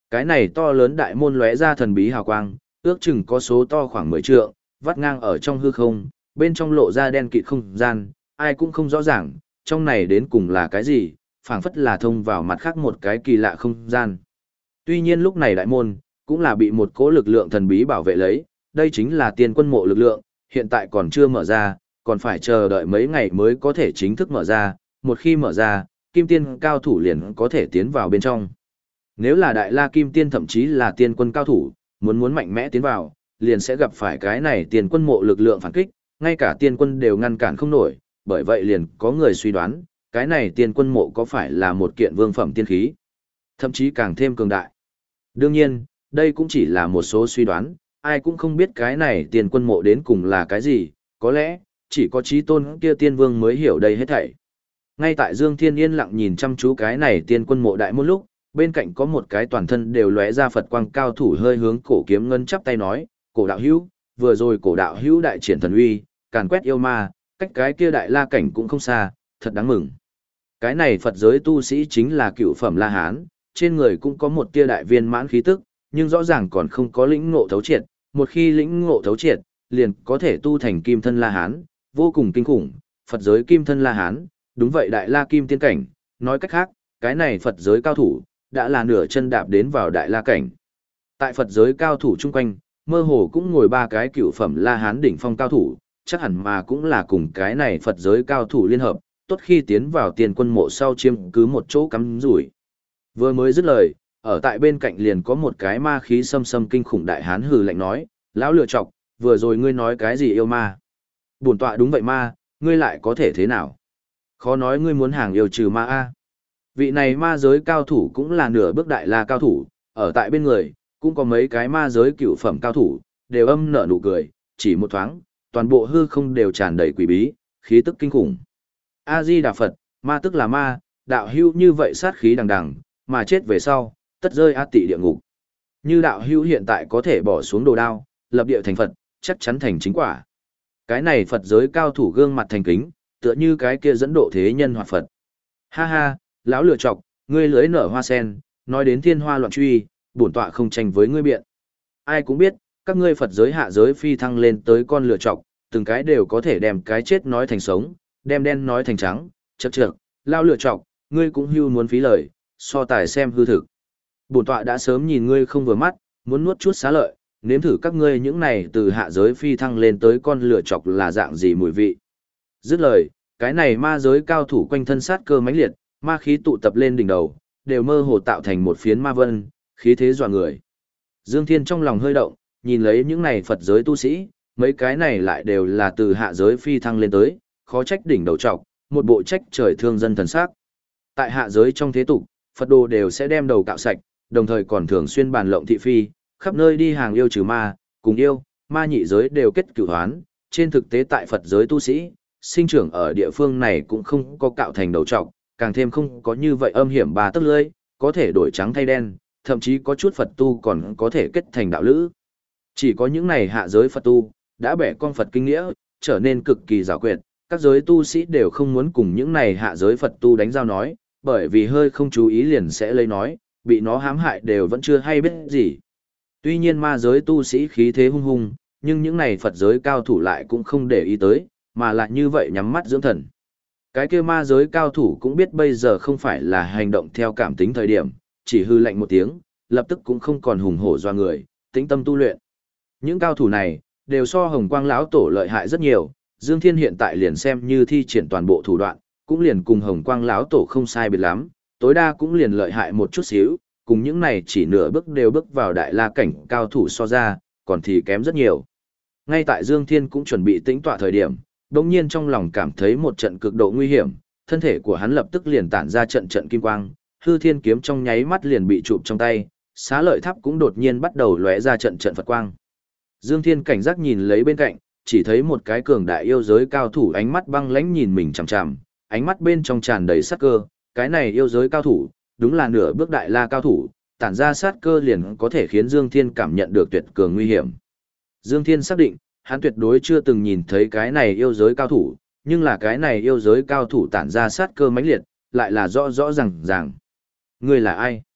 Cái này to lớn đại môn lóe ra thần bí hào quang, ước chừng có số to khoảng 10 trượng, vắt ngang ở trong hư không, bên trong lộ ra đen kịt không gian, ai cũng không rõ ràng, trong này đến cùng là cái gì, phảng phất là thông vào mặt khác một cái kỳ lạ không gian. Tuy nhiên lúc này đại môn, cũng là bị một cỗ lực lượng thần bí bảo vệ lấy, đây chính là tiên quân mộ lực lượng, hiện tại còn chưa mở ra, còn phải chờ đợi mấy ngày mới có thể chính thức mở ra, một khi mở ra, kim tiên cao thủ liền có thể tiến vào bên trong. Nếu là đại la kim tiên thậm chí là tiên quân cao thủ, muốn mạnh mẽ tiến vào, liền sẽ gặp phải cái này tiên quân mộ lực lượng phản kích, ngay cả tiên quân đều ngăn cản không nổi, bởi vậy liền có người suy đoán, cái này tiên quân mộ có phải là một kiện vương phẩm tiên khí, thậm chí càng thêm cường đại. Đương nhiên, đây cũng chỉ là một số suy đoán, ai cũng không biết cái này tiên quân mộ đến cùng là cái gì, có lẽ, chỉ có chí tôn kia tiên vương mới hiểu đây hết thảy. Ngay tại Dương Thiên yên lặng nhìn chăm chú cái này tiên quân mộ đại môn lúc, bên cạnh có một cái toàn thân đều lóe ra Phật quang cao thủ hơi hướng cổ kiếm ngân chắp tay nói, cổ đạo hữu, vừa rồi cổ đạo hữu đại triển thần uy, càn quét yêu ma, cách cái kia đại la cảnh cũng không xa, thật đáng mừng. Cái này Phật giới tu sĩ chính là cựu phẩm La Hán, trên người cũng có một tia đại viên mãn khí tức, nhưng rõ ràng còn không có lĩnh ngộ thấu triệt, một khi lĩnh ngộ thấu triệt, liền có thể tu thành kim thân La Hán, vô cùng kinh khủng, Phật giới kim thân La Hán, đúng vậy đại la kim tiên cảnh, nói cách khác, cái này Phật giới cao thủ, đã là nửa chân đạp đến vào đại la cảnh. Tại Phật giới cao thủ chung quanh, mơ hồ cũng ngồi ba cái cựu phẩm La Hán đỉnh phong cao thủ, chắc hẳn mà cũng là cùng cái này Phật giới cao thủ liên hợp, tốt khi tiến vào tiền quân mộ sau chiếm cứ một chỗ cắm rủi. Vừa mới dứt lời, ở tại bên cạnh liền có một cái ma khí xâm xâm kinh khủng đại hán hừ lạnh nói, lão lựa chọc, vừa rồi ngươi nói cái gì yêu ma? Bổn tọa đúng vậy ma, ngươi lại có thể thế nào? Khó nói ngươi muốn hàng yêu trừ ma a. Vị này ma giới cao thủ cũng là nửa bước đại la cao thủ, ở tại bên người, cũng có mấy cái ma giới cựu phẩm cao thủ, đều âm nở nụ cười, chỉ một thoáng, toàn bộ hư không đều tràn đầy quỷ bí, khí tức kinh khủng. A-di-đà Phật, ma tức là ma, đạo hữu như vậy sát khí đằng đằng, mà chết về sau, tất rơi ác tị địa ngục. Như đạo hữu hiện tại có thể bỏ xuống đồ đao, lập địa thành Phật, chắc chắn thành chính quả. Cái này Phật giới cao thủ gương mặt thành kính, tựa như cái kia dẫn độ thế nhân hoạt Phật. Ha ha, lão lựa chọc, ngươi lưới nở hoa sen, nói đến thiên hoa loạn truy, bổn tọa không tranh với ngươi biện. Ai cũng biết, các ngươi Phật giới hạ giới phi thăng lên tới con lựa chọc, từng cái đều có thể đem cái chết nói thành sống, đem đen nói thành trắng, chậc chậc, lão lựa chọc, ngươi cũng hưu muốn phí lời, so tài xem hư thực. Bổn tọa đã sớm nhìn ngươi không vừa mắt, muốn nuốt chút xá lợi, nếm thử các ngươi những này từ hạ giới phi thăng lên tới con lựa chọc là dạng gì mùi vị. Dứt lời, cái này ma giới cao thủ quanh thân sát cơ mãnh liệt, ma khí tụ tập lên đỉnh đầu, đều mơ hồ tạo thành một phiến ma vân, khí thế dọa người. Dương Thiên trong lòng hơi động, nhìn lấy những này Phật giới tu sĩ, mấy cái này lại đều là từ hạ giới phi thăng lên tới, khó trách đỉnh đầu trọc, một bộ trách trời thương dân thần sắc. Tại hạ giới trong thế tục, Phật đồ đều sẽ đem đầu cạo sạch, đồng thời còn thường xuyên bàn lộng thị phi, khắp nơi đi hàng yêu trừ ma, cùng yêu, ma nhị giới đều kết cửu hoán, trên thực tế tại Phật giới tu sĩ, sinh trưởng ở địa phương này cũng không có cạo thành đầu trọc, càng thêm không có như vậy âm hiểm ba tấc lưỡi, có thể đổi trắng thay đen, thậm chí có chút Phật tu còn có thể kết thành đạo lữ. Chỉ có những này hạ giới Phật tu, đã bẻ con Phật kinh nghĩa, trở nên cực kỳ giảo quyệt, các giới tu sĩ đều không muốn cùng những này hạ giới Phật tu đánh giao nói, bởi vì hơi không chú ý liền sẽ lấy nói, bị nó hãm hại đều vẫn chưa hay biết gì. Tuy nhiên ma giới tu sĩ khí thế hung hung, nhưng những này Phật giới cao thủ lại cũng không để ý tới, mà lại như vậy nhắm mắt dưỡng thần. Cái kia ma giới cao thủ cũng biết bây giờ không phải là hành động theo cảm tính thời điểm, chỉ hư lạnh một tiếng, lập tức cũng không còn hùng hổ doa người, tĩnh tâm tu luyện. Những cao thủ này, đều so Hồng Quang lão tổ lợi hại rất nhiều, Dương Thiên hiện tại liền xem như thi triển toàn bộ thủ đoạn, cũng liền cùng Hồng Quang lão tổ không sai biệt lắm, tối đa cũng liền lợi hại một chút xíu, cùng những này chỉ nửa bước đều bước vào đại la cảnh cao thủ so ra, còn thì kém rất nhiều. Ngay tại Dương Thiên cũng chuẩn bị tĩnh tọa thời điểm, đống nhiên trong lòng cảm thấy một trận cực độ nguy hiểm, thân thể của hắn lập tức liền tản ra trận trận kim quang, hư thiên kiếm trong nháy mắt liền bị chụp trong tay, xá lợi tháp cũng đột nhiên bắt đầu lóe ra trận trận Phật quang. Dương Thiên cảnh giác nhìn lấy bên cạnh, chỉ thấy một cái cường đại yêu giới cao thủ ánh mắt băng lãnh nhìn mình chằm chằm, ánh mắt bên trong tràn đầy sát cơ, cái này yêu giới cao thủ, đúng là nửa bước đại la cao thủ, tản ra sát cơ liền có thể khiến Dương Thiên cảm nhận được tuyệt cường nguy hiểm. Dương Thiên xác định, hắn tuyệt đối chưa từng nhìn thấy cái này yêu giới cao thủ, nhưng là cái này yêu giới cao thủ tản ra sát cơ mãnh liệt, lại là rõ rõ ràng ràng. Ngươi là ai?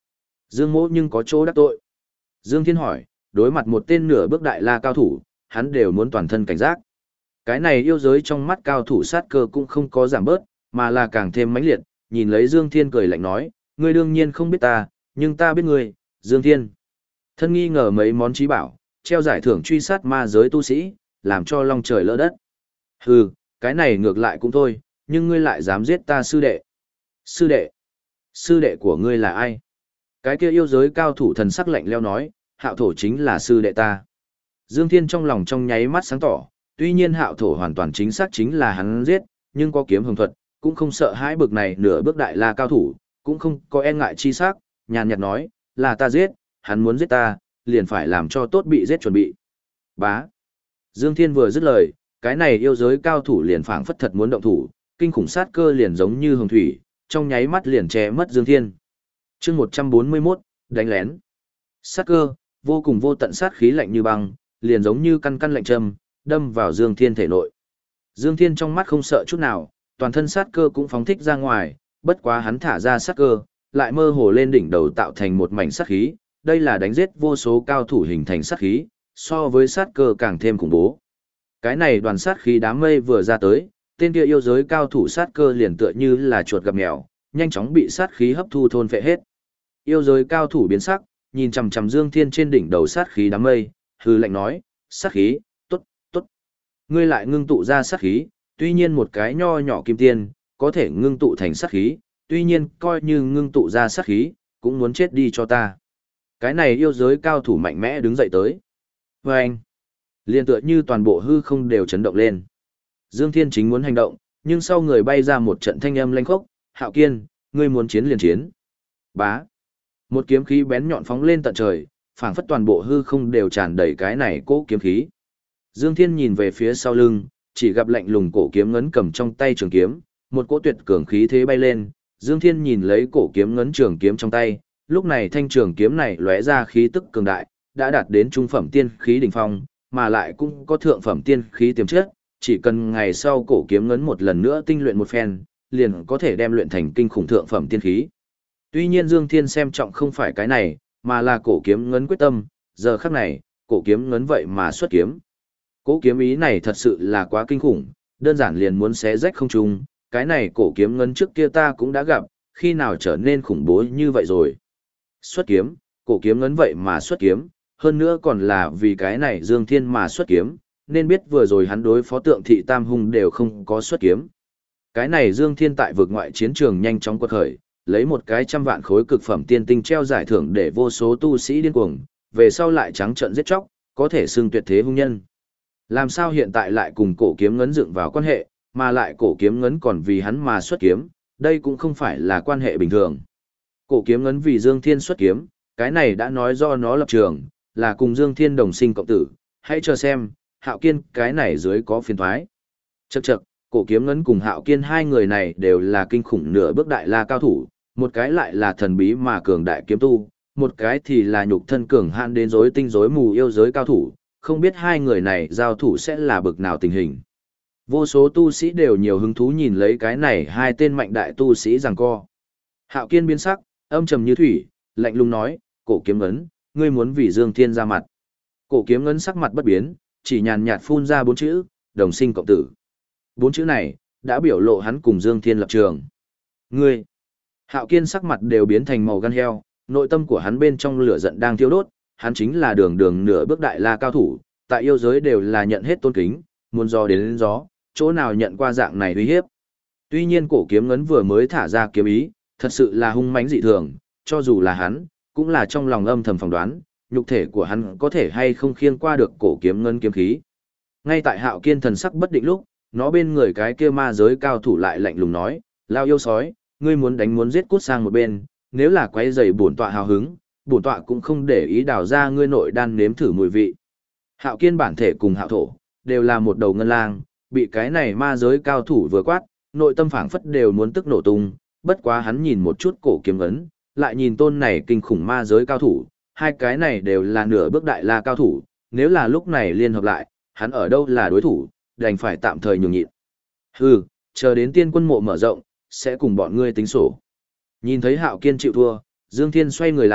Dương Mỗ nhưng có chỗ đắc tội. Dương Thiên hỏi, đối mặt một tên nửa bước đại la cao thủ, hắn đều muốn toàn thân cảnh giác. Cái này yêu giới trong mắt cao thủ sát cơ cũng không có giảm bớt, mà là càng thêm mãnh liệt, nhìn lấy Dương Thiên cười lạnh nói, ngươi đương nhiên không biết ta, nhưng ta biết ngươi, Dương Thiên. Thân nghi ngờ mấy món trí bảo, treo giải thưởng truy sát ma giới tu sĩ, làm cho long trời lỡ đất. Hừ, cái này ngược lại cũng thôi, nhưng ngươi lại dám giết ta sư đệ. Sư đệ? Sư đệ của ngươi là ai? Cái kia yêu giới cao thủ thần sắc lạnh leo nói, Hạo thổ chính là sư đệ ta. Dương Thiên trong lòng trong nháy mắt sáng tỏ, tuy nhiên Hạo thổ hoàn toàn chính xác chính là hắn giết, nhưng có kiếm hồng thuật, cũng không sợ hãi bực này nửa bước đại la cao thủ, cũng không có e ngại chi sắc, nhàn nhạt nói, là ta giết, hắn muốn giết ta, liền phải làm cho tốt bị giết chuẩn bị. Bá. Dương Thiên vừa dứt lời, cái này yêu giới cao thủ liền phảng phất thật muốn động thủ, kinh khủng sát cơ liền giống như hồng thủy, trong nháy mắt liền che mất Dương Thiên. Chương 141, đánh lén. Sát cơ, vô cùng vô tận sát khí lạnh như băng, liền giống như căn căn lạnh châm, đâm vào Dương Thiên thể nội. Dương Thiên trong mắt không sợ chút nào, toàn thân sát cơ cũng phóng thích ra ngoài, bất quá hắn thả ra sát cơ, lại mơ hồ lên đỉnh đầu tạo thành một mảnh sát khí, đây là đánh giết vô số cao thủ hình thành sát khí, so với sát cơ càng thêm khủng bố. Cái này đoàn sát khí đám mây vừa ra tới, tên kia yêu giới cao thủ sát cơ liền tựa như là chuột gặp mèo, nhanh chóng bị sát khí hấp thu thôn phệ hết. Yêu giới cao thủ biến sắc, nhìn chằm chằm Dương Thiên trên đỉnh đầu sát khí đám mây, hừ lạnh nói, sát khí, tốt, tốt. Ngươi lại ngưng tụ ra sát khí, tuy nhiên một cái nho nhỏ kim tiên, có thể ngưng tụ thành sát khí, tuy nhiên coi như ngưng tụ ra sát khí, cũng muốn chết đi cho ta. Cái này yêu giới cao thủ mạnh mẽ đứng dậy tới. Và anh, liền tựa như toàn bộ hư không đều chấn động lên. Dương Thiên chính muốn hành động, nhưng sau người bay ra một trận thanh âm lanh khốc, Hạo Kiên, ngươi muốn chiến liền chiến. Bá. Một kiếm khí bén nhọn phóng lên tận trời, phảng phất toàn bộ hư không đều tràn đầy cái này cỗ kiếm khí. Dương Thiên nhìn về phía sau lưng, chỉ gặp lạnh lùng cổ kiếm ngấn cầm trong tay trường kiếm, một cỗ tuyệt cường khí thế bay lên, Dương Thiên nhìn lấy cổ kiếm ngấn trường kiếm trong tay, lúc này thanh trường kiếm này lóe ra khí tức cường đại, đã đạt đến trung phẩm tiên khí đỉnh phong, mà lại cũng có thượng phẩm tiên khí tiềm chất, chỉ cần ngày sau cổ kiếm ngấn một lần nữa tinh luyện một phen, liền có thể đem luyện thành kinh khủng thượng phẩm tiên khí. Tuy nhiên Dương Thiên xem trọng không phải cái này, mà là cổ kiếm ngấn quyết tâm, giờ khắc này, cổ kiếm ngấn vậy mà xuất kiếm. Cổ kiếm ý này thật sự là quá kinh khủng, đơn giản liền muốn xé rách không trung, cái này cổ kiếm ngấn trước kia ta cũng đã gặp, khi nào trở nên khủng bố như vậy rồi. Xuất kiếm, cổ kiếm ngấn vậy mà xuất kiếm, hơn nữa còn là vì cái này Dương Thiên mà xuất kiếm, nên biết vừa rồi hắn đối phó tượng thị tam hung đều không có xuất kiếm. Cái này Dương Thiên tại vực ngoại chiến trường nhanh chóng quật khởi, lấy một cái 100 vạn khối cực phẩm tiên tinh treo giải thưởng để vô số tu sĩ điên cuồng, về sau lại trắng trợn giết chóc, có thể xưng tuyệt thế hung nhân. Làm sao hiện tại lại cùng cổ kiếm ngấn dựng vào quan hệ, mà lại cổ kiếm ngấn còn vì hắn mà xuất kiếm, đây cũng không phải là quan hệ bình thường. Cổ kiếm ngấn vì Dương Thiên xuất kiếm, cái này đã nói do nó lập trường, là cùng Dương Thiên đồng sinh cộng tử, hãy chờ xem, Hạo Kiên cái này dưới có phiền thoái. Chậc chậc, cổ kiếm ngấn cùng Hạo Kiên hai người này đều là kinh khủng nửa bước đại la cao thủ, một cái lại là thần bí mà cường đại kiếm tu, một cái thì là nhục thân cường hãn đến rối tinh rối mù yêu giới cao thủ, không biết hai người này giao thủ sẽ là bực nào tình hình. Vô số tu sĩ đều nhiều hứng thú nhìn lấy cái này hai tên mạnh đại tu sĩ giằng co. Hạo Kiên biến sắc, âm trầm như thủy, lạnh lùng nói, cổ kiếm ngấn, ngươi muốn vì Dương Thiên ra mặt. Cổ kiếm ngấn sắc mặt bất biến, chỉ nhàn nhạt phun ra 4 chữ, đồng sinh cộng tử. 4 chữ này, đã biểu lộ hắn cùng Dương Thiên lập trường. Ngươi! Hạo Kiên sắc mặt đều biến thành màu gan heo, nội tâm của hắn bên trong lửa giận đang thiêu đốt, hắn chính là đường đường nửa bước đại la cao thủ, tại yêu giới đều là nhận hết tôn kính, muốn gió đến gió, chỗ nào nhận qua dạng này uy hiếp. Tuy nhiên cổ kiếm ngấn vừa mới thả ra kiếm ý, thật sự là hung mãnh dị thường, cho dù là hắn, cũng là trong lòng âm thầm phỏng đoán, nhục thể của hắn có thể hay không khiêng qua được cổ kiếm ngấn kiếm khí. Ngay tại Hạo Kiên thần sắc bất định lúc, nó bên người cái kia ma giới cao thủ lại lạnh lùng nói, lao yêu sói, ngươi muốn đánh muốn giết cút sang một bên, nếu là quấy rầy bổn tọa hào hứng, bổn tọa cũng không để ý đào ra ngươi nội đan nếm thử mùi vị. Hạo Kiên bản thể cùng Hạo thổ, đều là một đầu ngân lang, bị cái này ma giới cao thủ vừa quát, nội tâm phảng phất đều muốn tức nổ tung, bất quá hắn nhìn một chút cổ kiếm ấn, lại nhìn tôn này kinh khủng ma giới cao thủ, hai cái này đều là nửa bước đại la cao thủ, nếu là lúc này liên hợp lại, hắn ở đâu là đối thủ, đành phải tạm thời nhường nhịn. Hừ, chờ đến tiên quân mộ mở rộng, sẽ cùng bọn ngươi tính sổ. Nhìn thấy Hạo Kiên chịu thua, Dương Thiên xoay người lại,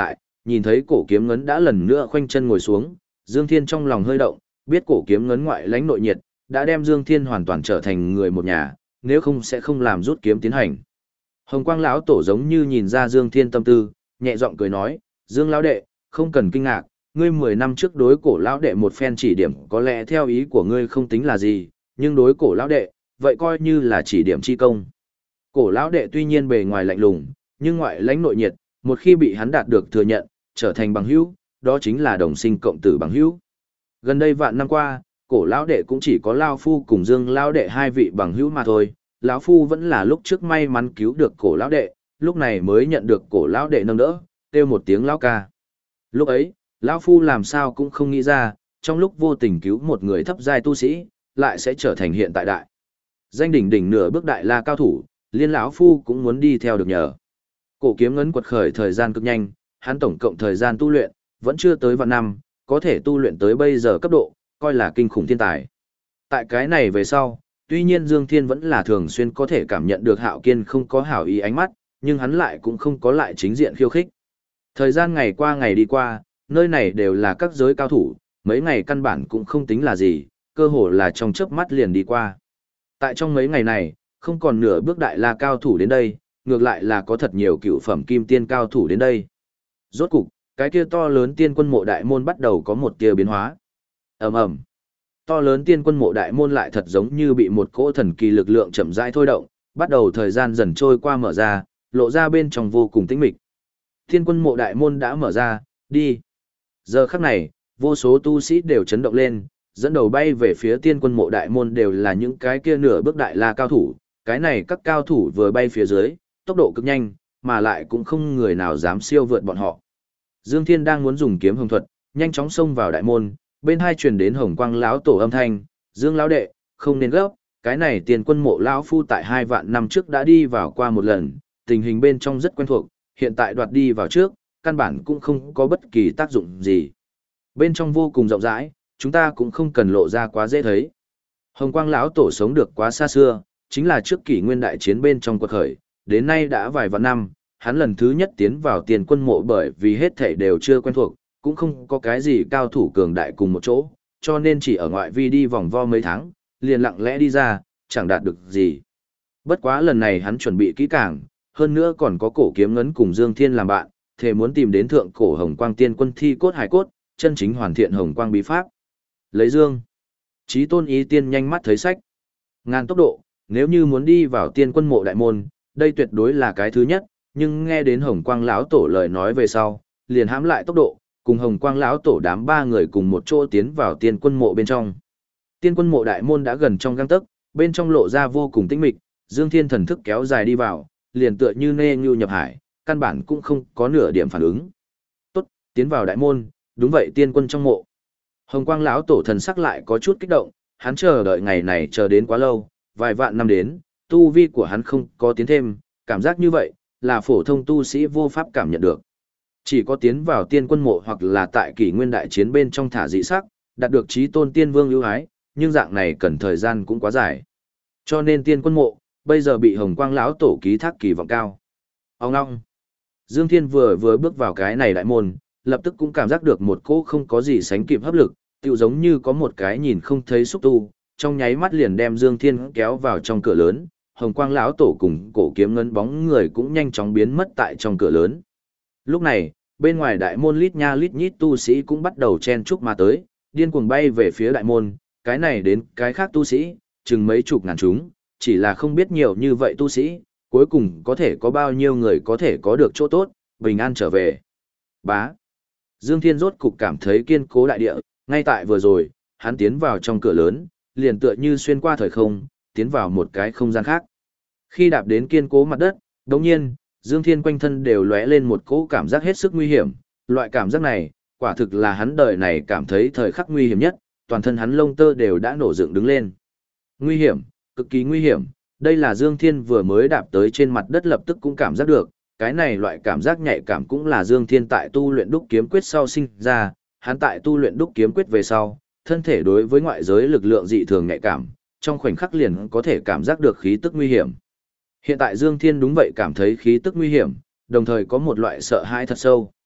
nhìn thấy cổ kiếm ngấn đã lần nữa khoanh chân ngồi xuống, Dương Thiên trong lòng hơi động, biết cổ kiếm ngấn ngoại lãnh nội nhiệt, đã đem Dương Thiên hoàn toàn trở thành người một nhà, nếu không sẽ không làm rút kiếm tiến hành. Hồng Quang lão tổ giống như nhìn ra Dương Thiên tâm tư, nhẹ giọng cười nói, Dương lão đệ, không cần kinh ngạc, ngươi 10 năm trước đối cổ lão đệ một phen chỉ điểm có lẽ theo ý của ngươi không tính là gì, nhưng đối cổ lão đệ, vậy coi như là chỉ điểm chi công. Cổ lão đệ tuy nhiên bề ngoài lạnh lùng, nhưng ngoại lãnh nội nhiệt, một khi bị hắn đạt được thừa nhận, trở thành bằng hữu, đó chính là đồng sinh cộng tử bằng hữu. Gần đây vạn năm qua, cổ lão đệ cũng chỉ có lão phu cùng Dương lão đệ hai vị bằng hữu mà thôi, lão phu vẫn là lúc trước may mắn cứu được cổ lão đệ, lúc này mới nhận được cổ lão đệ nâng đỡ, kêu một tiếng lão ca. Lúc ấy, lão phu làm sao cũng không nghĩ ra, trong lúc vô tình cứu một người thấp giai tu sĩ, lại sẽ trở thành hiện tại đại. Danh đỉnh đỉnh nửa bước đại la cao thủ, liên lão phu cũng muốn đi theo được nhờ. Cổ kiếm ngấn quật khởi thời gian cực nhanh, hắn tổng cộng thời gian tu luyện, vẫn chưa tới vạn năm, có thể tu luyện tới bây giờ cấp độ, coi là kinh khủng thiên tài. Tại cái này về sau, tuy nhiên Dương Thiên vẫn là thường xuyên có thể cảm nhận được Hạo Kiên không có hảo ý ánh mắt, nhưng hắn lại cũng không có lại chính diện khiêu khích. Thời gian ngày qua ngày đi qua, nơi này đều là các giới cao thủ, mấy ngày căn bản cũng không tính là gì, cơ hồ là trong chớp mắt liền đi qua. Tại trong mấy ngày này, không còn nửa bước đại la cao thủ đến đây, ngược lại là có thật nhiều cựu phẩm kim tiên cao thủ đến đây. Rốt cục, cái kia to lớn tiên quân mộ đại môn bắt đầu có một tia biến hóa. Ầm ầm. To lớn tiên quân mộ đại môn lại thật giống như bị một cỗ thần kỳ lực lượng chậm rãi thôi động, bắt đầu thời gian dần trôi qua mở ra, lộ ra bên trong vô cùng tĩnh mịch. Tiên quân mộ đại môn đã mở ra, đi. Giờ khắc này, vô số tu sĩ đều chấn động lên, dẫn đầu bay về phía tiên quân mộ đại môn đều là những cái kia nửa bước đại la cao thủ, cái này các cao thủ vừa bay phía dưới, tốc độ cực nhanh, mà lại cũng không người nào dám siêu vượt bọn họ. Dương Thiên đang muốn dùng kiếm hồng thuật, nhanh chóng xông vào đại môn, bên hai truyền đến Hồng Quang lão tổ âm thanh, "Dương lão đệ, không nên gấp, cái này tiên quân mộ lão phu tại 2 vạn năm trước đã đi vào qua một lần, tình hình bên trong rất quen thuộc, hiện tại đoạt đi vào trước, căn bản cũng không có bất kỳ tác dụng gì. Bên trong vô cùng rộng rãi, chúng ta cũng không cần lộ ra quá dễ thấy." Hồng Quang lão tổ sống được quá xa xưa, chính là trước kỷ nguyên đại chiến bên trong quật khởi, đến nay đã vài vạn năm, hắn lần thứ nhất tiến vào tiền quân mộ bởi vì hết thảy đều chưa quen thuộc, cũng không có cái gì cao thủ cường đại cùng một chỗ, cho nên chỉ ở ngoại vi đi vòng vo mấy tháng, liền lặng lẽ đi ra, chẳng đạt được gì. Bất quá lần này hắn chuẩn bị kỹ càng, hơn nữa còn có cổ kiếm ngấn cùng Dương Thiên làm bạn, thề muốn tìm đến thượng cổ Hồng Quang tiên quân thi cốt hải cốt, chân chính hoàn thiện Hồng Quang bí pháp. Lấy Dương, Chí Tôn ý tiên nhanh mắt thấy sách. Ngàn tốc độ, nếu như muốn đi vào tiên quân mộ đại môn, đây tuyệt đối là cái thứ nhất, nhưng nghe đến Hồng Quang lão tổ lời nói về sau, liền hãm lại tốc độ, cùng Hồng Quang lão tổ đám 3 người cùng một chỗ tiến vào tiên quân mộ bên trong. Tiên quân mộ đại môn đã gần trong gang tấc, bên trong lộ ra vô cùng tĩnh mịch, Dương Thiên thần thức kéo dài đi vào, liền tựa như nê nhu nhập hải, căn bản cũng không có nửa điểm phản ứng. Tốt, tiến vào đại môn, đúng vậy tiên quân trong mộ. Hồng Quang lão tổ thần sắc lại có chút kích động, hắn chờ đợi ngày này chờ đến quá lâu, vài vạn năm đến, tu vi của hắn không có tiến thêm, cảm giác như vậy, là phổ thông tu sĩ vô pháp cảm nhận được. Chỉ có tiến vào tiên quân mộ hoặc là tại kỷ nguyên đại chiến bên trong thả dị sắc, đạt được chí tôn tiên vương ưu ái, nhưng dạng này cần thời gian cũng quá dài. Cho nên tiên quân mộ, bây giờ bị Hồng Quang lão tổ ký thác kỳ vọng cao. Ông ngong. Dương Thiên vừa bước vào cái này đại môn, lập tức cũng cảm giác được một cỗ không có gì sánh kịp hấp lực, tựu giống như có một cái nhìn không thấy xúc tu, trong nháy mắt liền đem Dương Thiên kéo vào trong cửa lớn. Hồng Quang lão tổ cùng cổ kiếm ngấn bóng người cũng nhanh chóng biến mất tại trong cửa lớn. Lúc này, bên ngoài đại môn lít nha lít nhít tu sĩ cũng bắt đầu chen chúc mà tới, điên cuồng bay về phía đại môn, cái này đến cái khác tu sĩ, chừng mấy chục ngàn chúng, chỉ là không biết nhiều như vậy tu sĩ, cuối cùng có thể có bao nhiêu người có thể có được chỗ tốt, bình an trở về. Bá. Dương Thiên rốt cục cảm thấy kiên cố đại địa, ngay tại vừa rồi, hắn tiến vào trong cửa lớn, liền tựa như xuyên qua thời không, tiến vào một cái không gian khác. Khi đạp đến kiên cố mặt đất, đồng nhiên, Dương Thiên quanh thân đều lóe lên một cỗ cảm giác hết sức nguy hiểm, loại cảm giác này, quả thực là hắn đời này cảm thấy thời khắc nguy hiểm nhất, toàn thân hắn lông tơ đều đã nổ dựng đứng lên. Nguy hiểm, cực kỳ nguy hiểm, đây là Dương Thiên vừa mới đạp tới trên mặt đất lập tức cũng cảm giác được, cái này loại cảm giác nhạy cảm cũng là Dương Thiên tại tu luyện đúc kiếm quyết sau sinh ra, hắn tại tu luyện đúc kiếm quyết về sau, thân thể đối với ngoại giới lực lượng dị thường nhạy cảm, trong khoảnh khắc liền có thể cảm giác được khí tức nguy hiểm. Hiện tại Dương Thiên đúng vậy cảm thấy khí tức nguy hiểm, đồng thời có một loại sợ hãi thật sâu.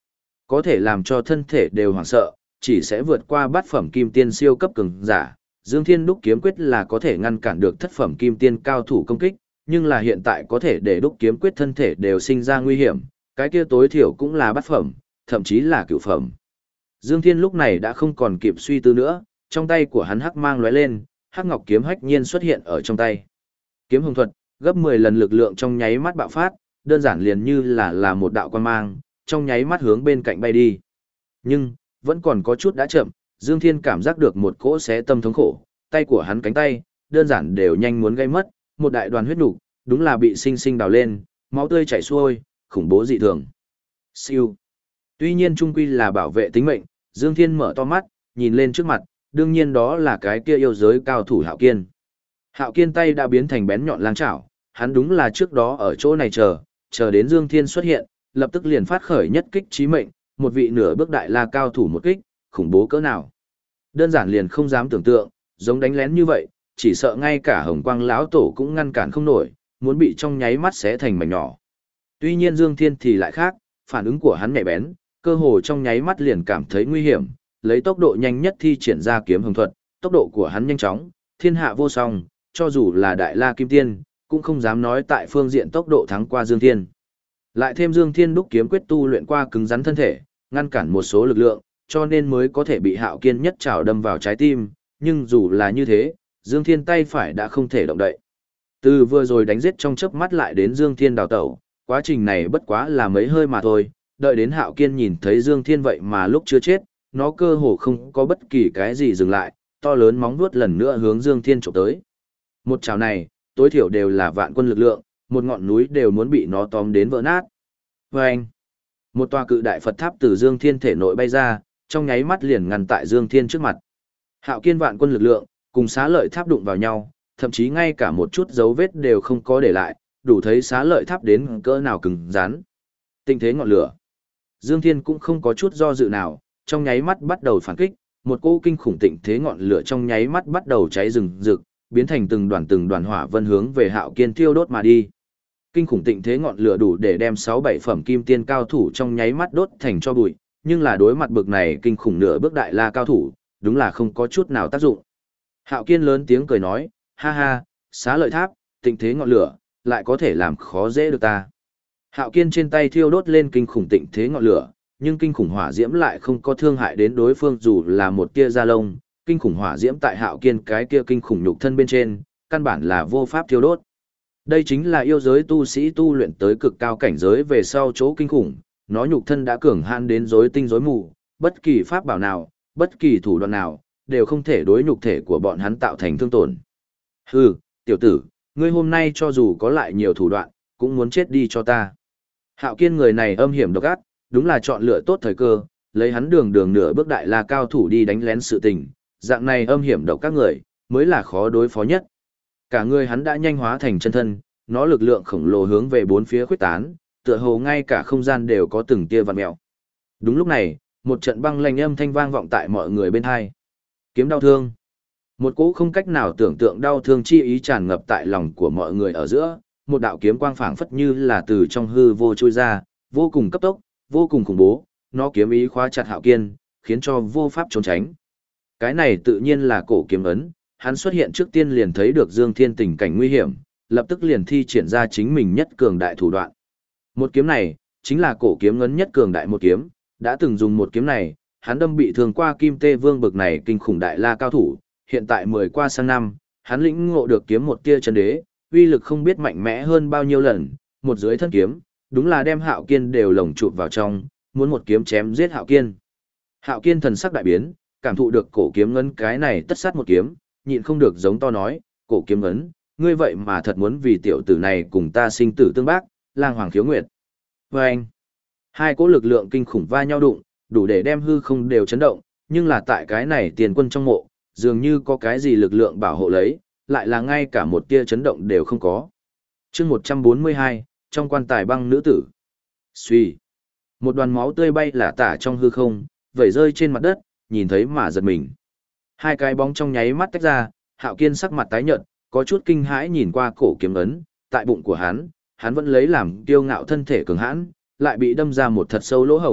có thể làm cho thân thể đều hoảng sợ, chỉ sẽ vượt qua bát phẩm kim tiên siêu cấp cường giả. Dương Thiên đúc kiếm quyết là có thể ngăn cản được thất phẩm kim tiên cao thủ công kích, nhưng là hiện tại có thể để đúc kiếm quyết thân thể đều sinh ra nguy hiểm, cái kia tối thiểu cũng là bát phẩm, thậm chí là cửu phẩm. Dương Thiên lúc này đã không còn kịp suy tư nữa, trong tay của hắn hắc mang lóe lên, hắc ngọc kiếm hách nhiên xuất hiện ở trong tay. Kiếm hồng thuật, gấp 10 lần lực lượng trong nháy mắt bạo phát, đơn giản liền như là một đạo quang mang, trong nháy mắt hướng bên cạnh bay đi. Nhưng, vẫn còn có chút đã chậm, Dương Thiên cảm giác được một cỗ xé tâm thống khổ, tay của hắn cánh tay, đơn giản đều nhanh muốn gây mất, một đại đoàn huyết nục, đúng là bị sinh sinh đào lên, máu tươi chảy xuôi, khủng bố dị thường. Siêu. Tuy nhiên trung quy là bảo vệ tính mệnh, Dương Thiên mở to mắt, nhìn lên trước mặt, đương nhiên đó là cái kia yêu giới cao thủ Hạo Kiên. Hạo Kiên tay đã biến thành bén nhọn lang chảo, hắn đúng là trước đó ở chỗ này chờ đến Dương Thiên xuất hiện, lập tức liền phát khởi nhất kích chí mệnh, một vị nửa bước đại la cao thủ một kích, khủng bố cỡ nào. Đơn giản liền không dám tưởng tượng, giống đánh lén như vậy, chỉ sợ ngay cả Hồng Quang lão tổ cũng ngăn cản không nổi, muốn bị trong nháy mắt xé thành mảnh nhỏ. Tuy nhiên Dương Thiên thì lại khác, phản ứng của hắn nhạy bén, cơ hồ trong nháy mắt liền cảm thấy nguy hiểm, lấy tốc độ nhanh nhất thi triển ra kiếm hồng thuật, tốc độ của hắn nhanh chóng, thiên hạ vô song, cho dù là đại la kim tiên, cũng không dám nói tại phương diện tốc độ thắng qua Dương Thiên. Lại thêm Dương Thiên đúc kiếm quyết tu luyện qua cứng rắn thân thể, ngăn cản một số lực lượng, cho nên mới có thể bị Hạo Kiên nhất trảo đâm vào trái tim, nhưng dù là như thế, Dương Thiên tay phải đã không thể động đậy. Từ vừa rồi đánh giết trong chớp mắt lại đến Dương Thiên đào tẩu, quá trình này bất quá là mấy hơi mà thôi, đợi đến Hạo Kiên nhìn thấy Dương Thiên vậy mà lúc chưa chết, nó cơ hồ không có bất kỳ cái gì dừng lại, to lớn móng vuốt lần nữa hướng Dương Thiên chụp tới. Một chảo này, tối thiểu đều là vạn quân lực lượng, một ngọn núi đều muốn bị nó tóm đến vỡ nát. Vâng! Một tòa cự đại Phật tháp từ Dương Thiên thể nội bay ra, trong nháy mắt liền ngăn tại Dương Thiên trước mặt. Hạo Kiên vạn quân lực lượng, cùng xá lợi tháp đụng vào nhau, thậm chí ngay cả một chút dấu vết đều không có để lại, đủ thấy xá lợi tháp đến cỡ nào cứng rắn. Tình thế ngọn lửa. Dương Thiên cũng không có chút do dự nào, trong nháy mắt bắt đầu phản kích, một cỗ kinh khủng tịnh thế ngọn lửa trong nháy mắt bắt đầu cháy rừng rực, biến thành từng đoàn hỏa vân hướng về Hạo Kiên thiêu đốt mà đi. Kinh khủng tịnh thế ngọn lửa đủ để đem 6-7 phẩm kim tiên cao thủ trong nháy mắt đốt thành cho bụi, nhưng là đối mặt bực này kinh khủng nửa bước đại la cao thủ, đúng là không có chút nào tác dụng. Hạo Kiên lớn tiếng cười nói, ha ha, xá lợi tháp, tịnh thế ngọn lửa, lại có thể làm khó dễ được ta. Hạo Kiên trên tay thiêu đốt lên kinh khủng tịnh thế ngọn lửa, nhưng kinh khủng hỏa diễm lại không có thương hại đến đối phương dù là một tia da lông, kinh khủng hỏa diễm tại Hạo Kiên cái kia kinh khủng nhục thân bên trên, căn bản là vô pháp thiêu đốt. Đây chính là yêu giới tu sĩ tu luyện tới cực cao cảnh giới về sau chỗ kinh khủng, nó nhục thân đã cường hãn đến rối tinh rối mù, bất kỳ pháp bảo nào, bất kỳ thủ đoạn nào, đều không thể đối nhục thể của bọn hắn tạo thành thương tổn. Hừ, tiểu tử, ngươi hôm nay cho dù có lại nhiều thủ đoạn, cũng muốn chết đi cho ta. Hạo Kiên người này âm hiểm độc ác, đúng là chọn lựa tốt thời cơ, lấy hắn đường nửa bước đại la cao thủ đi đánh lén sự tình, dạng này âm hiểm độc các người, mới là khó đối phó nhất. Cả người hắn đã nhanh hóa thành chân thân, nó lực lượng khổng lồ hướng về bốn phía khuếch tán, tựa hồ ngay cả không gian đều có từng tia vặn mèo. Đúng lúc này, một trận băng lạnh âm thanh vang vọng tại mọi người bên hai. Kiếm đau thương. Một cỗ không cách nào tưởng tượng đau thương chi ý tràn ngập tại lòng của mọi người ở giữa, một đạo kiếm quang phảng phất như là từ trong hư vô trôi ra, vô cùng cấp tốc, vô cùng khủng bố, nó kiếm ý khóa chặt Hạo Kiên, khiến cho vô pháp trốn tránh. Cái này tự nhiên là cổ kiếm ấn, hắn xuất hiện trước tiên liền thấy được Dương Thiên tình cảnh nguy hiểm, lập tức liền thi triển ra chính mình nhất cường đại thủ đoạn. Một kiếm này, chính là cổ kiếm ấn nhất cường đại một kiếm, đã từng dùng một kiếm này, hắn đâm bị thương qua Kim Tê Vương bực này kinh khủng đại la cao thủ, hiện tại 10 qua sang năm, hắn lĩnh ngộ được kiếm một tia chân đế, uy lực không biết mạnh mẽ hơn bao nhiêu lần, một dưới thân kiếm, đúng là đem Hạo Kiên đều lồng chụp vào trong, muốn một kiếm chém giết Hạo Kiên. Hạo Kiên thần sắc đại biến, cảm thụ được cổ kiếm ngấn cái này tất sát một kiếm, nhịn không được giống to nói, cổ kiếm ngấn, ngươi vậy mà thật muốn vì tiểu tử này cùng ta sinh tử tương bác, lang hoàng khiếu nguyệt. Và anh, hai cỗ lực lượng kinh khủng va nhau đụng, đủ để đem hư không đều chấn động, nhưng là tại cái này tiền quân trong mộ, dường như có cái gì lực lượng bảo hộ lấy, lại là ngay cả một tia chấn động đều không có. chương 142, trong quan tài băng nữ tử. Xuy. Một đoàn máu tươi bay lả tả trong hư không, vẩy rơi trên mặt đất, nhìn thấy mà giật mình. Hai cái bóng trong nháy mắt tách ra, Hạo Kiên sắc mặt tái nhợt, có chút kinh hãi nhìn qua cổ kiếm ấn, tại bụng của hắn vẫn lấy làm kiêu ngạo thân thể cường hãn, lại bị đâm ra một thật sâu lỗ hổng,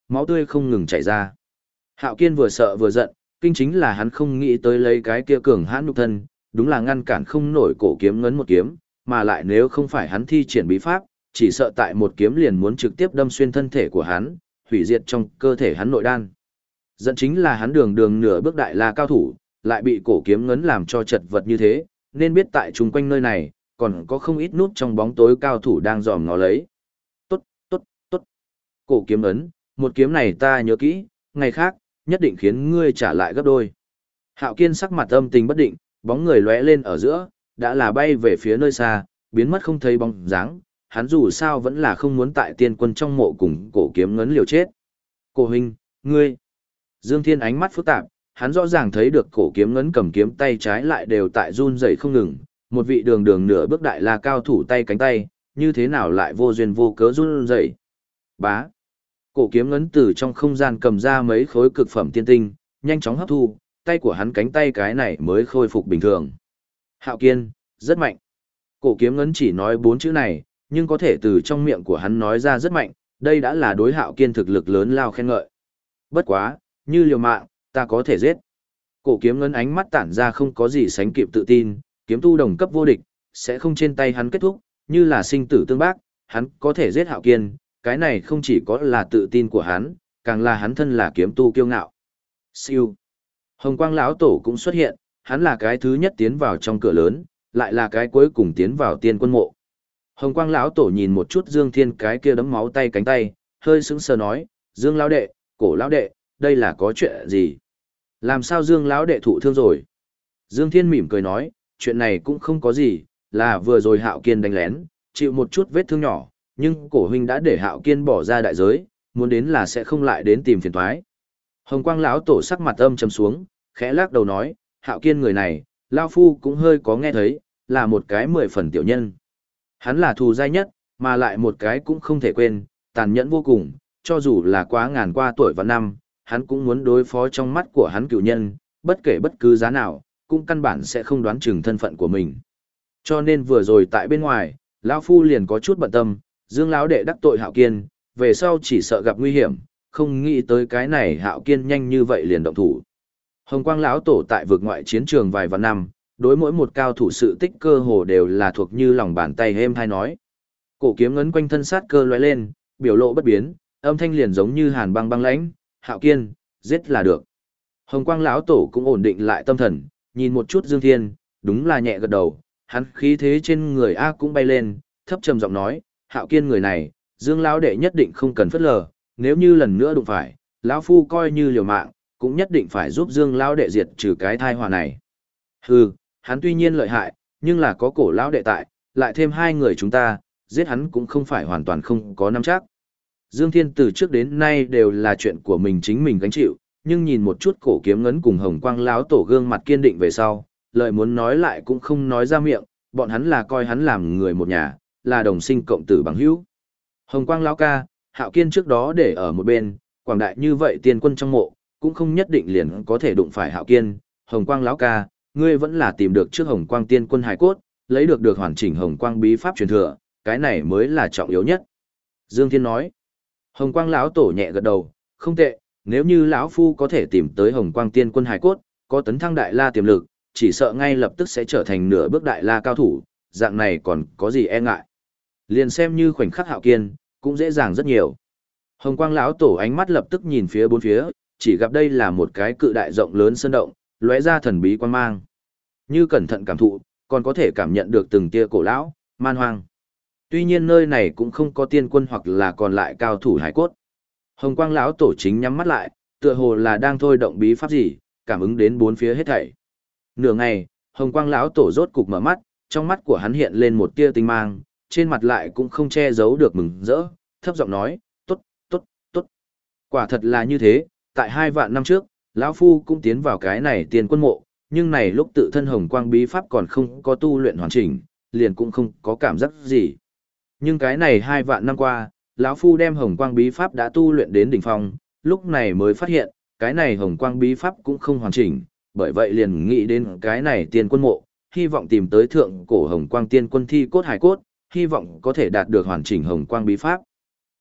máu tươi không ngừng chảy ra. Hạo Kiên vừa sợ vừa giận, kinh chính là hắn không nghĩ tới lấy cái kia cường hãn nhục thân, đúng là ngăn cản không nổi cổ kiếm ngấn một kiếm, mà lại nếu không phải hắn thi triển bí pháp, chỉ sợ tại một kiếm liền muốn trực tiếp đâm xuyên thân thể của hắn, hủy diệt trong cơ thể hắn nội đan. Dẫn chính là hắn đường đường nửa bước đại la cao thủ, lại bị cổ kiếm ngấn làm cho chật vật như thế, nên biết tại chung quanh nơi này, còn có không ít nút trong bóng tối cao thủ đang dòm ngó lấy. Tốt, tốt, tốt. Cổ kiếm ấn, một kiếm này ta nhớ kỹ, ngày khác, nhất định khiến ngươi trả lại gấp đôi. Hạo Kiên sắc mặt âm tình bất định, bóng người lóe lên ở giữa, đã là bay về phía nơi xa, biến mất không thấy bóng dáng, hắn dù sao vẫn là không muốn tại tiên quân trong mộ cùng cổ kiếm ngấn liều chết. Cổ huynh, ngươi. Dương Thiên ánh mắt phức tạp, hắn rõ ràng thấy được cổ kiếm ngấn cầm kiếm tay trái lại đều tại run rẩy không ngừng, một vị đường đường nửa bước đại la cao thủ tay cánh tay, như thế nào lại vô duyên vô cớ run rẩy. Bá. Cổ kiếm ngấn từ trong không gian cầm ra mấy khối cực phẩm tiên tinh, nhanh chóng hấp thu, tay của hắn cánh tay cái này mới khôi phục bình thường. Hạo Kiên, rất mạnh. Cổ kiếm ngấn chỉ nói 4 chữ này, nhưng có thể từ trong miệng của hắn nói ra rất mạnh, đây đã là đối Hạo Kiên thực lực lớn lao khen ngợi. Bất quá, như liều mạng, ta có thể giết. Cổ kiếm ngấn ánh mắt tản ra không có gì sánh kịp tự tin, kiếm tu đồng cấp vô địch, sẽ không trên tay hắn kết thúc, như là sinh tử tương bác, hắn có thể giết Hạo Kiên, cái này không chỉ có là tự tin của hắn, càng là hắn thân là kiếm tu kiêu ngạo. Siêu. Hồng Quang lão tổ cũng xuất hiện, hắn là cái thứ nhất tiến vào trong cửa lớn, lại là cái cuối cùng tiến vào tiên quân mộ. Hồng Quang lão tổ nhìn một chút Dương Thiên cái kia đấm máu tay cánh tay, hơi sững sờ nói, Dương lão đệ, cổ lão đệ, đây là có chuyện gì? Làm sao Dương lão đệ thụ thương rồi? Dương Thiên mỉm cười nói, chuyện này cũng không có gì, là vừa rồi Hạo Kiên đánh lén, chịu một chút vết thương nhỏ, nhưng cổ huynh đã để Hạo Kiên bỏ ra đại giới, muốn đến là sẽ không lại đến tìm phiền toái. Hồng Quang lão tổ sắc mặt âm trầm xuống, khẽ lắc đầu nói, Hạo Kiên người này, lão phu cũng hơi có nghe thấy, là một cái 10 phần tiểu nhân. Hắn là thù dai nhất, mà lại một cái cũng không thể quên, tàn nhẫn vô cùng, cho dù là quá ngàn qua tuổi và năm, hắn cũng muốn đối phó trong mắt của hắn cựu nhân, bất kể bất cứ giá nào, cũng căn bản sẽ không đoán chừng thân phận của mình. Cho nên vừa rồi tại bên ngoài, lão phu liền có chút bận tâm, Dương lão đệ đắc tội Hạo Kiên, về sau chỉ sợ gặp nguy hiểm, không nghĩ tới cái này Hạo Kiên nhanh như vậy liền động thủ. Hồng Quang lão tổ tại vực ngoại chiến trường vài vạn năm, đối mỗi một cao thủ sự tích cơ hồ đều là thuộc như lòng bàn tay êm hay nói. Cổ kiếm ngấn quanh thân sát cơ lóe lên, biểu lộ bất biến, âm thanh liền giống như hàn băng băng lãnh, Hạo Kiên, giết là được. Hồng Quang lão tổ cũng ổn định lại tâm thần, nhìn một chút Dương Thiên, đúng là nhẹ gật đầu, hắn khí thế trên người A cũng bay lên, thấp trầm giọng nói, Hạo Kiên người này, Dương lão đệ nhất định không cần phất lờ, nếu như lần nữa đụng phải, lão phu coi như liều mạng, cũng nhất định phải giúp Dương lão đệ diệt trừ cái tai họa này. Hừ, hắn tuy nhiên lợi hại, nhưng là có cổ lão đệ tại, lại thêm hai người chúng ta, giết hắn cũng không phải hoàn toàn không có nắm chắc. Dương Thiên từ trước đến nay đều là chuyện của mình chính mình gánh chịu, nhưng nhìn một chút cổ kiếm ngấn cùng Hồng Quang lão tổ gương mặt kiên định về sau, lời muốn nói lại cũng không nói ra miệng, bọn hắn là coi hắn làm người một nhà, là đồng sinh cộng tử bằng hữu. Hồng Quang lão ca, Hạo Kiên trước đó để ở một bên, quảng đại như vậy tiên quân trong mộ, cũng không nhất định liền có thể đụng phải Hạo Kiên. Hồng Quang lão ca, ngươi vẫn là tìm được trước Hồng Quang tiên quân hải cốt, lấy được hoàn chỉnh Hồng Quang bí pháp truyền thừa, cái này mới là trọng yếu nhất. Dương Thiên nói. Hồng Quang lão tổ nhẹ gật đầu, không tệ, nếu như lão phu có thể tìm tới Hồng Quang tiên quân hải cốt, có tấn thăng đại la tiềm lực, chỉ sợ ngay lập tức sẽ trở thành nửa bước đại la cao thủ, dạng này còn có gì e ngại. Liền xem như khoảnh khắc Hạo Kiên, cũng dễ dàng rất nhiều. Hồng Quang lão tổ ánh mắt lập tức nhìn phía bốn phía, chỉ gặp đây là một cái cự đại rộng lớn sơn động, lóe ra thần bí quan mang. Như cẩn thận cảm thụ, còn có thể cảm nhận được từng tia cổ lão, man hoang. Tuy nhiên nơi này cũng không có tiên quân hoặc là còn lại cao thủ hải cốt. Hồng Quang lão tổ chính nhắm mắt lại, tựa hồ là đang thôi động bí pháp gì, cảm ứng đến bốn phía hết thảy. Nửa ngày, Hồng Quang lão tổ rốt cục mở mắt, trong mắt của hắn hiện lên một tia tinh mang, trên mặt lại cũng không che giấu được mừng rỡ, thấp giọng nói, "Tốt, tốt, tốt." Quả thật là như thế, tại 2 vạn năm trước, lão phu cũng tiến vào cái này tiên quân mộ, nhưng này lúc tự thân Hồng Quang bí pháp còn không có tu luyện hoàn chỉnh, liền cũng không có cảm giác gì. Nhưng cái này 2 vạn năm qua, lão phu đem Hồng Quang bí pháp đã tu luyện đến đỉnh phong, lúc này mới phát hiện, cái này Hồng Quang bí pháp cũng không hoàn chỉnh, bởi vậy liền nghĩ đến cái này tiên quân mộ, hy vọng tìm tới thượng cổ Hồng Quang tiên quân thi cốt hải cốt, hy vọng có thể đạt được hoàn chỉnh Hồng Quang bí pháp.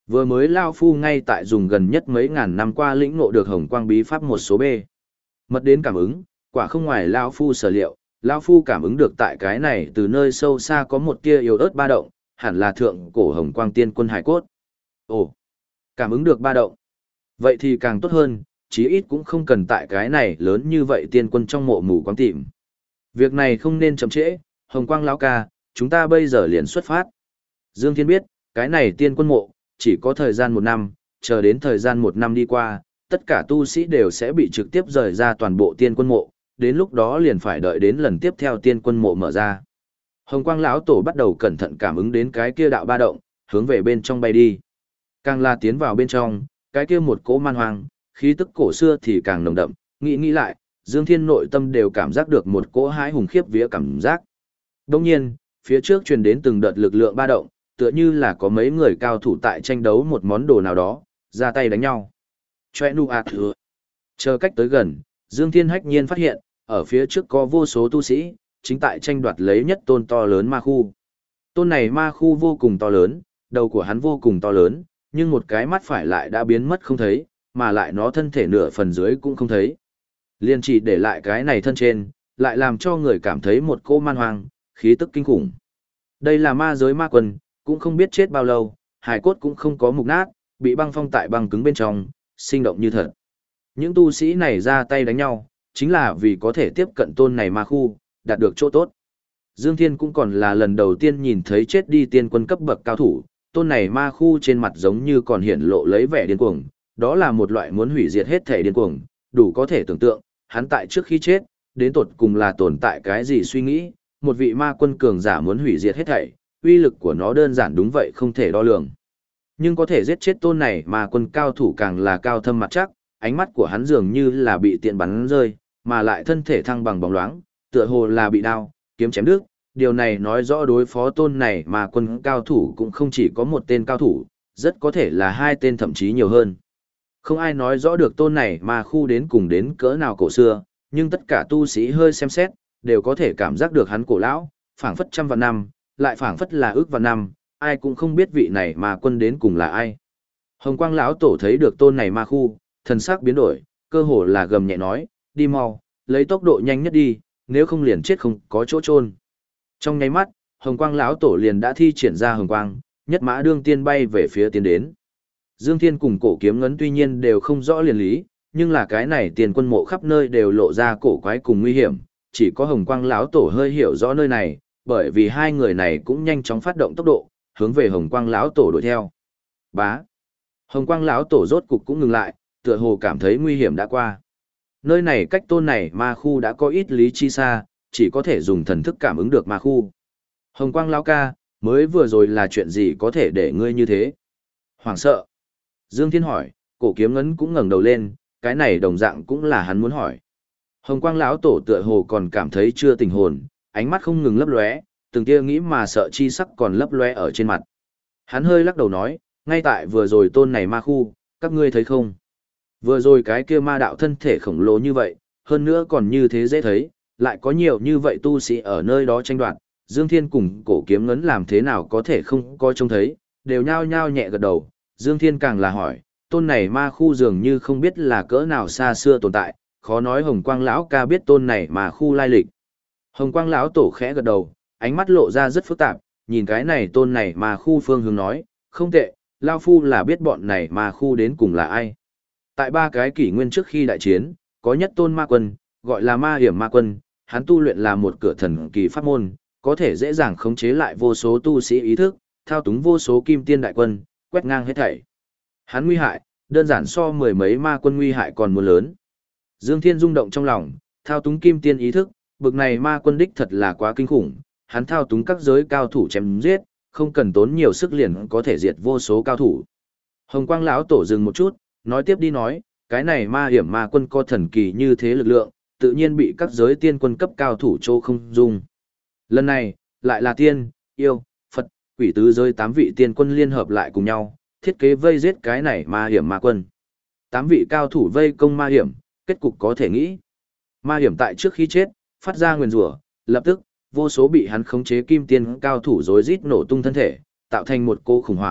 Vừa mới Lao Phu ngay tại dùng gần nhất mấy ngàn năm qua lĩnh ngộ được hồng quang bí pháp một số B. Mật đến cảm ứng, quả không ngoài Lao Phu sở liệu, Lao Phu cảm ứng được tại cái này từ nơi sâu xa có một tia yếu ớt ba động, hẳn là thượng cổ hồng quang tiên quân hải cốt. Ồ, cảm ứng được ba động. Vậy thì càng tốt hơn, chí ít cũng không cần tại cái này lớn như vậy tiên quân trong mộ mù quáng tìm. Việc này không nên chậm trễ, hồng quang lão ca, chúng ta bây giờ liền xuất phát. Dương Thiên biết, cái này tiên quân mộ, chỉ có thời gian 1 năm, chờ đến thời gian 1 năm đi qua, tất cả tu sĩ đều sẽ bị trực tiếp rời ra toàn bộ tiên quân mộ, đến lúc đó liền phải đợi đến lần tiếp theo tiên quân mộ mở ra. Hồng quang lão tổ bắt đầu cẩn thận cảm ứng đến cái kia đạo ba động, hướng về bên trong bay đi. Càng là tiến vào bên trong, cái kia một cỗ man hoang, khí tức cổ xưa thì càng nồng đậm, nghĩ lại, Dương Thiên nội tâm đều cảm giác được một cỗ hãi hùng khiếp vía cảm giác. Đồng nhiên, phía trước truyền đến từng đợt lực lượng ba động, tựa như là có mấy người cao thủ tại tranh đấu một món đồ nào đó, ra tay đánh nhau. Chòe nu ạt thừa. Chờ cách tới gần, Dương Thiên hách nhiên phát hiện, ở phía trước có vô số tu sĩ, chính tại tranh đoạt lấy nhất tôn to lớn ma khu. Tôn này ma khu vô cùng to lớn, đầu của hắn vô cùng to lớn, nhưng một cái mắt phải lại đã biến mất không thấy, mà lại nó thân thể nửa phần dưới cũng không thấy. Liên chỉ để lại cái này thân trên, lại làm cho người cảm thấy một cô man hoang, khí tức kinh khủng. Đây là ma giới ma quân, cũng không biết chết bao lâu, hài cốt cũng không có mục nát, bị băng phong tại băng cứng bên trong, sinh động như thật. Những tu sĩ này ra tay đánh nhau, chính là vì có thể tiếp cận tôn này ma khu, đạt được chỗ tốt. Dương Thiên cũng còn là lần đầu tiên nhìn thấy chết đi tiên quân cấp bậc cao thủ, tôn này ma khu trên mặt giống như còn hiển lộ lấy vẻ điên cuồng, đó là một loại muốn hủy diệt hết thể điên cuồng, đủ có thể tưởng tượng, hắn tại trước khi chết, đến tột cùng là tồn tại cái gì suy nghĩ, một vị ma quân cường giả muốn hủy diệt hết thảy, uy lực của nó đơn giản đúng vậy không thể đo lường. Nhưng có thể giết chết tôn này ma quân cao thủ càng là cao thâm mặt chắc, ánh mắt của hắn dường như là bị tiện bắn rơi, mà lại thân thể thăng bằng bóng loáng, tựa hồ là bị đao, kiếm chém đứt. Điều này nói rõ đối phó tôn này mà quân cao thủ cũng không chỉ có một tên cao thủ, rất có thể là 2 tên thậm chí nhiều hơn. Không ai nói rõ được tôn này mà khu đến cùng đến cỡ nào cổ xưa, nhưng tất cả tu sĩ hơi xem xét, đều có thể cảm giác được hắn cổ lão, phảng phất trăm vạn năm, lại phảng phất là ước vạn năm, ai cũng không biết vị này mà quân đến cùng là ai. Hồng Quang lão tổ thấy được tôn này ma khu, thần sắc biến đổi, cơ hồ là gầm nhẹ nói, đi mau, lấy tốc độ nhanh nhất đi, nếu không liền chết không có chỗ chôn. Trong nháy mắt, Hồng Quang lão tổ liền đã thi triển ra hồng quang, nhất mã đương tiên bay về phía tiến đến. Dương Thiên cùng cổ kiếm ngấn tuy nhiên đều không rõ liền lý, nhưng là cái này tiền quân mộ khắp nơi đều lộ ra cổ quái cùng nguy hiểm, chỉ có Hồng Quang lão tổ hơi hiểu rõ nơi này, bởi vì hai người này cũng nhanh chóng phát động tốc độ, hướng về Hồng Quang lão tổ đuổi theo. Bá. Hồng Quang lão tổ rốt cục cũng ngừng lại, tựa hồ cảm thấy nguy hiểm đã qua. Nơi này cách tôn này ma khu đã có ít lý chi xa, chỉ có thể dùng thần thức cảm ứng được ma khu. Hồng Quang lão ca, mới vừa rồi là chuyện gì có thể để ngươi như thế? Hoảng sợ. Dương Thiên hỏi, cổ kiếm ngấn cũng ngẩng đầu lên, cái này đồng dạng cũng là hắn muốn hỏi. Hồng Quang lão tổ tựa hồ còn cảm thấy chưa tỉnh hồn, ánh mắt không ngừng lấp lóe, từng tia nghĩ mà sợ chi sắc còn lấp lóe ở trên mặt. Hắn hơi lắc đầu nói, ngay tại vừa rồi tôn này ma khu, các ngươi thấy không? Vừa rồi cái kia ma đạo thân thể khổng lồ như vậy, hơn nữa còn như thế dễ thấy, lại có nhiều như vậy tu sĩ ở nơi đó tranh đoạt, Dương Thiên cùng cổ kiếm ngấn làm thế nào có thể không có trông thấy, đều nhao nhao nhẹ gật đầu, Dương Thiên càng là hỏi, tôn này ma khu dường như không biết là cỡ nào xa xưa tồn tại, khó nói Hồng Quang lão ca biết tôn này mà khu lai lịch. Hồng Quang lão tổ khẽ gật đầu, ánh mắt lộ ra rất phức tạp, nhìn cái này tôn này mà khu phương hướng nói, không tệ, lão phu là biết bọn này mà khu đến cùng là ai. Tại 3 cái kỷ nguyên trước khi đại chiến, có nhất tôn ma quân, gọi là ma hiểm ma quân, hắn tu luyện là một cửa thần kỳ pháp môn, có thể dễ dàng khống chế lại vô số tu sĩ ý thức, thao túng vô số kim tiên đại quân, quét ngang hết thảy. Hắn nguy hại, đơn giản so 10 mấy ma quân nguy hại còn muốn lớn. Dương Thiên rung động trong lòng, thao túng kim tiên ý thức, bực này ma quân đích thật là quá kinh khủng, hắn thao túng các giới cao thủ chém giết, không cần tốn nhiều sức liền có thể diệt vô số cao thủ. Hồng Quang lão tổ dừng một chút, nói tiếp đi nói, cái này ma hiểm ma quân có thần kỳ như thế lực lượng, tự nhiên bị các giới tiên quân cấp cao thủ chô không dung. Lần này, lại là tiên, yêu, Phật, quỷ tứ giới 8 vị tiên quân liên hợp lại cùng nhau, thiết kế vây giết cái này ma hiểm ma quân. 8 vị cao thủ vây công ma hiểm, kết cục có thể nghĩ. Ma hiểm tại trước khi chết, phát ra nguyền rủa, lập tức, vô số bị hắn khống chế kim tiên cao thủ rối rít nổ tung thân thể, tạo thành một cô khủng hoảng,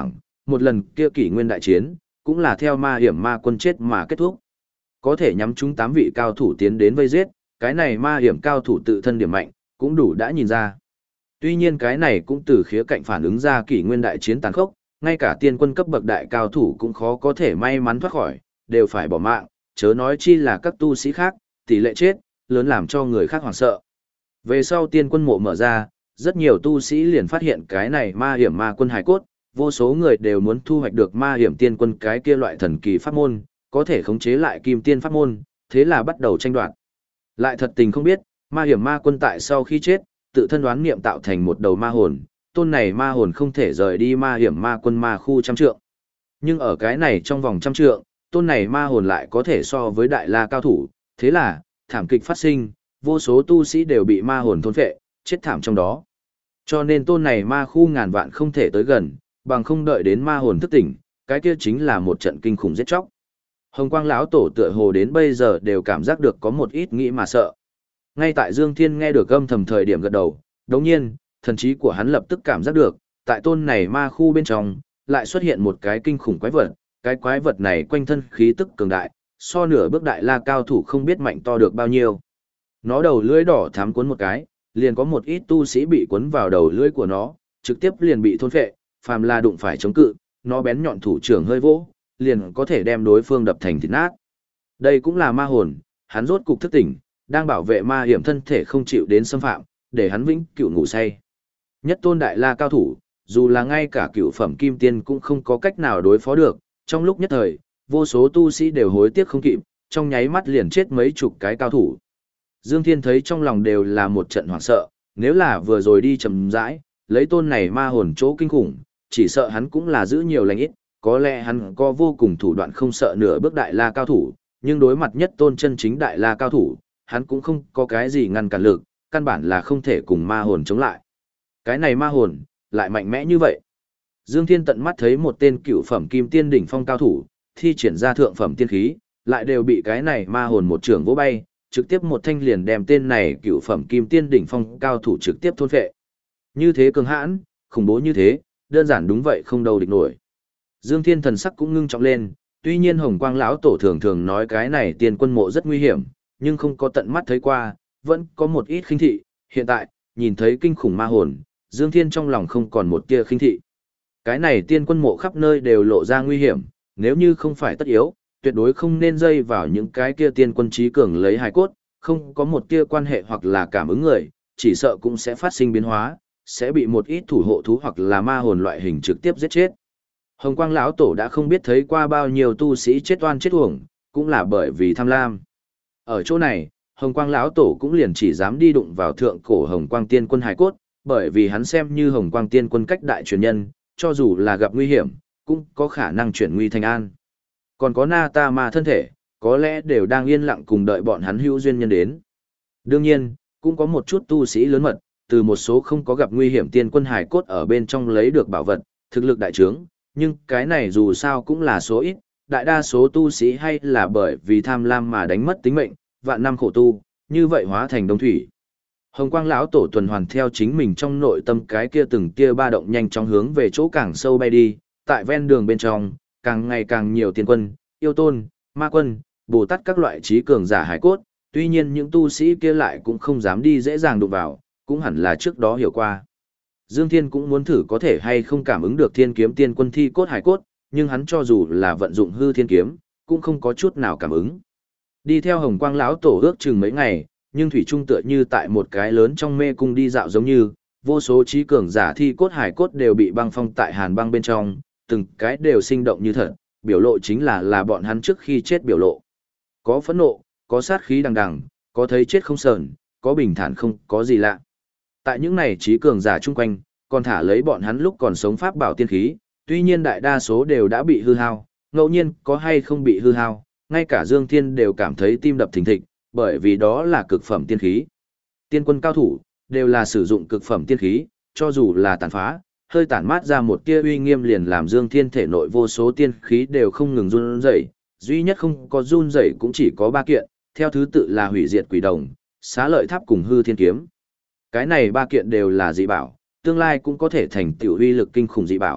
một lần kia kỷ nguyên đại chiến, cũng là theo ma hiểm ma quân chết mà kết thúc. Có thể nhắm chúng 8 vị cao thủ tiến đến vây giết, cái này ma hiểm cao thủ tự thân điểm mạnh, cũng đủ đã nhìn ra. Tuy nhiên cái này cũng từ khía cạnh phản ứng ra kỷ nguyên đại chiến tàn khốc, ngay cả tiên quân cấp bậc đại cao thủ cũng khó có thể may mắn thoát khỏi, đều phải bỏ mạng, chớ nói chi là các tu sĩ khác, tỷ lệ chết, lớn làm cho người khác hoảng sợ. Về sau tiên quân mộ mở ra, rất nhiều tu sĩ liền phát hiện cái này ma hiểm ma quân hải cốt, vô số người đều muốn thu hoạch được ma hiểm tiên quân cái kia loại thần kỳ pháp môn, có thể khống chế lại kim tiên pháp môn, thế là bắt đầu tranh đoạt. Lại thật tình không biết, ma hiểm ma quân tại sau khi chết, tự thân đoán niệm tạo thành một đầu ma hồn, tôn này ma hồn không thể rời đi ma hiểm ma quân ma khu trăm trượng. Nhưng ở cái này trong vòng trăm trượng, tôn này ma hồn lại có thể so với đại la cao thủ, thế là, thảm kịch phát sinh, vô số tu sĩ đều bị ma hồn thôn phệ, chết thảm trong đó. Cho nên tôn này ma khu ngàn vạn không thể tới gần, bằng không đợi đến ma hồn thức tỉnh, cái kia chính là một trận kinh khủng giết chóc. Hồng Quang lão tổ tựa hồ đến bây giờ đều cảm giác được có một ít nghĩ mà sợ. Ngay tại Dương Thiên nghe được âm thầm thời điểm gật đầu, đồng nhiên, thần trí của hắn lập tức cảm giác được, tại tôn này ma khu bên trong, lại xuất hiện một cái kinh khủng quái vật, cái quái vật này quanh thân khí tức cường đại, so nửa bước đại la cao thủ không biết mạnh to được bao nhiêu. Nó đầu lưỡi đỏ thắm cuốn một cái, liền có một ít tu sĩ bị cuốn vào đầu lưỡi của nó, trực tiếp liền bị thôn phệ, phàm là đụng phải chống cự, nó bén nhọn thủ trưởng hơi vỗ, liền có thể đem đối phương đập thành thịt nát. Đây cũng là ma hồn, hắn rốt cục thức tỉnh, đang bảo vệ ma hiểm thân thể không chịu đến xâm phạm, để hắn vĩnh cửu ngủ say. Nhất tôn đại la cao thủ, dù là ngay cả cửu phẩm kim tiên cũng không có cách nào đối phó được, trong lúc nhất thời, vô số tu sĩ đều hối tiếc không kịp, trong nháy mắt liền chết mấy chục cái cao thủ. Dương Thiên thấy trong lòng đều là một trận hoảng sợ, nếu là vừa rồi đi chậm rãi, lấy tôn này ma hồn chỗ kinh khủng, chỉ sợ hắn cũng là giữ nhiều lành ít, có lẽ hắn có vô cùng thủ đoạn không sợ nửa bước đại la cao thủ, nhưng đối mặt nhất tôn chân chính đại la cao thủ, hắn cũng không có cái gì ngăn cản lực, căn bản là không thể cùng ma hồn chống lại. Cái này ma hồn, lại mạnh mẽ như vậy. Dương Thiên tận mắt thấy một tên cựu phẩm kim tiên đỉnh phong cao thủ, thi triển ra thượng phẩm tiên khí, lại đều bị cái này ma hồn một trường vỗ bay, trực tiếp một thanh liền đem tên này cựu phẩm kim tiên đỉnh phong cao thủ trực tiếp thôn phệ. Như thế cường hãn, khủng bố như thế, đơn giản đúng vậy không đâu địch nổi. Dương Thiên thần sắc cũng ngưng trọng lên, tuy nhiên Hồng Quang lão tổ thường thường nói cái này tiên quân mộ rất nguy hiểm, nhưng không có tận mắt thấy qua, vẫn có một ít khinh thị, hiện tại, nhìn thấy kinh khủng ma hồn, Dương Thiên trong lòng không còn một tia khinh thị. Cái này tiên quân mộ khắp nơi đều lộ ra nguy hiểm, nếu như không phải tất yếu, tuyệt đối không nên dây vào những cái kia tiên quân trí cường lấy hài cốt, không có một tia quan hệ hoặc là cảm ứng người, chỉ sợ cũng sẽ phát sinh biến hóa, sẽ bị một ít thủ hộ thú hoặc là ma hồn loại hình trực tiếp giết chết. Hồng Quang lão tổ đã không biết thấy qua bao nhiêu tu sĩ chết oan chết uổng, cũng là bởi vì tham lam. Ở chỗ này, Hồng Quang lão tổ cũng liền chỉ dám đi đụng vào thượng cổ Hồng Quang tiên quân hài cốt, bởi vì hắn xem như Hồng Quang tiên quân cách đại truyền nhân, cho dù là gặp nguy hiểm, cũng có khả năng chuyển nguy thành an. Còn có Na Ta Ma thân thể, có lẽ đều đang yên lặng cùng đợi bọn hắn hữu duyên nhân đến. Đương nhiên, cũng có một chút tu sĩ lớn mật, từ một số không có gặp nguy hiểm tiên quân hài cốt ở bên trong lấy được bảo vật, thực lực đại trướng, nhưng cái này dù sao cũng là số ít, đại đa số tu sĩ hay là bởi vì tham lam mà đánh mất tính mệnh, vạn năm khổ tu, như vậy hóa thành đông thủy. Hồng Quang lão tổ tuần hoàn theo chính mình trong nội tâm cái kia từng kia ba động nhanh chóng hướng về chỗ càng sâu bay đi, tại ven đường bên trong, càng ngày càng nhiều tiên quân, yêu tôn, ma quân, Bồ Tát các loại trí cường giả hải cốt, tuy nhiên những tu sĩ kia lại cũng không dám đi dễ dàng đụng vào, cũng hẳn là trước đó hiểu qua. Dương Thiên cũng muốn thử có thể hay không cảm ứng được thiên kiếm tiên quân thi cốt hải cốt, nhưng hắn cho dù là vận dụng hư thiên kiếm, cũng không có chút nào cảm ứng. Đi theo Hồng Quang lão tổ ước chừng mấy ngày, nhưng thủy trung tựa như tại một cái lớn trong mê cung đi dạo giống như, vô số trí cường giả thi cốt hải cốt đều bị băng phong tại hàn băng bên trong, từng cái đều sinh động như thật, biểu lộ chính là bọn hắn trước khi chết biểu lộ. Có phẫn nộ, có sát khí đằng đằng, có thấy chết không sờn, có bình thản không có gì lạ. Tại những này trí cường giả chung quanh, còn thả lấy bọn hắn lúc còn sống pháp bảo tiên khí, tuy nhiên đại đa số đều đã bị hư hao, ngẫu nhiên có hay không bị hư hao, ngay cả Dương Thiên đều cảm thấy tim đập thình thịch, bởi vì đó là cực phẩm tiên khí. Tiên quân cao thủ, đều là sử dụng cực phẩm tiên khí, cho dù là tàn phá, hơi tản mát ra một tia uy nghiêm liền làm Dương Thiên thể nội vô số tiên khí đều không ngừng run rẩy, duy nhất không có run rẩy cũng chỉ có 3 kiện, theo thứ tự là hủy diệt quỷ đồng, xá lợi tháp cùng hư thiên kiếm. Cái này 3 kiện đều là dị bảo, tương lai cũng có thể thành tiểu uy lực kinh khủng dị bảo,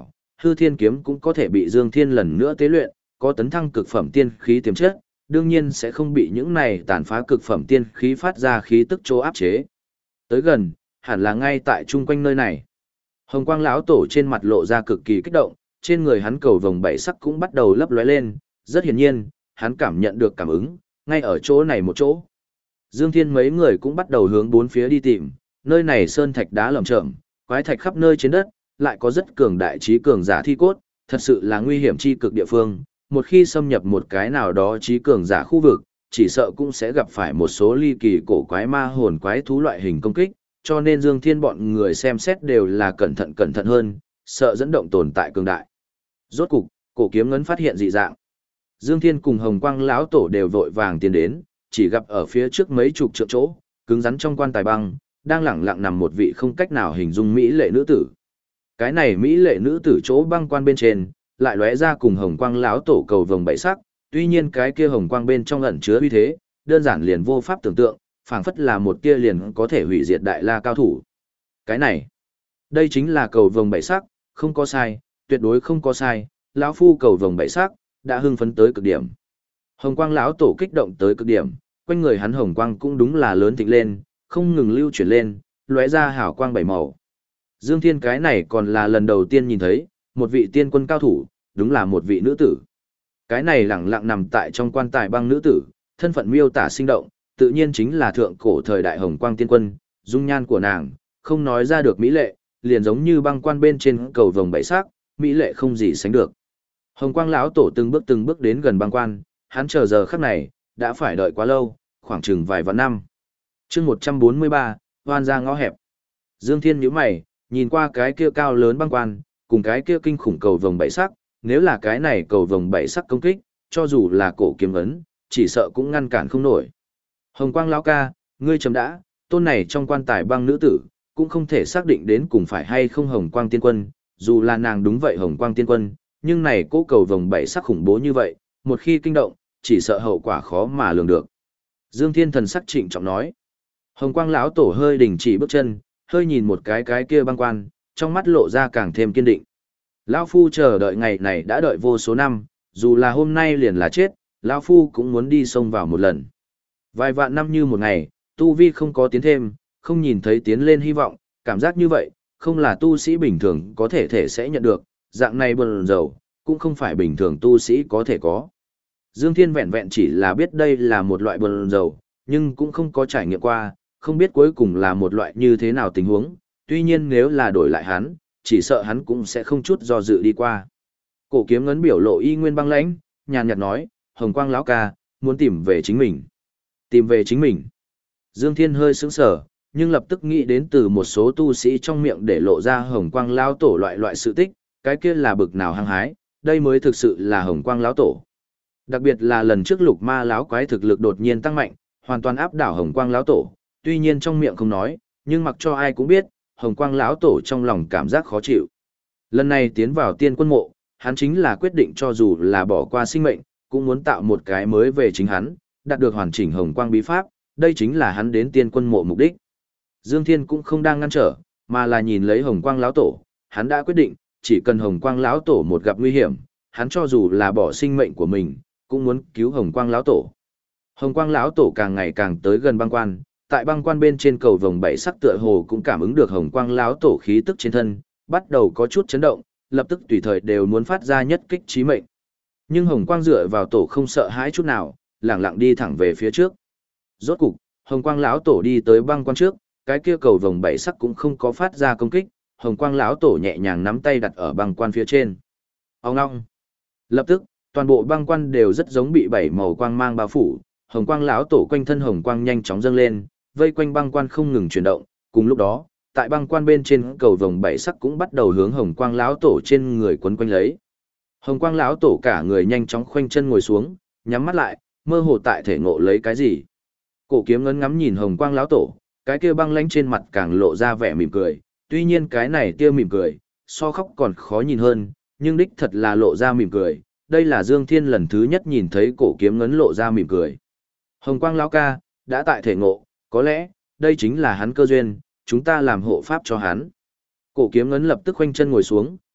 hư thiên kiếm cũng có thể bị Dương Thiên lần nữa tế luyện, có tấn thăng cực phẩm tiên khí tiềm chất, đương nhiên sẽ không bị những này tàn phá cực phẩm tiên khí phát ra khí tức chỗ áp chế. Tới gần, hẳn là ngay tại chung quanh nơi này. Hồng quang lão tổ trên mặt lộ ra cực kỳ kích động, trên người hắn cầu vồng bảy sắc cũng bắt đầu lấp lóe lên, rất hiển nhiên, hắn cảm nhận được cảm ứng, ngay ở chỗ này một chỗ. Dương Thiên mấy người cũng bắt đầu hướng bốn phía đi tìm, nơi này sơn thạch đá lởm chởm, quái thạch khắp nơi trên đất, lại có rất cường đại trí cường giả thi cốt, thật sự là nguy hiểm chi cực địa phương, một khi xâm nhập một cái nào đó trí cường giả khu vực, chỉ sợ cũng sẽ gặp phải một số ly kỳ cổ quái ma hồn quái thú loại hình công kích, cho nên Dương Thiên bọn người xem xét đều là cẩn thận hơn, sợ dẫn động tồn tại cường đại. Rốt cục, cổ kiếm ngấn phát hiện dị dạng. Dương Thiên cùng Hồng Quang lão tổ đều vội vàng tiến đến, chỉ gặp ở phía trước mấy chục trượng chỗ, cứng rắn trong quan tài băng, đang lẳng lặng nằm một vị không cách nào hình dung mỹ lệ nữ tử. Cái này mỹ lệ nữ tử chỗ băng quan bên trên, lại lóe ra cùng Hồng Quang lão tổ cầu vồng bảy sắc, tuy nhiên cái kia hồng quang bên trong ẩn chứa uy thế, đơn giản liền vô pháp tưởng tượng, phảng phất là một tia liền có thể hủy diệt đại la cao thủ. Cái này, đây chính là cầu vồng bảy sắc, không có sai, tuyệt đối không có sai, lão phu cầu vồng bảy sắc đã hưng phấn tới cực điểm. Hồng quang lão tổ kích động tới cực điểm, quanh người hắn hồng quang cũng đúng là lớn thịnh lên, không ngừng lưu chuyển lên, lóe ra hào quang bảy màu. Dương Thiên cái này còn là lần đầu tiên nhìn thấy, một vị tiên quân cao thủ, đúng là một vị nữ tử. Cái này lẳng lặng nằm tại trong quan tài băng nữ tử, thân phận miêu tả sinh động, tự nhiên chính là thượng cổ thời đại hồng quang tiên quân, dung nhan của nàng, không nói ra được mỹ lệ, liền giống như băng quan bên trên cầu vồng bảy sắc, mỹ lệ không gì sánh được. Hồng quang lão tổ từng bước đến gần băng quan, hắn chờ giờ khắc này, đã phải đợi quá lâu, khoảng chừng vài vạn năm. Chương 143, hoan ra ngõ hẹp. Dương Thiên nhíu mày, nhìn qua cái kia cao lớn băng quan, cùng cái kia kinh khủng cầu vồng bảy sắc, nếu là cái này cầu vồng bảy sắc công kích, cho dù là cổ kiếm ấn, chỉ sợ cũng ngăn cản không nổi. Hồng quang lão ca, ngươi chấm đã, tôn này trong quan tài băng nữ tử, cũng không thể xác định đến cùng phải hay không hồng quang tiên quân, dù là nàng đúng vậy hồng quang tiên quân, nhưng này cố cầu vồng bảy sắc khủng bố như vậy, một khi kinh động, chỉ sợ hậu quả khó mà lường được. Dương Thiên thần sắc trịnh trọng nói. Hồng quang lão tổ hơi đình chỉ bước chân, hơi nhìn một cái kia băng quan, trong mắt lộ ra càng thêm kiên định. Lão phu chờ đợi ngày này đã đợi vô số năm, dù là hôm nay liền là chết, lão phu cũng muốn đi xông vào một lần. Vài vạn năm như một ngày, tu vi không có tiến thêm, không nhìn thấy tiến lên hy vọng, cảm giác như vậy, không là tu sĩ bình thường có thể sẽ nhận được, dạng này buồn rầu, cũng không phải bình thường tu sĩ có thể có. Dương Thiên vẹn vẹn chỉ là biết đây là một loại buồn rầu, nhưng cũng không có trải nghiệm qua, không biết cuối cùng là một loại như thế nào tình huống, tuy nhiên nếu là đổi lại hắn, chỉ sợ hắn cũng sẽ không chút do dự đi qua. Cổ kiếm ngấn biểu lộ y nguyên băng lãnh, nhàn nhạt nói, Hồng Quang lão ca, muốn tìm về chính mình. Tìm về chính mình. Dương Thiên hơi sững sờ, nhưng lập tức nghĩ đến từ một số tu sĩ trong miệng để lộ ra Hồng Quang lão tổ loại sự tích, cái kia là bực nào hăng hái, đây mới thực sự là Hồng Quang lão tổ. Đặc biệt là lần trước Lục Ma lão quái thực lực đột nhiên tăng mạnh, hoàn toàn áp đảo Hồng Quang lão tổ, tuy nhiên trong miệng không nói, nhưng mặc cho ai cũng biết, Hồng Quang lão tổ trong lòng cảm giác khó chịu. Lần này tiến vào tiên quân mộ, hắn chính là quyết định cho dù là bỏ qua sinh mệnh, cũng muốn tạo một cái mới về chính hắn, đạt được hoàn chỉnh Hồng Quang bí pháp, đây chính là hắn đến tiên quân mộ mục đích. Dương Thiên cũng không đang ngăn trở, mà là nhìn lấy Hồng Quang lão tổ, hắn đã quyết định, chỉ cần Hồng Quang lão tổ một gặp nguy hiểm, hắn cho dù là bỏ sinh mệnh của mình, cũng muốn cứu Hồng Quang lão tổ. Hồng Quang lão tổ càng ngày càng tới gần băng quan, tại băng quan bên trên cầu vồng bảy sắc tựa hồ cũng cảm ứng được Hồng Quang lão tổ khí tức trên thân, bắt đầu có chút chấn động, lập tức tùy thời đều muốn phát ra nhất kích chí mệnh. Nhưng Hồng Quang dựa vào tổ không sợ hãi chút nào, lẳng lặng đi thẳng về phía trước. Rốt cục, Hồng Quang lão tổ đi tới băng quan trước, cái kia cầu vồng bảy sắc cũng không có phát ra công kích, Hồng Quang lão tổ nhẹ nhàng nắm tay đặt ở băng quan phía trên. Ong ong. Lập tức, toàn bộ băng quan đều rất giống bị bảy màu quang mang bao phủ, Hồng Quang lão tổ quanh thân hồng quang nhanh chóng dâng lên, vây quanh băng quan không ngừng chuyển động, cùng lúc đó, tại băng quan bên trên cầu vồng bảy sắc cũng bắt đầu hướng Hồng Quang lão tổ trên người quấn quanh lấy. Hồng Quang lão tổ cả người nhanh chóng khoanh chân ngồi xuống, nhắm mắt lại, mơ hồ tại thể ngộ lấy cái gì. Cổ kiếm ngấn ngắm nhìn Hồng Quang lão tổ, cái kia băng lãnh trên mặt càng lộ ra vẻ mỉm cười, tuy nhiên cái này tia mỉm cười, so khóc còn khó nhìn hơn, nhưng đích thật là lộ ra mỉm cười, đây là Dương Thiên lần thứ nhất nhìn thấy cổ kiếm ngấn lộ ra mỉm cười. Hồng Quang lão ca, đã tại thể ngộ, có lẽ, đây chính là hắn cơ duyên, chúng ta làm hộ pháp cho hắn. Cổ kiếm ngấn lập tức khoanh chân ngồi xuống,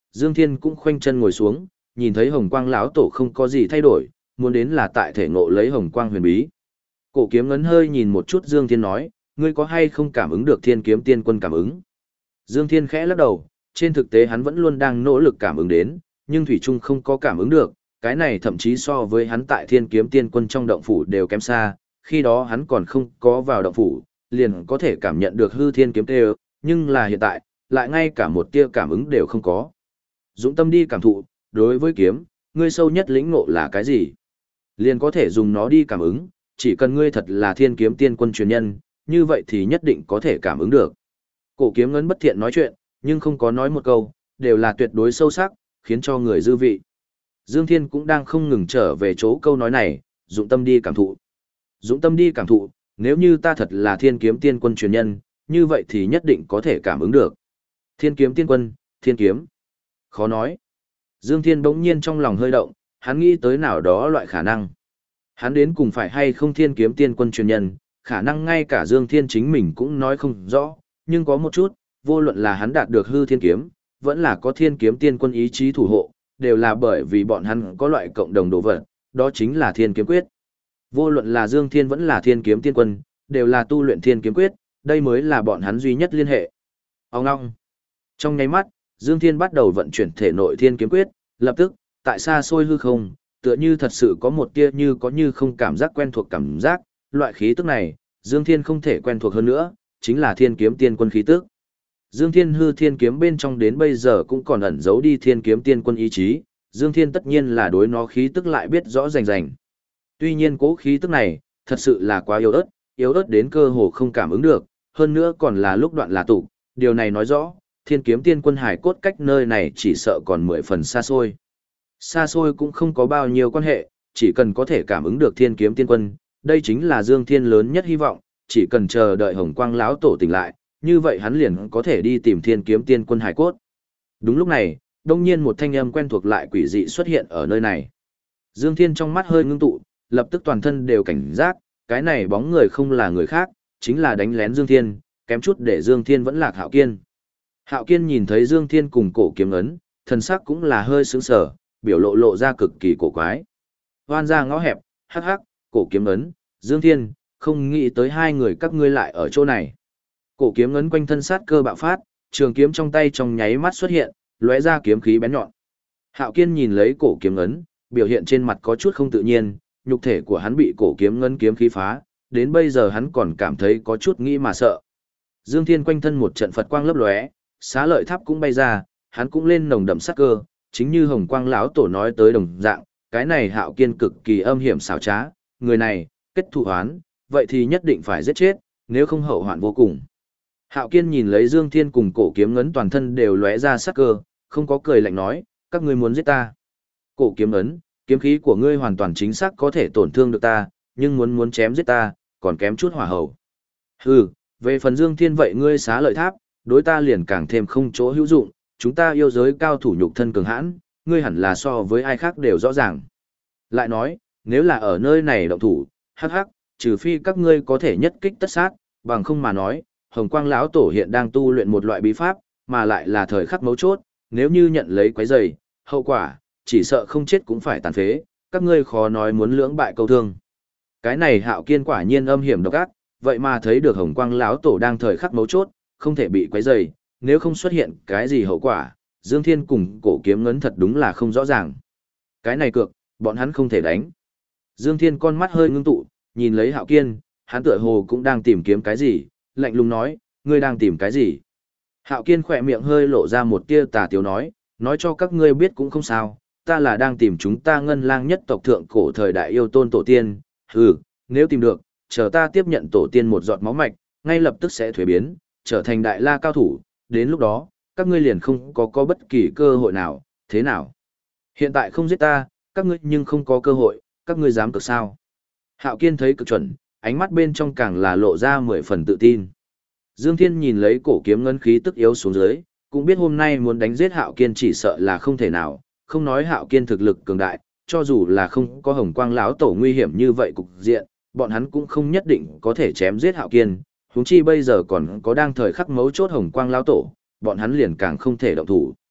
Dương Thiên cũng khoanh chân ngồi xuống, nhìn thấy hồng quang lão tổ không có gì thay đổi, muốn đến là tại thể ngộ lấy hồng quang huyền bí. Cổ kiếm ngấn hơi nhìn một chút Dương Thiên nói, ngươi có hay không cảm ứng được thiên kiếm tiên quân cảm ứng? Dương Thiên khẽ lắc đầu, trên thực tế hắn vẫn luôn đang nỗ lực cảm ứng đến, nhưng Thủy Trung không có cảm ứng được, cái này thậm chí so với hắn tại thiên kiếm tiên quân trong động phủ đều kém xa, khi đó hắn còn không có vào động phủ, liền có thể cảm nhận được hư thiên kiếm tê, nhưng là hiện tại, lại ngay cả một tia cảm ứng đều không có. Dũng tâm đi cảm thụ, đối với kiếm, ngươi sâu nhất lĩnh ngộ là cái gì? Liền có thể dùng nó đi cảm ứng, chỉ cần ngươi thật là thiên kiếm tiên quân truyền nhân, như vậy thì nhất định có thể cảm ứng được. Cổ kiếm ngấn bất thiện nói chuyện, nhưng không có nói một câu, đều là tuyệt đối sâu sắc, khiến cho người dư vị. Dương Thiên cũng đang không ngừng trở về chỗ câu nói này, dũng tâm đi cảm thụ. Dũng tâm đi cảm thụ, nếu như ta thật là thiên kiếm tiên quân truyền nhân, như vậy thì nhất định có thể cảm ứng được. Thiên kiếm tiên quân, thiên kiếm. Khó nói. Dương Thiên bỗng nhiên trong lòng hơi động, hắn nghĩ tới nào đó loại khả năng. Hắn đến cùng phải hay không thiên kiếm tiên quân truyền nhân, khả năng ngay cả Dương Thiên chính mình cũng nói không rõ, nhưng có một chút, vô luận là hắn đạt được hư thiên kiếm, vẫn là có thiên kiếm tiên quân ý chí thủ hộ, đều là bởi vì bọn hắn có loại cộng đồng đồ vật, đó chính là thiên kiếm quyết. Vô luận là Dương Thiên vẫn là thiên kiếm tiên quân, đều là tu luyện thiên kiếm quyết, đây mới là bọn hắn duy nhất liên hệ. Ông ngong. Trong nháy mắt, Dương Thiên bắt đầu vận chuyển thể nội thiên kiếm quyết, lập tức, tại xa xôi hư không, tựa như thật sự có một tia như có như không cảm giác quen thuộc cảm giác, loại khí tức này, Dương Thiên không thể quen thuộc hơn nữa, chính là thiên kiếm tiên quân khí tức. Dương Thiên hư thiên kiếm bên trong đến bây giờ cũng còn ẩn giấu đi thiên kiếm tiên quân ý chí, Dương Thiên tất nhiên là đối nó khí tức lại biết rõ rành rành. Tuy nhiên cố khí tức này, thật sự là quá yếu ớt đến cơ hồ không cảm ứng được, hơn nữa còn là lúc đoạn là tụ, điều này nói rõ, thiên kiếm tiên quân hải cốt cách nơi này chỉ sợ còn 10 phần xa xôi. Xa xôi cũng không có bao nhiêu quan hệ, chỉ cần có thể cảm ứng được thiên kiếm tiên quân, đây chính là Dương Thiên lớn nhất hy vọng, chỉ cần chờ đợi hồng quang lão tổ tỉnh lại, như vậy hắn liền có thể đi tìm thiên kiếm tiên quân hải cốt. Đúng lúc này, đông nhiên một thanh âm quen thuộc lại quỷ dị xuất hiện ở nơi này. Dương Thiên trong mắt hơi ngưng tụ, lập tức toàn thân đều cảnh giác, cái này bóng người không là người khác, chính là đánh lén Dương Thiên, kém chút để Dương Thiên vẫn lạc Hạo Kiên. Hạo Kiên nhìn thấy Dương Thiên cùng cổ kiếm ấn, thần sắc cũng là hơi sững sờ, biểu lộ ra cực kỳ cổ quái. Hoan ra ngõ hẹp, hắc hắc, cổ kiếm ấn, Dương Thiên, không nghĩ tới hai người các ngươi lại ở chỗ này. Cổ kiếm ấn quanh thân sát cơ bạo phát, trường kiếm trong tay trong nháy mắt xuất hiện, lóe ra kiếm khí bén nhọn. Hạo Kiên nhìn lấy cổ kiếm ấn, biểu hiện trên mặt có chút không tự nhiên, nhục thể của hắn bị cổ kiếm ngân kiếm khí phá, đến bây giờ hắn còn cảm thấy có chút nghĩ mà sợ. Dương Thiên quanh thân một trận Phật quang lấp lóe, xá lợi tháp cũng bay ra, hắn cũng lên nồng đậm sát cơ, chính như Hồng Quang lão tổ nói tới đồng dạng, cái này Hạo Kiên cực kỳ âm hiểm xảo trá, người này, kết thù oán, vậy thì nhất định phải giết chết, nếu không hậu hoạn vô cùng. Hạo Kiên nhìn lấy Dương Thiên cùng cổ kiếm ngấn toàn thân đều lóe ra sát cơ, không có cười lạnh nói, các ngươi muốn giết ta. Cổ kiếm ấn, kiếm khí của ngươi hoàn toàn chính xác có thể tổn thương được ta, nhưng muốn chém giết ta, còn kém chút hỏa hầu. Hừ, về phần Dương Thiên vậy ngươi xá lợi tháp, đối ta liền càng thêm không chỗ hữu dụng, chúng ta yêu giới cao thủ nhục thân cường hãn, ngươi hẳn là so với ai khác đều rõ ràng. Lại nói, nếu là ở nơi này động thủ, hắc hắc, trừ phi các ngươi có thể nhất kích tất sát, bằng không mà nói, Hồng Quang lão tổ hiện đang tu luyện một loại bí pháp, mà lại là thời khắc mấu chốt, nếu như nhận lấy quấy rầy, hậu quả, chỉ sợ không chết cũng phải tàn phế, các ngươi khó nói muốn lưỡng bại câu thương. Cái này Hạo Kiên quả nhiên âm hiểm độc ác, vậy mà thấy được Hồng Quang lão tổ đang thời khắc mấu chốt, không thể bị quấy rầy, nếu không xuất hiện cái gì hậu quả, Dương Thiên cùng cổ kiếm ngấn thật đúng là không rõ ràng. Cái này cược, bọn hắn không thể đánh. Dương Thiên con mắt hơi ngưng tụ, nhìn lấy Hạo Kiên, hắn tựa hồ cũng đang tìm kiếm cái gì, lạnh lùng nói, ngươi đang tìm cái gì? Hạo Kiên khỏe miệng hơi lộ ra một tia tà tiếu nói cho các ngươi biết cũng không sao, ta là đang tìm chúng ta ngân lang nhất tộc thượng cổ thời đại yêu tôn tổ tiên, nếu tìm được, chờ ta tiếp nhận tổ tiên một giọt máu mạch, ngay lập tức sẽ thuế biến, trở thành đại la cao thủ, đến lúc đó, các ngươi liền không có bất kỳ cơ hội nào, thế nào? Hiện tại không giết ta, các ngươi nhưng không có cơ hội, các ngươi dám cực sao? Hạo Kiên thấy cực chuẩn, ánh mắt bên trong càng là lộ ra 10 phần tự tin. Dương Thiên nhìn lấy cổ kiếm ngân khí tức yếu xuống dưới, cũng biết hôm nay muốn đánh giết Hạo Kiên chỉ sợ là không thể nào, không nói Hạo Kiên thực lực cường đại, cho dù là không có Hồng Quang lão tổ nguy hiểm như vậy cục diện, bọn hắn cũng không nhất định có thể chém giết Hạo Kiên, huống chi bây giờ còn có đang thời khắc mấu chốt Hồng Quang lão tổ, bọn hắn liền càng không thể động thủ.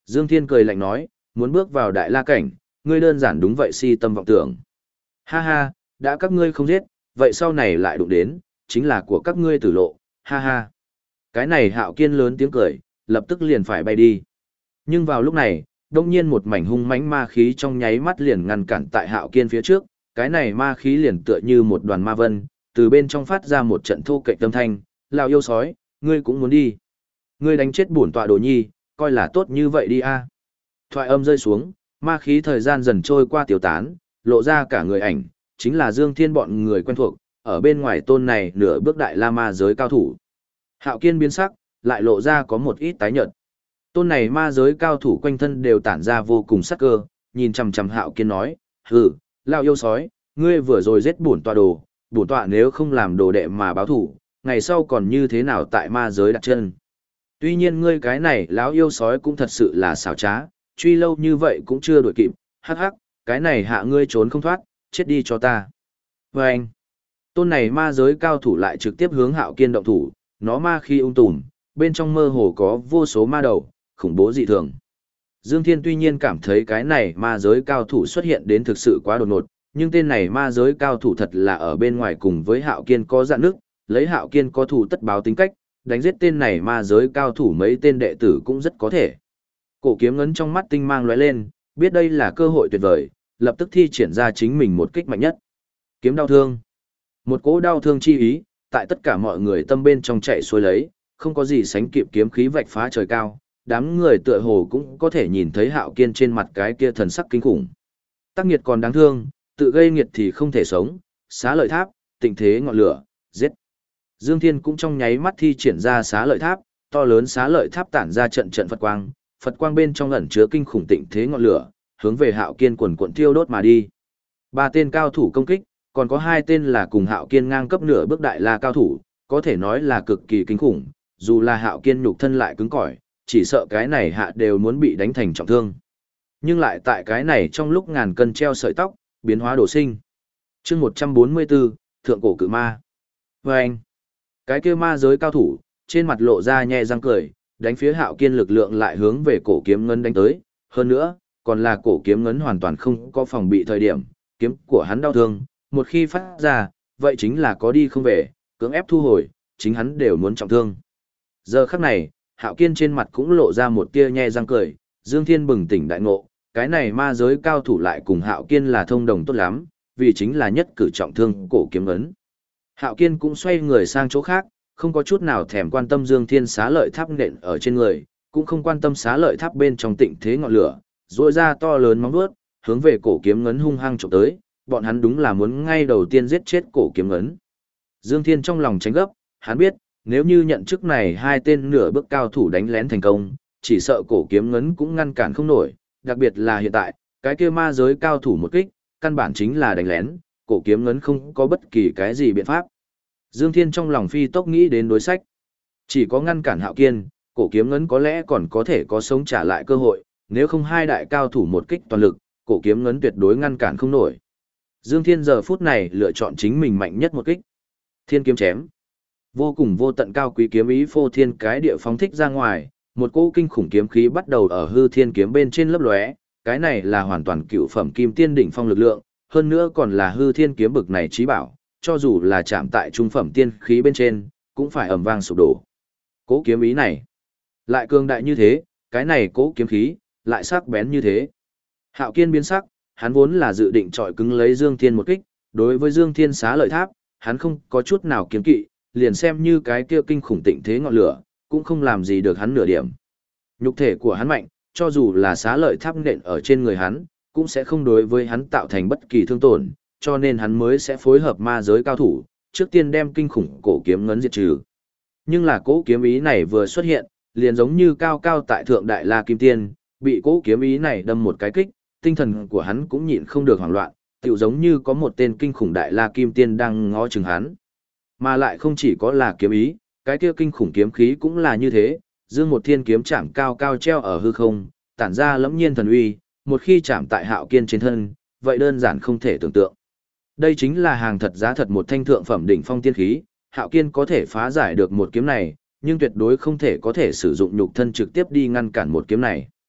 Dương Thiên cười lạnh nói, muốn bước vào đại la cảnh, ngươi đơn giản đúng vậy si tâm vọng tưởng. Ha ha, đã các ngươi không giết, vậy sau này lại đụng đến, chính là của các ngươi tử lộ, ha ha. Cái này Hạo Kiên lớn tiếng cười, lập tức liền phải bay đi. Nhưng vào lúc này, đông nhiên một mảnh hung mãnh ma khí trong nháy mắt liền ngăn cản tại Hạo Kiên phía trước, cái này ma khí liền tựa như một đoàn ma vân, từ bên trong phát ra một trận thô kệch âm thanh, lão yêu sói, ngươi cũng muốn đi. Ngươi đánh chết bổn tọa đồ nhi, coi là tốt như vậy đi a. Thoại âm rơi xuống, ma khí thời gian dần trôi qua tiêu tán, lộ ra cả người ảnh, chính là Dương Thiên bọn người quen thuộc, ở bên ngoài tôn này nửa bước đại la ma giới cao thủ. Hạo Kiên biến sắc, lại lộ ra có một ít tái nhợt. Tôn này ma giới cao thủ quanh thân đều tản ra vô cùng sắc cơ, nhìn chằm chằm Hạo Kiên nói, hừ, lão yêu sói, ngươi vừa rồi giết bổn tọa đồ, bổn tọa nếu không làm đồ đệ mà báo thủ, ngày sau còn như thế nào tại ma giới đặt chân. Tuy nhiên ngươi cái này lão yêu sói cũng thật sự là xảo trá, truy lâu như vậy cũng chưa đuổi kịp, hắc hắc, cái này hạ ngươi trốn không thoát, chết đi cho ta. Và anh, tôn này ma giới cao thủ lại trực tiếp hướng Hạo Kiên động thủ, nó ma khi tùm, bên trong mơ hồ có vô số ma đầu, khủng bố dị thường. Dương Thiên tuy nhiên cảm thấy cái này ma giới cao thủ xuất hiện đến thực sự quá đột ngột, nhưng tên này ma giới cao thủ thật là ở bên ngoài cùng với Hạo Kiên có dạn nước, lấy Hạo Kiên có thủ tất báo tính cách, đánh giết tên này ma giới cao thủ mấy tên đệ tử cũng rất có thể. Cổ kiếm ngấn trong mắt tinh mang lóe lên, biết đây là cơ hội tuyệt vời, lập tức thi triển ra chính mình một kích mạnh nhất. Kiếm đau thương. Một cỗ đau thương chi ý, tại tất cả mọi người tâm bên trong chạy xuôi lấy, không có gì sánh kịp kiếm khí vạch phá trời cao, đám người tựa hồ cũng có thể nhìn thấy Hạo Kiên trên mặt cái kia thần sắc kinh khủng. Tác nghiệt còn đáng thương, tự gây nghiệt thì không thể sống, xá lợi tháp, tịnh thế ngọn lửa, giết. Dương Thiên cũng trong nháy mắt thi triển ra xá lợi tháp, to lớn xá lợi tháp tản ra trận trận Phật quang bên trong ẩn chứa kinh khủng tịnh thế ngọn lửa, hướng về Hạo Kiên quần quần thiêu đốt mà đi. Ba tên cao thủ công kích, còn có hai tên là cùng Hạo Kiên ngang cấp nửa bước đại la cao thủ, có thể nói là cực kỳ kinh khủng, dù là Hạo Kiên nhục thân lại cứng cỏi, chỉ sợ cái này hạ đều muốn bị đánh thành trọng thương. Nhưng lại tại cái này trong lúc ngàn cân treo sợi tóc, biến hóa đổ sinh. Chương 144, Thượng cổ cự ma. Và anh, cái kia ma giới cao thủ, trên mặt lộ ra nhe răng cười, đánh phía Hạo Kiên lực lượng lại hướng về cổ kiếm ngân đánh tới, hơn nữa, còn là cổ kiếm ngân hoàn toàn không có phòng bị thời điểm, kiếm của hắn đau thương, một khi phát ra, vậy chính là có đi không về, cưỡng ép thu hồi, chính hắn đều muốn trọng thương. Giờ khắc này, Hạo Kiên trên mặt cũng lộ ra một tia nhe răng cười, Dương Thiên bừng tỉnh đại ngộ, cái này ma giới cao thủ lại cùng Hạo Kiên là thông đồng tốt lắm, vì chính là nhất cử trọng thương cổ kiếm ấn. Hạo Kiên cũng xoay người sang chỗ khác, không có chút nào thèm quan tâm Dương Thiên xá lợi tháp nện ở trên người, cũng không quan tâm xá lợi tháp bên trong tịnh thế ngọn lửa, rỗi ra to lớn móng vuốt, hướng về cổ kiếm ngấn hung hăng chụp tới, bọn hắn đúng là muốn ngay đầu tiên giết chết cổ kiếm ngấn. Dương Thiên trong lòng tránh gấp, hắn biết, nếu như nhận chức này hai tên nửa bước cao thủ đánh lén thành công, chỉ sợ cổ kiếm ngấn cũng ngăn cản không nổi, đặc biệt là hiện tại, cái kia ma giới cao thủ một kích, căn bản chính là đánh lén, cổ kiếm ngấn không có bất kỳ cái gì biện pháp. Dương Thiên trong lòng phi tốc nghĩ đến đối sách. Chỉ có ngăn cản Hạo Kiên, cổ kiếm ngấn có lẽ còn có thể có sống trả lại cơ hội, nếu không hai đại cao thủ một kích toàn lực, cổ kiếm ngấn tuyệt đối ngăn cản không nổi. Dương Thiên giờ phút này lựa chọn chính mình mạnh nhất một kích. Thiên kiếm chém. Vô cùng vô tận cao quý kiếm ý phô thiên cái địa phóng thích ra ngoài, một cỗ kinh khủng kiếm khí bắt đầu ở hư thiên kiếm bên trên lấp lóe, cái này là hoàn toàn cựu phẩm kim tiên đỉnh phong lực lượng, hơn nữa còn là hư thiên kiếm bực này chí bảo, cho dù là chạm tại trung phẩm tiên khí bên trên, cũng phải ầm vang sụp đổ. Cỗ kiếm ý này, lại cường đại như thế, cái này cỗ kiếm khí, lại sắc bén như thế. Hạo Kiên biến sắc, hắn vốn là dự định chọi cứng lấy Dương Thiên một kích, đối với Dương Thiên xá lợi tháp, hắn không có chút nào kiêng kỵ, liền xem như cái kia kinh khủng tịnh thế ngọn lửa, cũng không làm gì được hắn nửa điểm. Nhục thể của hắn mạnh, cho dù là xá lợi tháp nện ở trên người hắn, cũng sẽ không đối với hắn tạo thành bất kỳ thương tổn, cho nên hắn mới sẽ phối hợp ma giới cao thủ, trước tiên đem kinh khủng cổ kiếm ngấn diệt trừ. Nhưng là cỗ kiếm ý này vừa xuất hiện, liền giống như cao cao tại thượng đại la kim tiên, bị cỗ kiếm ý này đâm một cái kích, tinh thần của hắn cũng nhịn không được hoảng loạn, tựu giống như có một tên kinh khủng đại la kim tiên đang ngó chừng hắn. Mà lại không chỉ có là kiếm ý, cái kia kinh khủng kiếm khí cũng là như thế, dương một thiên kiếm chạm cao cao treo ở hư không, tản ra lẫm nhiên thần uy, một khi chạm tại Hạo Kiên trên thân, vậy đơn giản không thể tưởng tượng. Đây chính là hàng thật giá thật một thanh thượng phẩm đỉnh phong tiên khí, Hạo Kiên có thể phá giải được một kiếm này, nhưng tuyệt đối không thể có thể sử dụng nhục thân trực tiếp đi ngăn cản một kiếm này.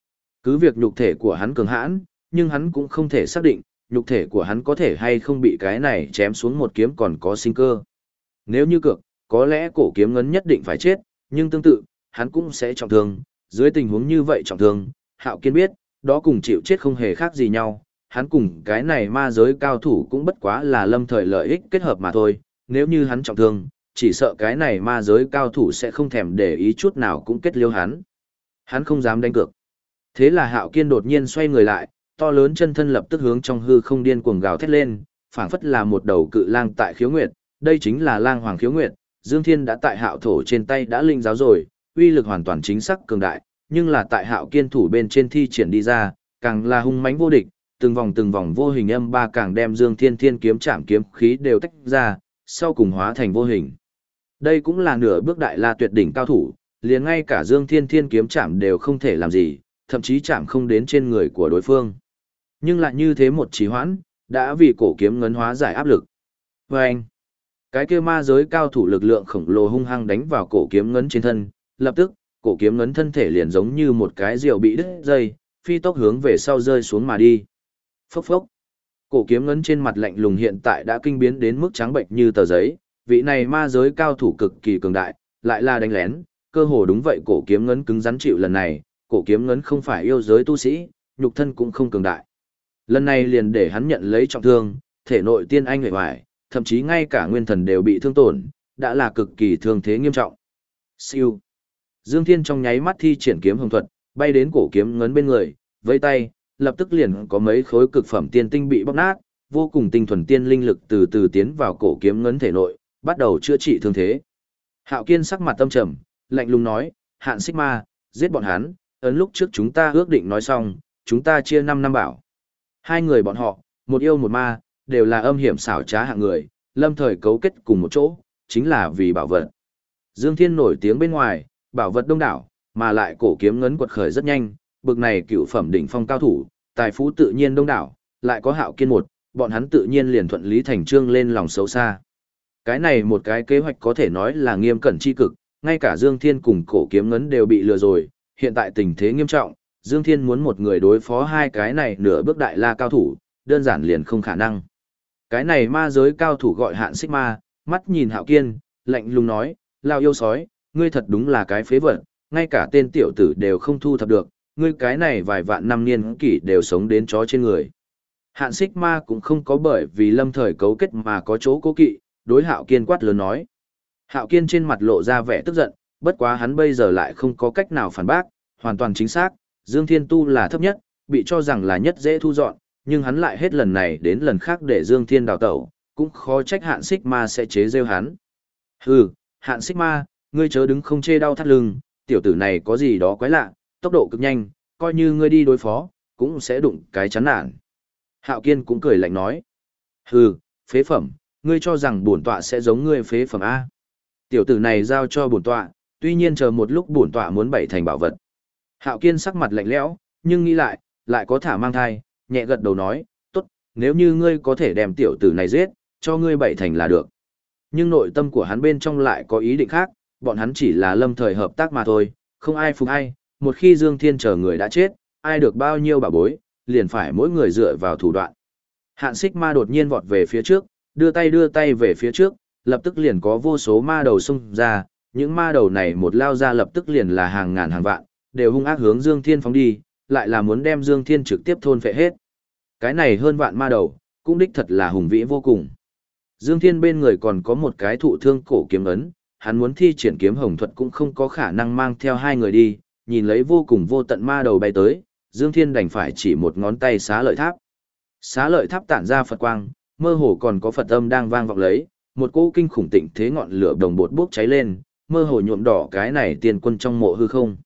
Cứ việc nhục thể của hắn cường hãn, nhưng hắn cũng không thể xác định, nhục thể của hắn có thể hay không bị cái này chém xuống một kiếm còn có sinh cơ. Nếu như cược, có lẽ cổ kiếm ngấn nhất định phải chết, nhưng tương tự, hắn cũng sẽ trọng thương. Dưới tình huống như vậy trọng thương, Hạo Kiên biết, đó cùng chịu chết không hề khác gì nhau. Hắn cùng cái này ma giới cao thủ cũng bất quá là lâm thời lợi ích kết hợp mà thôi. Nếu như hắn trọng thương, chỉ sợ cái này ma giới cao thủ sẽ không thèm để ý chút nào cũng kết liễu hắn. Hắn không dám đánh cược. Thế là Hạo Kiên đột nhiên xoay người lại, to lớn chân thân lập tức hướng trong hư không điên cuồng gào thét lên, phảng phất là một đầu cự lang tại khiếu nguyệt, đây chính là lang hoàng khiếu nguyệt, Dương Thiên đã tại Hạo thổ trên tay đã linh giáo rồi, uy lực hoàn toàn chính xác cường đại, nhưng là tại Hạo Kiên thủ bên trên thi triển đi ra, càng là hung mãnh vô địch, từng vòng vô hình âm ba càng đem Dương Thiên thiên kiếm chạm kiếm khí đều tách ra, sau cùng hóa thành vô hình. Đây cũng là nửa bước đại la tuyệt đỉnh cao thủ, liền ngay cả Dương Thiên thiên kiếm chạm đều không thể làm gì, thậm chí chạm không đến trên người của đối phương. Nhưng lại như thế một trì hoãn, đã vì cổ kiếm ngấn hóa giải áp lực. Và anh, cái kia ma giới cao thủ lực lượng khổng lồ hung hăng đánh vào cổ kiếm ngấn trên thân, lập tức, cổ kiếm ngấn thân thể liền giống như một cái rượu bị đứt dây, phi tốc hướng về sau rơi xuống mà đi. Phốc phốc. Cổ kiếm ngấn trên mặt lạnh lùng hiện tại đã kinh biến đến mức trắng bệnh như tờ giấy, vị này ma giới cao thủ cực kỳ cường đại, lại là đánh lén, cơ hồ đúng vậy cổ kiếm ngấn cứng rắn chịu lần này, cổ kiếm ngấn không phải yêu giới tu sĩ, nhục thân cũng không cường đại. Lần này liền để hắn nhận lấy trọng thương, thể nội tiên anh hề hoài, thậm chí ngay cả nguyên thần đều bị thương tổn, đã là cực kỳ thương thế nghiêm trọng. Siêu. Dương Thiên trong nháy mắt thi triển kiếm hồng thuật, bay đến cổ kiếm ngấn bên người, vẫy tay, lập tức liền có mấy khối cực phẩm tiên tinh bị bóc nát, vô cùng tinh thuần tiên linh lực từ từ tiến vào cổ kiếm ngấn thể nội, bắt đầu chữa trị thương thế. Hạo Kiên sắc mặt tâm trầm, lạnh lùng nói, Hạn Xích Ma, giết bọn hắn, ấn lúc trước chúng ta ước định nói xong, chúng ta chia 5 năm bảo. Hai người bọn họ, một yêu một ma, đều là âm hiểm xảo trá hạng người, lâm thời cấu kết cùng một chỗ, chính là vì bảo vật. Dương Thiên nổi tiếng bên ngoài, bảo vật đông đảo, mà lại cổ kiếm ngấn quật khởi rất nhanh, bực này cựu phẩm đỉnh phong cao thủ, tài phú tự nhiên đông đảo, lại có Hạo Kiên một, bọn hắn tự nhiên liền thuận lý thành trương lên lòng xấu xa. Cái này một cái kế hoạch có thể nói là nghiêm cẩn chi cực, ngay cả Dương Thiên cùng cổ kiếm ngấn đều bị lừa rồi, hiện tại tình thế nghiêm trọng, Dương Thiên muốn một người đối phó hai cái này nửa bước đại la cao thủ, đơn giản liền không khả năng. Cái này ma giới cao thủ gọi Hạn Xích Ma, mắt nhìn Hạo Kiên, lạnh lùng nói, lao yêu sói, ngươi thật đúng là cái phế vật, ngay cả tên tiểu tử đều không thu thập được, ngươi cái này vài vạn năm niên kỷ đều sống đến chó trên người. Hạn Xích Ma cũng không có bởi vì lâm thời cấu kết mà có chỗ cố kỵ, đối Hạo Kiên quát lớn nói. Hạo Kiên trên mặt lộ ra vẻ tức giận, bất quá hắn bây giờ lại không có cách nào phản bác, hoàn toàn chính xác, Dương Thiên tu là thấp nhất, bị cho rằng là nhất dễ thu dọn, nhưng hắn lại hết lần này đến lần khác để Dương Thiên đào tẩu, cũng khó trách Hạn Xích Ma sẽ chế giễu hắn. Hừ, Hạn Xích Ma, ngươi chớ đứng không chê đau thắt lưng, tiểu tử này có gì đó quái lạ, tốc độ cực nhanh, coi như ngươi đi đối phó, cũng sẽ đụng cái chán nản. Hạo Kiên cũng cười lạnh nói. Hừ, phế phẩm, ngươi cho rằng bổn tọa sẽ giống ngươi phế phẩm A. Tiểu tử này giao cho bổn tọa, tuy nhiên chờ một lúc bổn tọa muốn bày thành bảo vật. Hạo Kiên sắc mặt lạnh lẽo, nhưng nghĩ lại có thả mang thai, nhẹ gật đầu nói, tốt, nếu như ngươi có thể đem tiểu tử này giết, cho ngươi bày thành là được. Nhưng nội tâm của hắn bên trong lại có ý định khác, bọn hắn chỉ là lâm thời hợp tác mà thôi, không ai phục ai, một khi Dương Thiên chờ người đã chết, ai được bao nhiêu bảo bối, liền phải mỗi người dựa vào thủ đoạn. Hạn Xích Ma đột nhiên vọt về phía trước, đưa tay về phía trước, lập tức liền có vô số ma đầu xung ra, những ma đầu này một lao ra lập tức liền là hàng ngàn hàng vạn, đều hung ác hướng Dương Thiên phóng đi, lại là muốn đem Dương Thiên trực tiếp thôn phệ hết. Cái này hơn vạn ma đầu, cũng đích thật là hùng vĩ vô cùng. Dương Thiên bên người còn có một cái thụ thương cổ kiếm ấn, hắn muốn thi triển kiếm hồng thuật cũng không có khả năng mang theo hai người đi, nhìn lấy vô cùng vô tận ma đầu bay tới, Dương Thiên đành phải chỉ một ngón tay xá lợi tháp. Xá lợi tháp tản ra Phật quang, mơ hồ còn có Phật âm đang vang vọng lấy, một cỗ kinh khủng tịnh thế ngọn lửa đồng bột bốc cháy lên, mơ hồ nhuộm đỏ cái này tiền quân trong mộ hư không.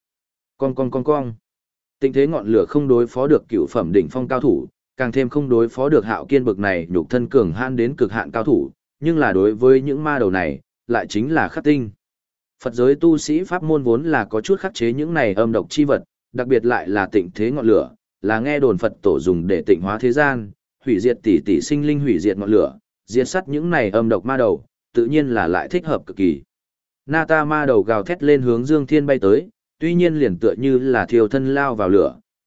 Con. Tịnh thế ngọn lửa không đối phó được cựu phẩm đỉnh phong cao thủ, càng thêm không đối phó được Hạo Kiên bực này nhục thân cường hãn đến cực hạn cao thủ, nhưng là đối với những ma đầu này, lại chính là khắc tinh. Phật giới tu sĩ pháp môn vốn là có chút khắc chế những này âm độc chi vật, đặc biệt lại là tịnh thế ngọn lửa, là nghe đồn Phật tổ dùng để tịnh hóa thế gian, hủy diệt tỷ tỷ sinh linh hủy diệt ngọn lửa, diệt sát những này âm độc ma đầu, tự nhiên là lại thích hợp cực kỳ. Nata ma đầu gào thét lên hướng Dương Thiên bay tới, tuy nhiên liền tựa như là thiêu thân lao vào lửa,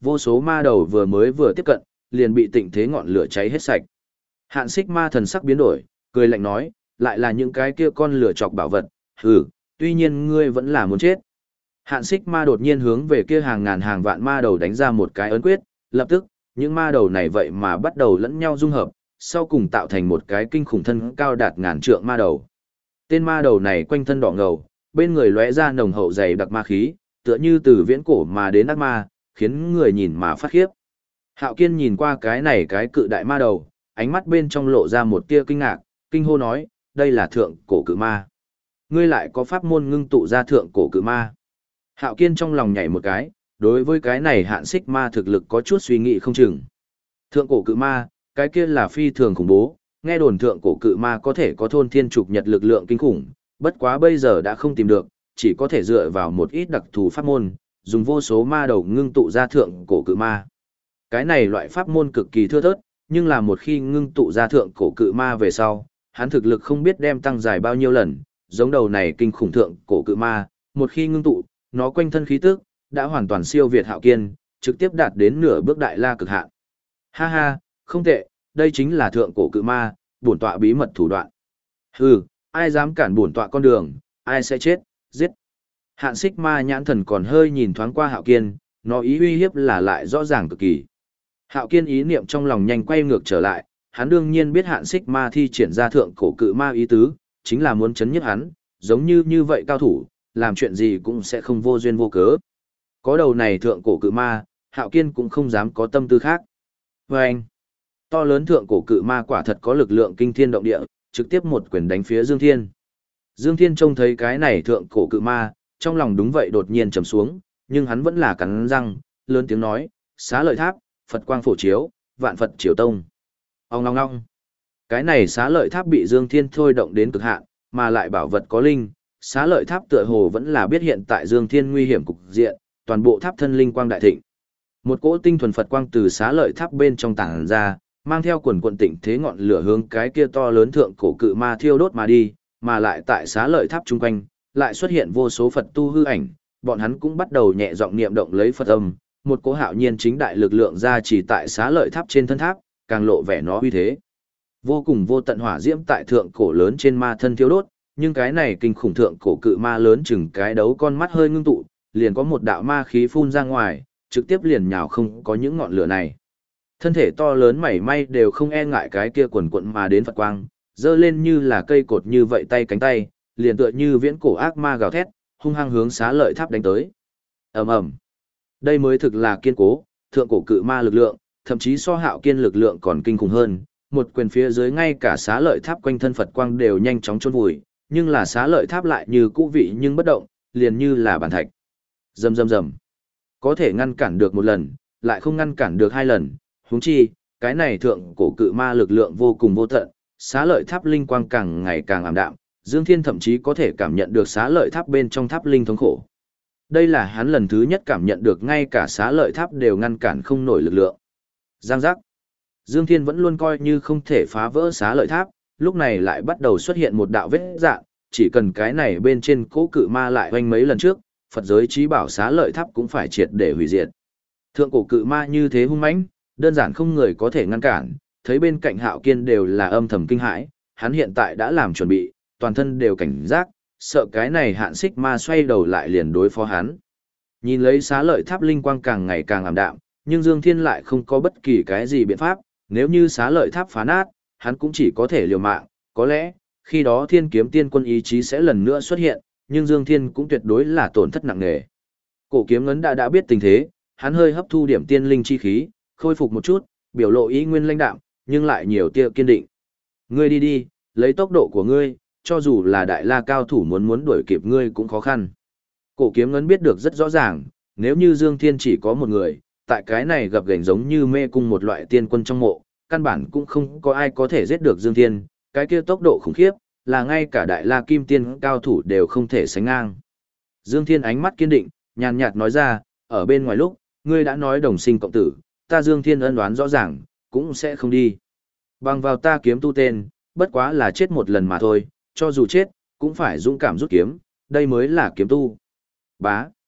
Vô số ma đầu vừa tiếp cận, liền bị tịnh thế ngọn lửa cháy hết sạch. Hạn Xích Ma thần sắc biến đổi, cười lạnh nói, lại là những cái kia con lửa chọc bảo vật, hừ, tuy nhiên ngươi vẫn là muốn chết. Hạn Xích Ma đột nhiên hướng về kia hàng ngàn hàng vạn ma đầu đánh ra một cái ấn quyết, lập tức, những ma đầu này vậy mà bắt đầu lẫn nhau dung hợp, sau cùng tạo thành một cái kinh khủng thân cao đạt ngàn trượng ma đầu. Tên ma đầu này quanh thân đỏ ngầu, bên người lóe ra nồng hậu dày đặc ma khí, tựa như từ viễn cổ mà đến ác ma, khiến người nhìn mà phát khiếp. Hạo Kiên nhìn qua cái cự đại ma đầu, ánh mắt bên trong lộ ra một tia kinh ngạc, kinh hô nói, đây là thượng cổ cự ma. Ngươi lại có pháp môn ngưng tụ ra thượng cổ cự ma. Hạo Kiên trong lòng nhảy một cái, đối với cái này Hạn Xích Ma thực lực có chút suy nghĩ không chừng. Thượng cổ cự ma, cái kia là phi thường khủng bố, nghe đồn thượng cổ cự ma có thể có thôn thiên trục nhật lực lượng kinh khủng, bất quá bây giờ đã không tìm được, chỉ có thể dựa vào một ít đặc thù pháp môn, dùng vô số ma đầu ngưng tụ ra thượng cổ cự ma. Cái này loại pháp môn cực kỳ thưa thớt, nhưng là một khi ngưng tụ ra thượng cổ cự ma về sau, hắn thực lực không biết đem tăng dài bao nhiêu lần, giống đầu này kinh khủng thượng cổ cự ma, một khi ngưng tụ, nó quanh thân khí tức đã hoàn toàn siêu việt Hạo Kiên, trực tiếp đạt đến nửa bước đại la cực hạn. Ha ha, không tệ, đây chính là thượng cổ cự ma, bổn tọa bí mật thủ đoạn. Hừ, ai dám cản bổn tọa con đường, ai sẽ chết, giết. Hạn Xích Ma nhãn thần còn hơi nhìn thoáng qua Hạo Kiên, nó ý uy hiếp là lại rõ ràng cực kỳ. Hạo Kiên ý niệm trong lòng nhanh quay ngược trở lại, hắn đương nhiên biết Hạn Xích Ma thi triển ra thượng cổ cự ma ý tứ, chính là muốn chấn nhiếp hắn, giống như vậy cao thủ, làm chuyện gì cũng sẽ không vô duyên vô cớ. Có đầu này thượng cổ cự ma, Hạo Kiên cũng không dám có tâm tư khác. Và anh, to lớn thượng cổ cự ma quả thật có lực lượng kinh thiên động địa, trực tiếp một quyền đánh phía Dương Thiên. Dương Thiên trông thấy cái này thượng cổ cự ma, trong lòng đúng vậy đột nhiên trầm xuống, nhưng hắn vẫn là cắn răng, lớn tiếng nói, Xá Lợi Tháp, Phật quang phổ chiếu, vạn Phật triều tông. Ong ong ong. Cái này Xá Lợi Tháp bị Dương Thiên thôi động đến cực hạn, mà lại bảo vật có linh, Xá Lợi Tháp tựa hồ vẫn là biết hiện tại Dương Thiên nguy hiểm cục diện, toàn bộ tháp thân linh quang đại thịnh. Một cỗ tinh thuần Phật quang từ Xá Lợi Tháp bên trong tản ra, mang theo quần quần tịnh thế ngọn lửa hướng cái kia to lớn thượng cổ cự ma thiêu đốt mà đi, mà lại tại Xá Lợi Tháp chung quanh, lại xuất hiện vô số Phật tu hư ảnh, bọn hắn cũng bắt đầu nhẹ giọng niệm động lấy Phật âm, một cỗ hạo nhiên chính đại lực lượng ra chỉ tại Xá Lợi Tháp trên thân tháp, càng lộ vẻ nó uy thế. Vô cùng vô tận hỏa diễm tại thượng cổ lớn trên ma thân thiêu đốt, nhưng cái này kinh khủng thượng cổ cự ma lớn chừng cái đấu con mắt hơi ngưng tụ, liền có một đạo ma khí phun ra ngoài, trực tiếp liền nhào không có những ngọn lửa này. Thân thể to lớn mảy may đều không e ngại cái kia quần quận mà đến Phật quang, dơ lên như là cây cột như vậy tay cánh tay, liền tựa như viễn cổ ác ma gào thét, hung hăng hướng Xá Lợi Tháp đánh tới. Ầm ầm. Đây mới thực là kiên cố, thượng cổ cự ma lực lượng, thậm chí so Hạo Kiên lực lượng còn kinh khủng hơn. Một quyền phía dưới ngay cả Xá Lợi Tháp quanh thân Phật quang đều nhanh chóng chôn vùi, nhưng là Xá Lợi Tháp lại như cũ vị nhưng bất động, liền như là bàn thạch. Rầm rầm rầm. Có thể ngăn cản được một lần, lại không ngăn cản được hai lần, huống chi, cái này thượng cổ cự ma lực lượng vô cùng vô tận, Xá Lợi Tháp linh quang càng ngày càng ảm đạm, Dương Thiên thậm chí có thể cảm nhận được Xá Lợi Tháp bên trong tháp linh thống khổ. Đây là hắn lần thứ nhất cảm nhận được ngay cả Xá Lợi Tháp đều ngăn cản không nổi lực lượng. Giang giác. Dương Thiên vẫn luôn coi như không thể phá vỡ Xá Lợi Tháp, lúc này lại bắt đầu xuất hiện một đạo vết rạn, chỉ cần cái này bên trên cỗ cự ma lại hoành mấy lần trước, Phật giới chí bảo Xá Lợi Tháp cũng phải triệt để hủy diệt. Thượng cổ cự ma như thế hung mãnh, đơn giản không người có thể ngăn cản, thấy bên cạnh Hạo Kiên đều là âm thầm kinh hãi, hắn hiện tại đã làm chuẩn bị, toàn thân đều cảnh giác, sợ cái này Hạn Xích Ma xoay đầu lại liền đối phó hắn. Nhìn lấy Xá Lợi Tháp linh quang càng ngày càng ảm đạm, nhưng Dương Thiên lại không có bất kỳ cái gì biện pháp, nếu như Xá Lợi Tháp phá nát, hắn cũng chỉ có thể liều mạng, có lẽ, khi đó Thiên Kiếm Tiên Quân ý chí sẽ lần nữa xuất hiện, nhưng Dương Thiên cũng tuyệt đối là tổn thất nặng nề. Cổ Kiếm Ngấn đã biết tình thế, hắn hơi hấp thu điểm tiên linh chi khí, khôi phục một chút, biểu lộ ý nguyên lãnh đạm, nhưng lại nhiều tia kiên định. Ngươi đi đi, lấy tốc độ của ngươi, cho dù là đại la cao thủ muốn đuổi kịp ngươi cũng khó khăn. Cổ Kiếm Ngấn biết được rất rõ ràng, nếu như Dương Thiên chỉ có một người, tại cái này gặp gành giống như mê cung một loại tiên quân trong mộ, căn bản cũng không có ai có thể giết được Dương Thiên, cái kia tốc độ khủng khiếp, là ngay cả đại la kim tiên cao thủ đều không thể sánh ngang. Dương Thiên ánh mắt kiên định, nhàn nhạt nói ra, ở bên ngoài lúc, ngươi đã nói đồng sinh cộng tử, ta Dương Thiên ân đoán rõ ràng, cũng sẽ không đi. Bằng vào ta kiếm tu tên, bất quá là chết một lần mà thôi, cho dù chết, cũng phải dũng cảm rút kiếm, đây mới là kiếm tu. Bá.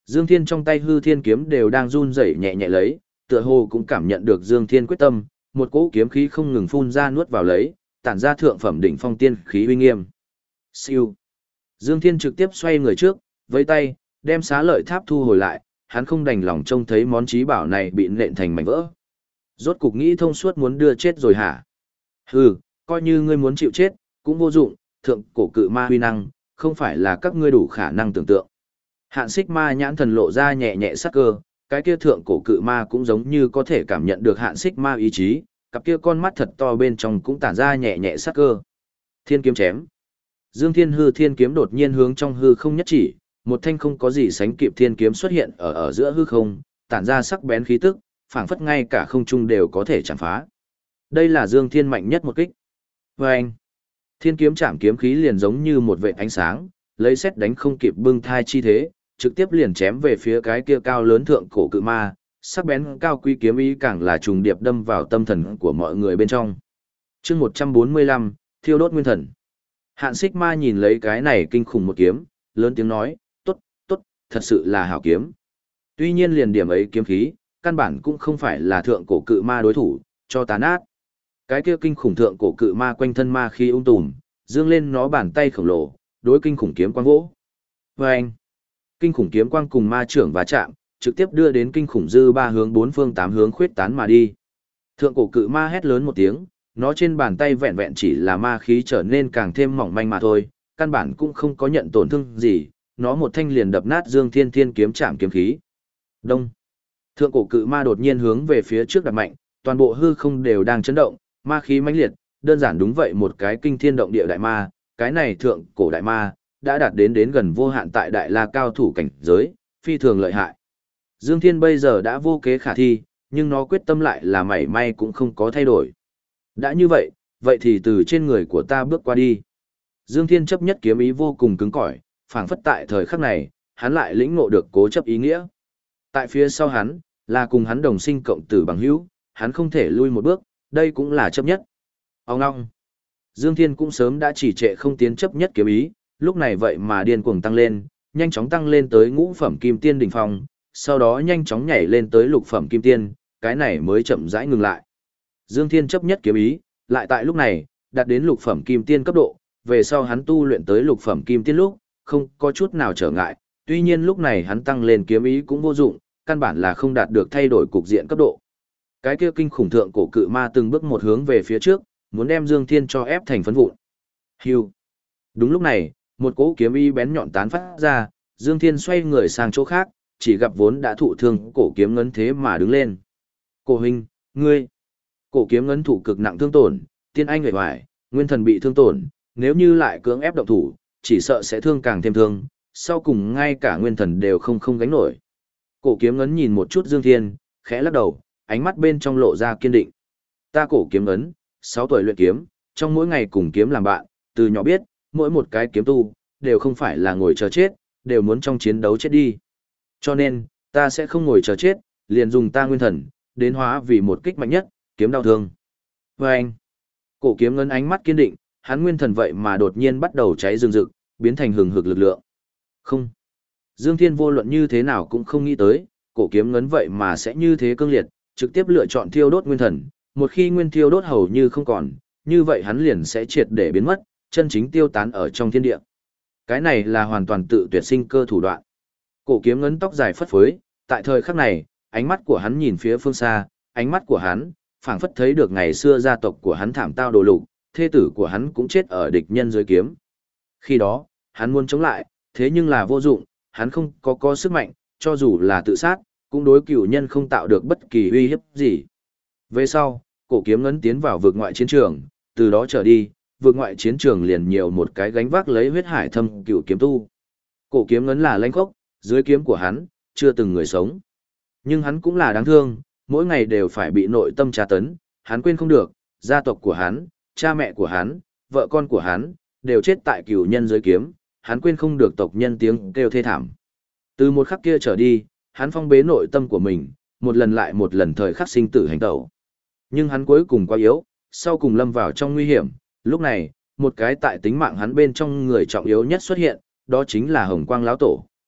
Dương Thiên trong tay hư thiên kiếm đều đang run rẩy nhẹ nhẹ lấy, tựa hồ cũng cảm nhận được Dương Thiên quyết tâm, một cỗ kiếm khí không ngừng phun ra nuốt vào lấy, tản ra thượng phẩm đỉnh phong tiên khí uy nghiêm. Siêu. Dương Thiên trực tiếp xoay người trước, với tay, đem xá lợi tháp thu hồi lại, hắn không đành lòng trông thấy món trí bảo này bị nện thành mảnh vỡ. Rốt cục nghĩ thông suốt muốn đưa chết rồi hả? Hừ, coi như ngươi muốn chịu chết, cũng vô dụng, thượng cổ cự ma huy năng, không phải là các ngươi đủ khả năng tưởng tượng. Hạn Xích Ma nhãn thần lộ ra nhẹ nhẹ sắc cơ, cái kia thượng cổ cự ma cũng giống như có thể cảm nhận được Hạn Xích Ma ý chí, cặp kia con mắt thật to bên trong cũng tản ra nhẹ nhẹ sắc cơ. Thiên kiếm chém. Dương Thiên hư thiên kiếm đột nhiên hướng trong hư không nhất chỉ, một thanh không có gì sánh kịp thiên kiếm xuất hiện ở giữa hư không, tản ra sắc bén khí tức, phảng phất ngay cả không trung đều có thể chạm phá. Đây là Dương Thiên mạnh nhất một kích. Và anh, thiên kiếm chạm kiếm khí liền giống như một vệt ánh sáng, lấy xét đánh không kịp bưng thai chi thế, trực tiếp liền chém về phía cái kia cao lớn thượng cổ cự ma, sắc bén cao quý kiếm ý càng là trùng điệp đâm vào tâm thần của mọi người bên trong. Chương 145, thiêu đốt nguyên thần. Hạn Xích Ma nhìn lấy cái này kinh khủng một kiếm, lớn tiếng nói, tốt, tốt, thật sự là hảo kiếm. Tuy nhiên liền điểm ấy kiếm khí, căn bản cũng không phải là thượng cổ cự ma đối thủ, cho tàn át. Cái kia kinh khủng thượng cổ cự ma quanh thân ma khí tùm, dương lên nó bàn tay khổng lồ, đối kinh khủng kiếm quang vỗ. Và anh, kinh khủng kiếm quang cùng ma trưởng va chạm, trực tiếp đưa đến kinh khủng dư ba hướng bốn phương tám hướng khuyết tán mà đi. Thượng cổ cự ma hét lớn một tiếng, nó trên bàn tay vẹn vẹn chỉ là ma khí trở nên càng thêm mỏng manh mà thôi, căn bản cũng không có nhận tổn thương gì, nó một thanh liền đập nát Dương Thiên thiên kiếm chạm kiếm khí. Đông. Thượng cổ cự ma đột nhiên hướng về phía trước đập mạnh, toàn bộ hư không đều đang chấn động, ma khí mãnh liệt, đơn giản đúng vậy một cái kinh thiên động địa đại ma, cái này thượng cổ đại ma đã đạt đến gần vô hạn tại đại la cao thủ cảnh giới, phi thường lợi hại. Dương Thiên bây giờ đã vô kế khả thi, nhưng nó quyết tâm lại là mảy may cũng không có thay đổi. Đã như vậy, vậy thì từ trên người của ta bước qua đi. Dương Thiên chấp nhất kiếm ý vô cùng cứng cỏi, phảng phất tại thời khắc này, hắn lại lĩnh ngộ được cố chấp ý nghĩa. Tại phía sau hắn, là cùng hắn đồng sinh cộng tử bằng hữu, hắn không thể lui một bước, đây cũng là chấp nhất. Ông ngong. Dương Thiên cũng sớm đã chỉ trệ không tiến chấp nhất kiếm ý, lúc này vậy mà điên cuồng tăng lên, nhanh chóng tăng lên tới ngũ phẩm kim tiên đỉnh phong, sau đó nhanh chóng nhảy lên tới lục phẩm kim tiên, cái này mới chậm rãi ngừng lại. Dương Thiên chấp nhất kiếm ý, lại tại lúc này, đạt đến lục phẩm kim tiên cấp độ, về sau hắn tu luyện tới lục phẩm kim tiên lúc, không có chút nào trở ngại, tuy nhiên lúc này hắn tăng lên kiếm ý cũng vô dụng, căn bản là không đạt được thay đổi cục diện cấp độ. Cái kia kinh khủng thượng cổ cự ma từng bước một hướng về phía trước, muốn đem Dương Thiên cho ép thành phấn vụn. Hưu. Đúng lúc này, một cỗ kiếm ý bén nhọn tán phát ra, Dương Thiên xoay người sang chỗ khác, chỉ gặp vốn đã thụ thương cổ kiếm ngấn thế mà đứng lên. Cổ huynh, ngươi. Cổ kiếm ngấn thụ cực nặng thương tổn, tiên anh người hoài, nguyên thần bị thương tổn, nếu như lại cưỡng ép động thủ, chỉ sợ sẽ thương càng thêm thương, sau cùng ngay cả nguyên thần đều không gánh nổi. Cổ kiếm ngấn nhìn một chút Dương Thiên, khẽ lắc đầu, ánh mắt bên trong lộ ra kiên định. Ta cổ kiếm ngấn, 6 tuổi luyện kiếm, trong mỗi ngày cùng kiếm làm bạn, từ nhỏ biết, mỗi một cái kiếm tu, đều không phải là ngồi chờ chết, đều muốn trong chiến đấu chết đi. Cho nên, ta sẽ không ngồi chờ chết, liền dùng ta nguyên thần, đến hóa vì một kích mạnh nhất, kiếm đau thương. Và anh, cổ kiếm ngấn ánh mắt kiên định, hắn nguyên thần vậy mà đột nhiên bắt đầu cháy rừng rực, biến thành hừng hực lực lượng. Không. Dương Thiên vô luận như thế nào cũng không nghĩ tới, cổ kiếm ngấn vậy mà sẽ như thế cương liệt, trực tiếp lựa chọn thiêu đốt nguyên thần, một khi nguyên thiêu đốt hầu như không còn, như vậy hắn liền sẽ triệt để biến mất, chân chính tiêu tán ở trong thiên địa. Cái này là hoàn toàn tự tuyệt sinh cơ thủ đoạn. Cổ kiếm ngấn tóc dài phất phới, tại thời khắc này, ánh mắt của hắn nhìn phía phương xa, ánh mắt của hắn phảng phất thấy được ngày xưa gia tộc của hắn thảm tao đồ lục, thê tử của hắn cũng chết ở địch nhân dưới kiếm. Khi đó, hắn muốn chống lại, thế nhưng là vô dụng, hắn không có sức mạnh, cho dù là tự sát, cũng đối cửu nhân không tạo được bất kỳ uy hiếp gì. Về sau, cổ kiếm ngấn tiến vào vực ngoại chiến trường, từ đó trở đi, vực ngoại chiến trường liền nhiều một cái gánh vác lấy huyết hải thâm cửu kiếm tu. Cổ kiếm ngấn là lãnh khốc, dưới kiếm của hắn, chưa từng người sống. Nhưng hắn cũng là đáng thương, mỗi ngày đều phải bị nội tâm tra tấn, hắn quên không được, gia tộc của hắn, cha mẹ của hắn, vợ con của hắn, đều chết tại cửu nhân dưới kiếm, hắn quên không được tộc nhân tiếng kêu thê thảm. Từ một khắc kia trở đi, hắn phong bế nội tâm của mình, một lần lại một lần thời khắc sinh tử hành tẩu. Nhưng hắn cuối cùng quá yếu, sau cùng lâm vào trong nguy hiểm, lúc này, một cái tại tính mạng hắn bên trong người trọng yếu nhất xuất hiện, đó chính là Hồng Quang lão tổ.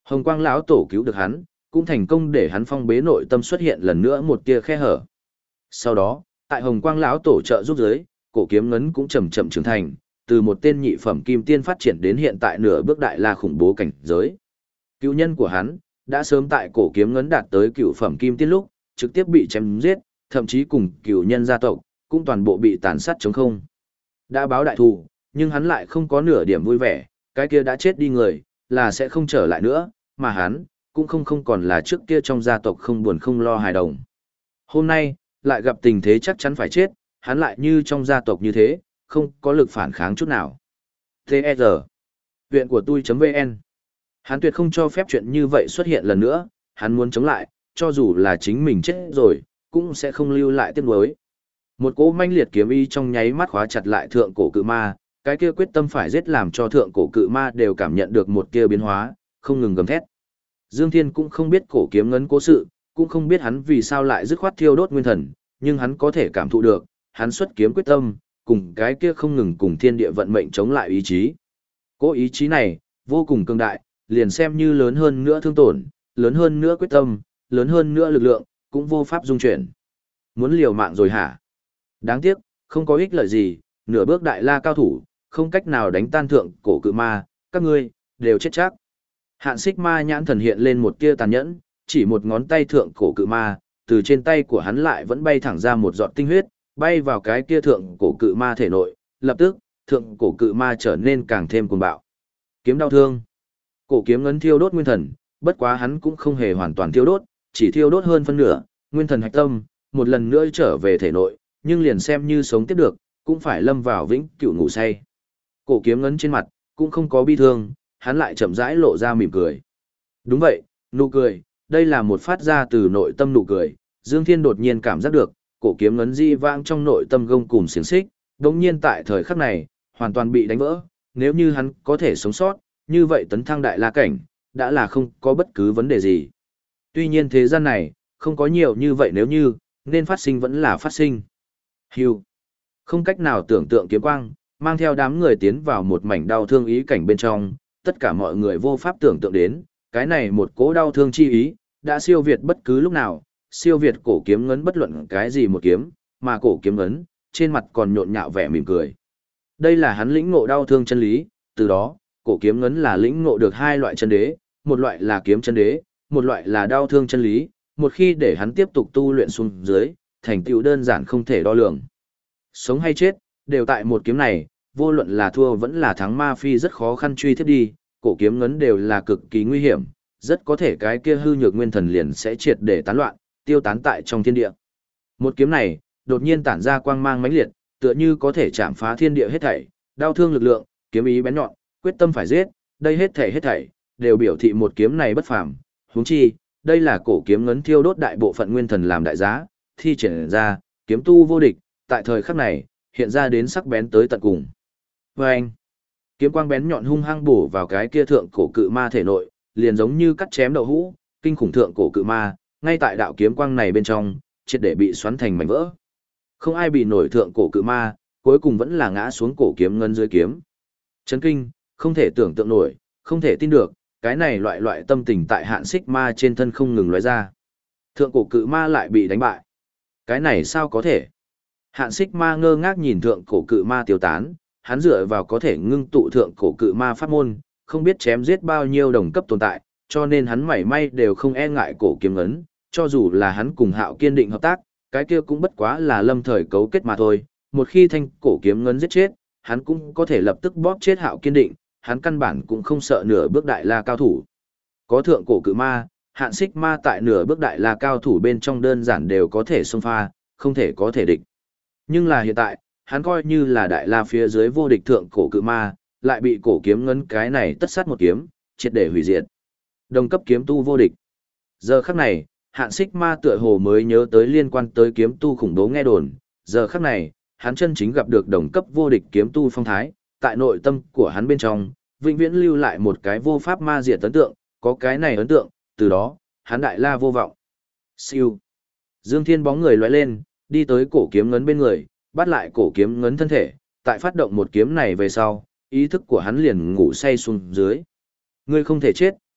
Hồng Quang lão tổ cứu được hắn, cũng thành công để hắn phong bế nội tâm xuất hiện lần nữa một tia khe hở. Sau đó, tại Hồng Quang lão tổ trợ giúp giới, cổ kiếm ngấn cũng chậm chậm trưởng thành, từ một tên nhị phẩm kim tiên phát triển đến hiện tại nửa bước đại la khủng bố cảnh giới. Cựu nhân của hắn đã sớm tại cổ kiếm ngấn đạt tới cựu phẩm kim tiên lúc, trực tiếp bị chém giết, thậm chí cùng cựu nhân gia tộc cũng toàn bộ bị tàn sát trống không. Đã báo đại thù, nhưng hắn lại không có nửa điểm vui vẻ, cái kia đã chết đi người là sẽ không trở lại nữa, mà hắn cũng không còn là trước kia trong gia tộc không buồn không lo hài đồng. Hôm nay lại gặp tình thế chắc chắn phải chết, hắn lại như trong gia tộc như thế, không có lực phản kháng chút nào. T.E.R. Viện của tôi.vn. Hắn tuyệt không cho phép chuyện như vậy xuất hiện lần nữa, hắn muốn chống lại, cho dù là chính mình chết rồi, cũng sẽ không lưu lại tiếc nuối. Một cỗ manh liệt kiếm ý trong nháy mắt khóa chặt lại thượng cổ cự ma, cái kia quyết tâm phải giết làm cho thượng cổ cự ma đều cảm nhận được một kia biến hóa, không ngừng gầm thét. Dương Thiên cũng không biết cổ kiếm ngấn cố sự, cũng không biết hắn vì sao lại dứt khoát thiêu đốt nguyên thần, nhưng hắn có thể cảm thụ được, hắn xuất kiếm quyết tâm, cùng cái kia không ngừng cùng thiên địa vận mệnh chống lại ý chí. Cố ý chí này, vô cùng cường đại, liền xem như lớn hơn nữa thương tổn, lớn hơn nữa quyết tâm, lớn hơn nữa lực lượng, cũng vô pháp dung chuyển. Muốn liều mạng rồi hả? Đáng tiếc, không có ích lợi gì, nửa bước đại la cao thủ, không cách nào đánh tan thượng cổ cự ma, các ngươi đều chết chắc. Hạn Xích Ma nhãn thần hiện lên một tia tàn nhẫn, chỉ một ngón tay thượng cổ cự ma, từ trên tay của hắn lại vẫn bay thẳng ra một giọt tinh huyết, bay vào cái kia thượng cổ cự ma thể nội, lập tức, thượng cổ cự ma trở nên càng thêm cuồng bạo. Kiếm đau thương. Cổ kiếm ngấn thiêu đốt nguyên thần, bất quá hắn cũng không hề hoàn toàn thiêu đốt, chỉ thiêu đốt hơn phân nửa, nguyên thần hạch tâm, một lần nữa trở về thể nội, nhưng liền xem như sống tiếp được, cũng phải lâm vào vĩnh cửu ngủ say. Cổ kiếm ngấn trên mặt, cũng không có bi thương, hắn lại chậm rãi lộ ra mỉm cười. Đúng vậy, nụ cười, đây là một phát ra từ nội tâm nụ cười, Dương Thiên đột nhiên cảm giác được, cổ kiếm ngấn di vang trong nội tâm gông cùm xiềng xích, đống nhiên tại thời khắc này, hoàn toàn bị đánh vỡ, nếu như hắn có thể sống sót, như vậy tấn thăng đại la cảnh, đã là không có bất cứ vấn đề gì. Tuy nhiên thế gian này, không có nhiều như vậy nếu như, nên phát sinh vẫn là phát sinh. Hưu. Không cách nào tưởng tượng kiếm quang, mang theo đám người tiến vào một mảnh đau thương ý cảnh bên trong, tất cả mọi người vô pháp tưởng tượng đến, cái này một cỗ đau thương chi ý, đã siêu việt bất cứ lúc nào, siêu việt cổ kiếm ngấn bất luận cái gì một kiếm, mà cổ kiếm ngấn, trên mặt còn nhộn nhạo vẻ mỉm cười. Đây là hắn lĩnh ngộ đau thương chân lý, từ đó, cổ kiếm ngấn là lĩnh ngộ được hai loại chân đế, một loại là kiếm chân đế, một loại là đau thương chân lý, một khi để hắn tiếp tục tu luyện xuống dưới, thành tựu đơn giản không thể đo lường. Sống hay chết, đều tại một kiếm này, vô luận là thua vẫn là thắng ma phi rất khó khăn truy tiếp đi, cổ kiếm ngấn đều là cực kỳ nguy hiểm, rất có thể cái kia hư nhược nguyên thần liền sẽ triệt để tán loạn, tiêu tán tại trong thiên địa. Một kiếm này, đột nhiên tản ra quang mang mãnh liệt, tựa như có thể chạm phá thiên địa hết thảy, đau thương lực lượng, kiếm ý bén nhọn, quyết tâm phải giết, đây hết thảy đều biểu thị một kiếm này bất phàm, huống chi, đây là cổ kiếm ngấn thiêu đốt đại bộ phận nguyên thần làm đại giá, thi triển ra, kiếm tu vô địch, tại thời khắc này, hiện ra đến sắc bén tới tận cùng. Vâng! Kiếm quang bén nhọn hung hăng bổ vào cái kia thượng cổ cự ma thể nội, liền giống như cắt chém đậu hũ, kinh khủng thượng cổ cự ma, ngay tại đạo kiếm quang này bên trong, triệt để bị xoắn thành mảnh vỡ. Không ai bị nổi thượng cổ cự ma, cuối cùng vẫn là ngã xuống cổ kiếm ngân dưới kiếm. Chấn kinh, không thể tưởng tượng nổi, không thể tin được, cái này loại tâm tình tại Hạn Xích Ma trên thân không ngừng lóe ra. Thượng cổ cự ma lại bị đánh bại. Cái này sao có thể? Hạn Xích Ma ngơ ngác nhìn thượng cổ cự ma tiêu tán, hắn dựa vào có thể ngưng tụ thượng cổ cự ma pháp môn, không biết chém giết bao nhiêu đồng cấp tồn tại, cho nên hắn mảy may đều không e ngại cổ kiếm ấn, cho dù là hắn cùng Hạo Kiên định hợp tác, cái kia cũng bất quá là lâm thời cấu kết mà thôi, một khi thanh cổ kiếm ngấn giết chết, hắn cũng có thể lập tức bóp chết Hạo Kiên định, hắn căn bản cũng không sợ nửa bước đại la cao thủ. Có thượng cổ cự ma, Hạn Xích Ma tại nửa bước đại la cao thủ bên trong đơn giản đều có thể xông pha, không thể có thể địch. Nhưng là hiện tại, hắn coi như là đại la phía dưới vô địch thượng cổ cự ma, lại bị cổ kiếm ngấn cái này tất sát một kiếm, triệt để hủy diệt. Đồng cấp kiếm tu vô địch. Giờ khắc này, Hạn Xích Ma tựa hồ mới nhớ tới liên quan tới kiếm tu khủng bố nghe đồn, giờ khắc này, hắn chân chính gặp được đồng cấp vô địch kiếm tu phong thái, tại nội tâm của hắn bên trong, vĩnh viễn lưu lại một cái vô pháp ma diệt ấn tượng, có cái này ấn tượng, từ đó, hắn đại la vô vọng. Siêu. Dương Thiên bóng người lóe lên, đi tới cổ kiếm ngấn bên người, bắt lại cổ kiếm ngấn thân thể, tại phát động một kiếm này về sau, ý thức của hắn liền ngủ say xuống dưới. Ngươi không thể chết,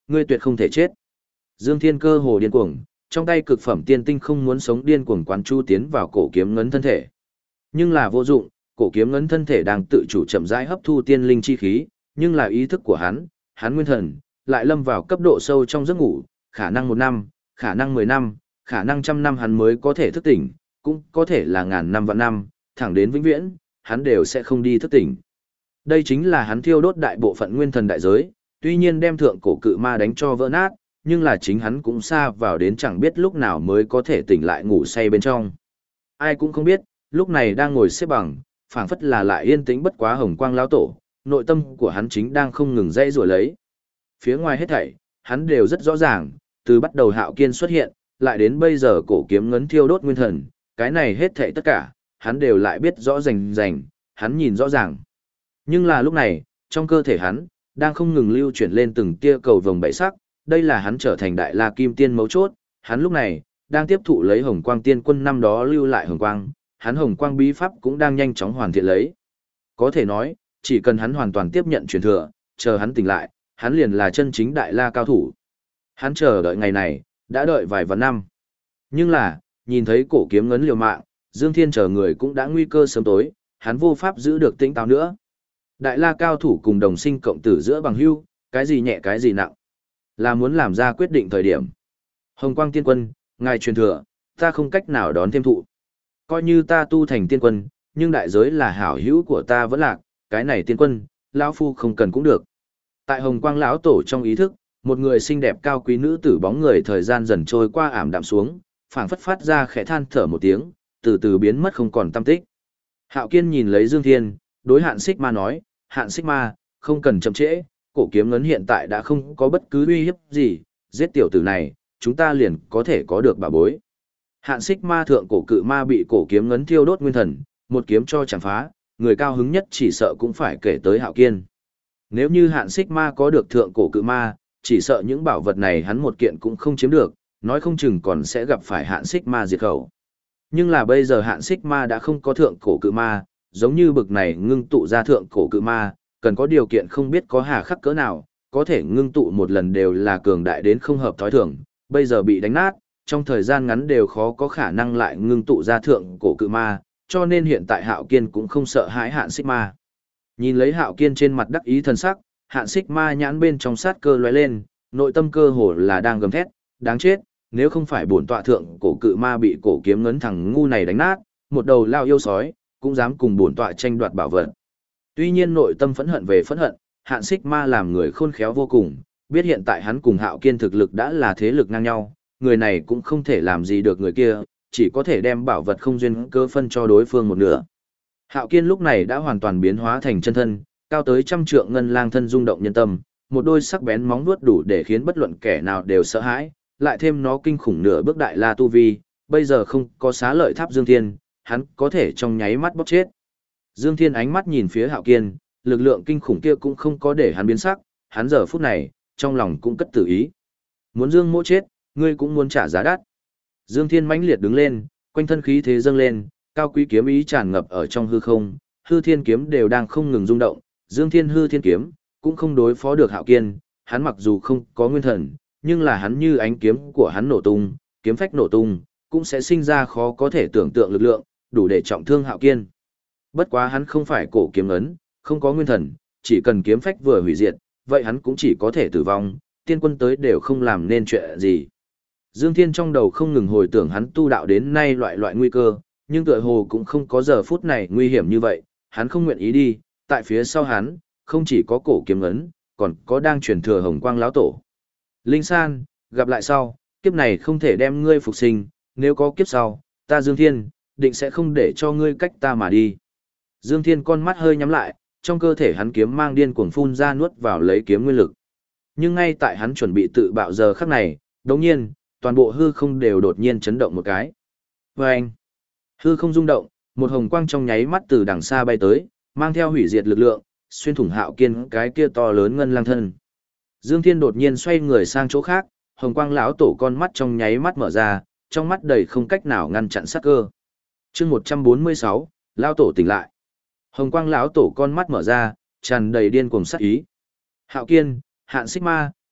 ngươi tuyệt không thể chết. Dương Thiên cơ hồ điên cuồng, trong tay cực phẩm tiên tinh không muốn sống điên cuồng quán chu tiến vào cổ kiếm ngấn thân thể. Nhưng là vô dụng, cổ kiếm ngấn thân thể đang tự chủ chậm rãi hấp thu tiên linh chi khí, nhưng là ý thức của hắn nguyên thần, lại lâm vào cấp độ sâu trong giấc ngủ, khả năng 1 năm, khả năng 10 năm, khả năng 100 năm hắn mới có thể thức tỉnh, cũng có thể là ngàn năm vạn năm, thẳng đến vĩnh viễn, hắn đều sẽ không đi thức tỉnh. Đây chính là hắn thiêu đốt đại bộ phận nguyên thần đại giới, tuy nhiên đem thượng cổ cự ma đánh cho vỡ nát, nhưng là chính hắn cũng xa vào đến chẳng biết lúc nào mới có thể tỉnh lại ngủ say bên trong. Ai cũng không biết, lúc này đang ngồi xếp bằng, phảng phất là lại yên tĩnh bất quá hồng quang lão tổ, nội tâm của hắn chính đang không ngừng dãy rủa lấy. Phía ngoài hết thảy, hắn đều rất rõ ràng, từ bắt đầu Hạo Kiên xuất hiện, lại đến bây giờ cổ kiếm ngấn thiêu đốt nguyên thần, cái này hết thảy tất cả, hắn đều lại biết rõ rành rành, hắn nhìn rõ ràng. Nhưng là lúc này, trong cơ thể hắn, đang không ngừng lưu chuyển lên từng tia cầu vồng bảy sắc, đây là hắn trở thành đại la kim tiên mấu chốt, hắn lúc này, đang tiếp thụ lấy hồng quang tiên quân năm đó lưu lại hồng quang, hắn hồng quang bí pháp cũng đang nhanh chóng hoàn thiện lấy. Có thể nói, chỉ cần hắn hoàn toàn tiếp nhận truyền thừa, chờ hắn tỉnh lại, hắn liền là chân chính đại la cao thủ. Hắn chờ đợi ngày này, đã đợi vài vạn năm. Nhưng là, nhìn thấy cổ kiếm ngấn liều mạng, Dương Thiên chờ người cũng đã nguy cơ sớm tối, hắn vô pháp giữ được tĩnh táo nữa. Đại la cao thủ cùng đồng sinh cộng tử giữa bằng hữu, cái gì nhẹ cái gì nặng, là muốn làm ra quyết định thời điểm. Hồng Quang Tiên Quân, ngài truyền thừa, ta không cách nào đón thêm thụ. Coi như ta tu thành tiên quân, nhưng đại giới là hảo hữu của ta vẫn lạc, cái này tiên quân, lão phu không cần cũng được. Tại Hồng Quang lão tổ trong ý thức, một người xinh đẹp cao quý nữ tử bóng người thời gian dần trôi qua ảm đạm xuống, phảng phất phát ra khẽ than thở một tiếng, từ từ biến mất không còn tăm tích. Hạo Kiên nhìn lấy Dương Thiên, đối Hạn Xích Ma nói, Hạn Xích Ma, không cần chậm trễ, cổ kiếm ngấn hiện tại đã không có bất cứ uy hiếp gì, giết tiểu tử này, chúng ta liền có thể có được bảo bối. Hạn Xích Ma thượng cổ cự ma bị cổ kiếm ngấn thiêu đốt nguyên thần, một kiếm cho chẳng phá, người cao hứng nhất chỉ sợ cũng phải kể tới Hạo Kiên. Nếu như Hạn Xích Ma có được thượng cổ cự ma, chỉ sợ những bảo vật này hắn một kiện cũng không chiếm được, nói không chừng còn sẽ gặp phải Hạn Xích Ma diệt khẩu. Nhưng là bây giờ Hạn Xích Ma đã không có thượng cổ cự ma, giống như bực này ngưng tụ ra thượng cổ cự ma, cần có điều kiện không biết có hà khắc cỡ nào, có thể ngưng tụ một lần đều là cường đại đến không hợp thói thường, bây giờ bị đánh nát, trong thời gian ngắn đều khó có khả năng lại ngưng tụ ra thượng cổ cự ma, cho nên hiện tại Hạo Kiên cũng không sợ hãi Hạn Xích Ma. Nhìn lấy Hạo Kiên trên mặt đắc ý thần sắc, Hạn Xích Ma nhãn bên trong sát cơ lóe lên, nội tâm cơ hồ là đang gầm thét, đáng chết, nếu không phải bổn tọa thượng cổ cự ma bị cổ kiếm ngấn thằng ngu này đánh nát, một đầu lao yêu sói, cũng dám cùng bổn tọa tranh đoạt bảo vật. Tuy nhiên nội tâm phẫn hận về phẫn hận, Hạn Xích Ma làm người khôn khéo vô cùng, biết hiện tại hắn cùng Hạo Kiên thực lực đã là thế lực ngang nhau, người này cũng không thể làm gì được người kia, chỉ có thể đem bảo vật không duyên cơ phân cho đối phương một nửa. Hạo Kiên lúc này đã hoàn toàn biến hóa thành chân thân, cao tới 100 trượng ngân lang thân rung động nhân tâm, một đôi sắc bén móng vuốt đủ để khiến bất luận kẻ nào đều sợ hãi, lại thêm nó kinh khủng nửa bước đại la tu vi, bây giờ không có xá lợi tháp Dương Thiên, hắn có thể trong nháy mắt bóp chết. Dương Thiên ánh mắt nhìn phía Hạo Kiên, lực lượng kinh khủng kia cũng không có để hắn biến sắc, hắn giờ phút này, trong lòng cũng cất tử ý. Muốn Dương Mỗ chết, ngươi cũng muốn trả giá đắt. Dương Thiên mãnh liệt đứng lên, quanh thân khí thế dâng lên, cao quý kiếm ý tràn ngập ở trong hư không, hư thiên kiếm đều đang không ngừng rung động, Dương Thiên hư thiên kiếm cũng không đối phó được Hạo Kiên, hắn mặc dù không có nguyên thần, nhưng là hắn như ánh kiếm của hắn nổ tung, kiếm phách nổ tung, cũng sẽ sinh ra khó có thể tưởng tượng lực lượng, đủ để trọng thương Hạo Kiên. Bất quá hắn không phải cổ kiếm ấn, không có nguyên thần, chỉ cần kiếm phách vừa hủy diệt, vậy hắn cũng chỉ có thể tử vong, tiên quân tới đều không làm nên chuyện gì. Dương Thiên trong đầu không ngừng hồi tưởng hắn tu đạo đến nay loại nguy cơ, nhưng tựa hồ cũng không có giờ phút này nguy hiểm như vậy, hắn không nguyện ý đi, tại phía sau hắn, không chỉ có cổ kiếm ấn, còn có đang truyền thừa Hồng Quang lão tổ. Linh San, gặp lại sau, kiếp này không thể đem ngươi phục sinh, nếu có kiếp sau, ta Dương Thiên, định sẽ không để cho ngươi cách ta mà đi. Dương Thiên con mắt hơi nhắm lại, trong cơ thể hắn kiếm mang điên cuồng phun ra nuốt vào lấy kiếm nguyên lực. Nhưng ngay tại hắn chuẩn bị tự bạo giờ khắc này, đồng nhiên, toàn bộ hư không đều đột nhiên chấn động một cái. Vâng! Hư không rung động, một hồng quang trong nháy mắt từ đằng xa bay tới, mang theo hủy diệt lực lượng, xuyên thủng Hạo Kiên cái kia to lớn ngân lang thân. Dương Thiên đột nhiên xoay người sang chỗ khác, hồng quang lão tổ con mắt trong nháy mắt mở ra, trong mắt đầy không cách nào ngăn chặn sát cơ. Chương 146, lão tổ tỉnh lại. Hồng quang lão tổ con mắt mở ra, tràn đầy điên cuồng sát ý. Hạo Kiên, Hạn Xích Ma,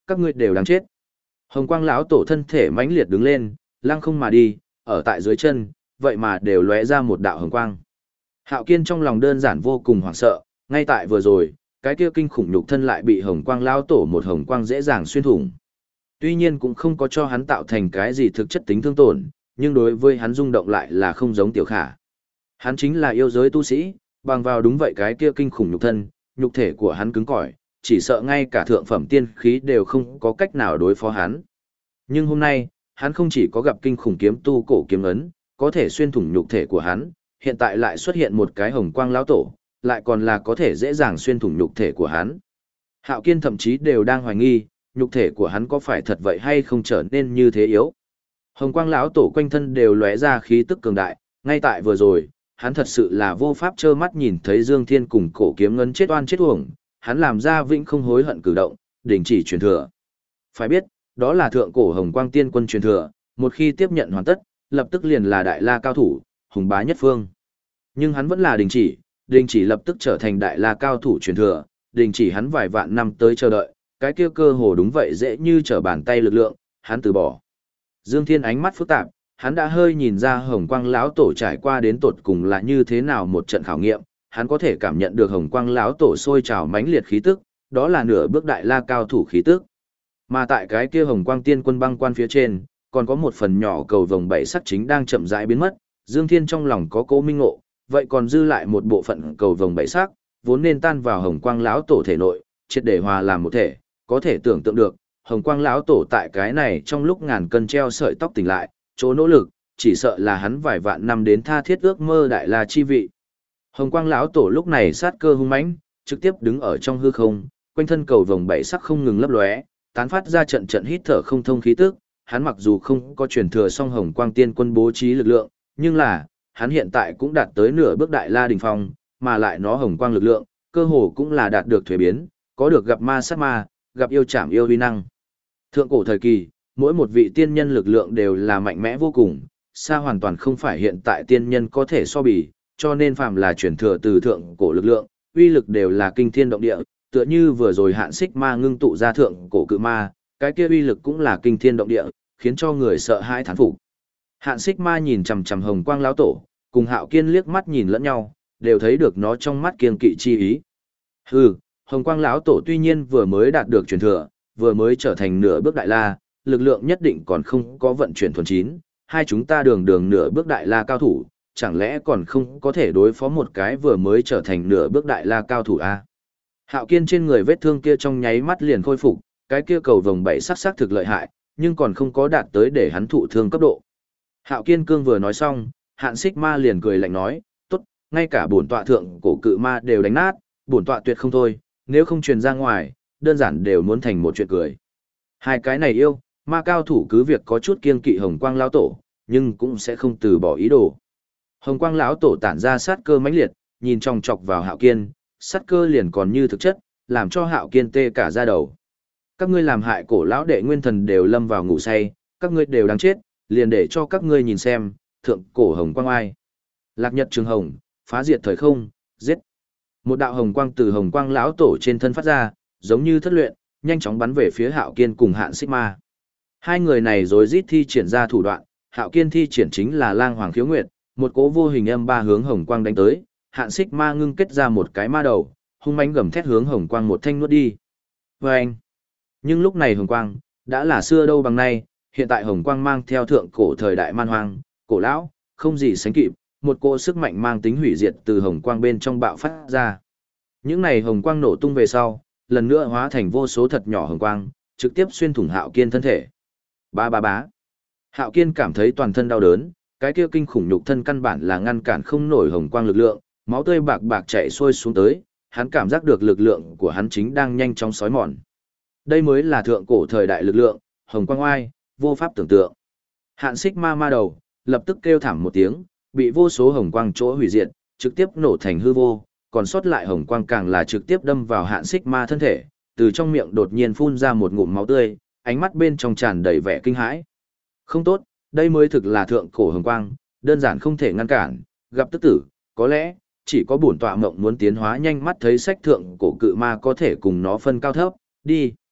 các ngươi đều đáng chết. Hồng quang lão tổ thân thể mãnh liệt đứng lên, lăng không mà đi, ở tại dưới chân, vậy mà đều lóe ra một đạo hồng quang. Hạo Kiên trong lòng đơn giản vô cùng hoảng sợ, ngay tại vừa rồi, cái kia kinh khủng nhục thân lại bị hồng quang lão tổ một hồng quang dễ dàng xuyên thủng. Tuy nhiên cũng không có cho hắn tạo thành cái gì thực chất tính thương tổn, nhưng đối với hắn rung động lại là không giống Tiểu Khả. Hắn chính là yêu giới tu sĩ, bằng vào đúng vậy cái kia kinh khủng nhục thân, nhục thể của hắn cứng cỏi, chỉ sợ ngay cả thượng phẩm tiên khí đều không có cách nào đối phó hắn. Nhưng hôm nay, hắn không chỉ có gặp kinh khủng kiếm tu cổ kiếm ấn, có thể xuyên thủng nhục thể của hắn, hiện tại lại xuất hiện một cái hồng quang lão tổ, lại còn là có thể dễ dàng xuyên thủng nhục thể của hắn. Hạo Kiên thậm chí đều đang hoài nghi, nhục thể của hắn có phải thật vậy hay không trở nên như thế yếu. Hồng quang lão tổ quanh thân đều lóe ra khí tức cường đại, ngay tại vừa rồi, hắn thật sự là vô pháp trơ mắt nhìn thấy Dương Thiên cùng cổ kiếm ngân chết oan chết uổng, hắn làm ra vĩnh không hối hận cử động, đình chỉ truyền thừa. Phải biết, đó là thượng cổ Hồng Quang Tiên Quân truyền thừa, một khi tiếp nhận hoàn tất, lập tức liền là đại la cao thủ, hùng bá nhất phương. Nhưng hắn vẫn là đình chỉ lập tức trở thành đại la cao thủ truyền thừa, đình chỉ hắn vài vạn năm tới chờ đợi, cái kia cơ hồ đúng vậy dễ như trở bàn tay lực lượng, hắn từ bỏ. Dương Thiên ánh mắt phức tạp, hắn đã hơi nhìn ra Hồng Quang lão tổ trải qua đến tột cùng là như thế nào một trận khảo nghiệm, hắn có thể cảm nhận được Hồng Quang lão tổ sôi trào mãnh liệt khí tức, đó là nửa bước đại la cao thủ khí tức. Mà tại cái kia Hồng Quang Tiên Quân băng quan phía trên, còn có một phần nhỏ cầu vồng bảy sắc chính đang chậm rãi biến mất, Dương Thiên trong lòng có cố minh ngộ, vậy còn dư lại một bộ phận cầu vồng bảy sắc, vốn nên tan vào Hồng Quang lão tổ thể nội, triệt để hòa làm một thể, có thể tưởng tượng được, Hồng Quang lão tổ tại cái này trong lúc ngàn cân treo sợi tóc tỉnh lại, chỗ nỗ lực, chỉ sợ là hắn vài vạn năm đến tha thiết ước mơ đại la chi vị. Hồng Quang lão tổ lúc này sát cơ hung mãnh, trực tiếp đứng ở trong hư không, quanh thân cầu vồng bảy sắc không ngừng lấp lóe, tán phát ra trận trận hít thở không thông khí tức, hắn mặc dù không có truyền thừa song Hồng Quang Tiên Quân bố trí lực lượng, nhưng là, hắn hiện tại cũng đạt tới nửa bước đại la đỉnh phong, mà lại nó Hồng Quang lực lượng, cơ hồ cũng là đạt được thuế biến, có được gặp ma sát ma, gặp yêu chạm yêu uy năng. Thượng cổ thời kỳ, mỗi một vị tiên nhân lực lượng đều là mạnh mẽ vô cùng, xa hoàn toàn không phải hiện tại tiên nhân có thể so bì, cho nên phàm là chuyển thừa từ thượng cổ lực lượng, uy lực đều là kinh thiên động địa, tựa như vừa rồi Hạn Xích Ma ngưng tụ ra thượng cổ cự ma, cái kia uy lực cũng là kinh thiên động địa, khiến cho người sợ hãi thán phục. Hạn Xích Ma nhìn chằm chằm Hồng Quang lão tổ, cùng Hạo Kiên liếc mắt nhìn lẫn nhau, đều thấy được nó trong mắt kiêng kỵ chi ý. Hừ, Hồng Quang lão tổ tuy nhiên vừa mới đạt được truyền thừa, vừa mới trở thành nửa bước đại la, lực lượng nhất định còn không có vận chuyển thuần chín, hai chúng ta đường đường nửa bước đại la cao thủ, chẳng lẽ còn không có thể đối phó một cái vừa mới trở thành nửa bước đại la cao thủ a? Hạo Kiên trên người vết thương kia trong nháy mắt liền khôi phục, cái kia cầu vồng bảy sắc thực lợi hại, nhưng còn không có đạt tới để hắn thụ thương cấp độ. Hạo Kiên cương vừa nói xong, Hạn Xích Ma liền cười lạnh nói, tốt, ngay cả bổn tọa thượng cổ cự ma đều đánh nát, bổn tọa tuyệt không thôi, nếu không truyền ra ngoài, đơn giản đều muốn thành một chuyện cười. Hai cái này yêu, ma cao thủ cứ việc có chút kiêng kỵ Hồng Quang lão tổ, nhưng cũng sẽ không từ bỏ ý đồ. Hồng Quang lão tổ tản ra sát cơ mãnh liệt, nhìn chòng chọc vào Hạo Kiên, sát cơ liền còn như thực chất, làm cho Hạo Kiên tê cả da đầu. Các ngươi làm hại cổ lão đệ nguyên thần đều lâm vào ngủ say, các ngươi đều đáng chết, liền để cho các ngươi nhìn xem, thượng cổ Hồng Quang ai. Lạc Nhật Trường Hồng, phá diệt thời không, giết. Một đạo hồng quang từ Hồng Quang lão tổ trên thân phát ra, giống như thất luyện, nhanh chóng bắn về phía Hạo Kiên cùng Hạn Xích Ma. Hai người này rối rít thi triển ra thủ đoạn, Hạo Kiên thi triển chính là Lang Hoàng Khiếu Nguyệt, một cỗ vô hình âm ba hướng Hồng Quang đánh tới, Hạn Xích Ma ngưng kết ra một cái ma đầu, hung mãnh gầm thét hướng Hồng Quang một thanh nuốt đi. Oeng! Nhưng lúc này Hồng Quang đã là xưa đâu bằng nay, hiện tại Hồng Quang mang theo thượng cổ thời đại man hoang, cổ lão, không gì sánh kịp, một cỗ sức mạnh mang tính hủy diệt từ Hồng Quang bên trong bạo phát ra. Những này Hồng Quang nổ tung về sau, lần nữa hóa thành vô số thật nhỏ Hồng Quang, trực tiếp xuyên thủng Hạo Kiên thân thể. Ba ba bá. Hạo Kiên cảm thấy toàn thân đau đớn, cái kia kinh khủng nhục thân căn bản là ngăn cản không nổi Hồng Quang lực lượng, máu tươi bạc bạc chảy xuôi xuống tới, hắn cảm giác được lực lượng của hắn chính đang nhanh chóng xói mòn. Đây mới là thượng cổ thời đại lực lượng, Hồng Quang oai, vô pháp tưởng tượng. Hạn Xích Ma ma đầu, lập tức kêu thảm một tiếng, bị vô số Hồng Quang chỗ hủy diệt, trực tiếp nổ thành hư vô, còn sót lại Hồng Quang càng là trực tiếp đâm vào Hạn Xích Ma thân thể, từ trong miệng đột nhiên phun ra một ngụm máu tươi, ánh mắt bên trong tràn đầy vẻ kinh hãi. Không tốt, đây mới thực là thượng cổ Hồng Quang, đơn giản không thể ngăn cản, gặp tức tử, có lẽ chỉ có bổn tọa mộng muốn tiến hóa nhanh mắt thấy sách thượng cổ cự ma có thể cùng nó phân cao thấp, đi.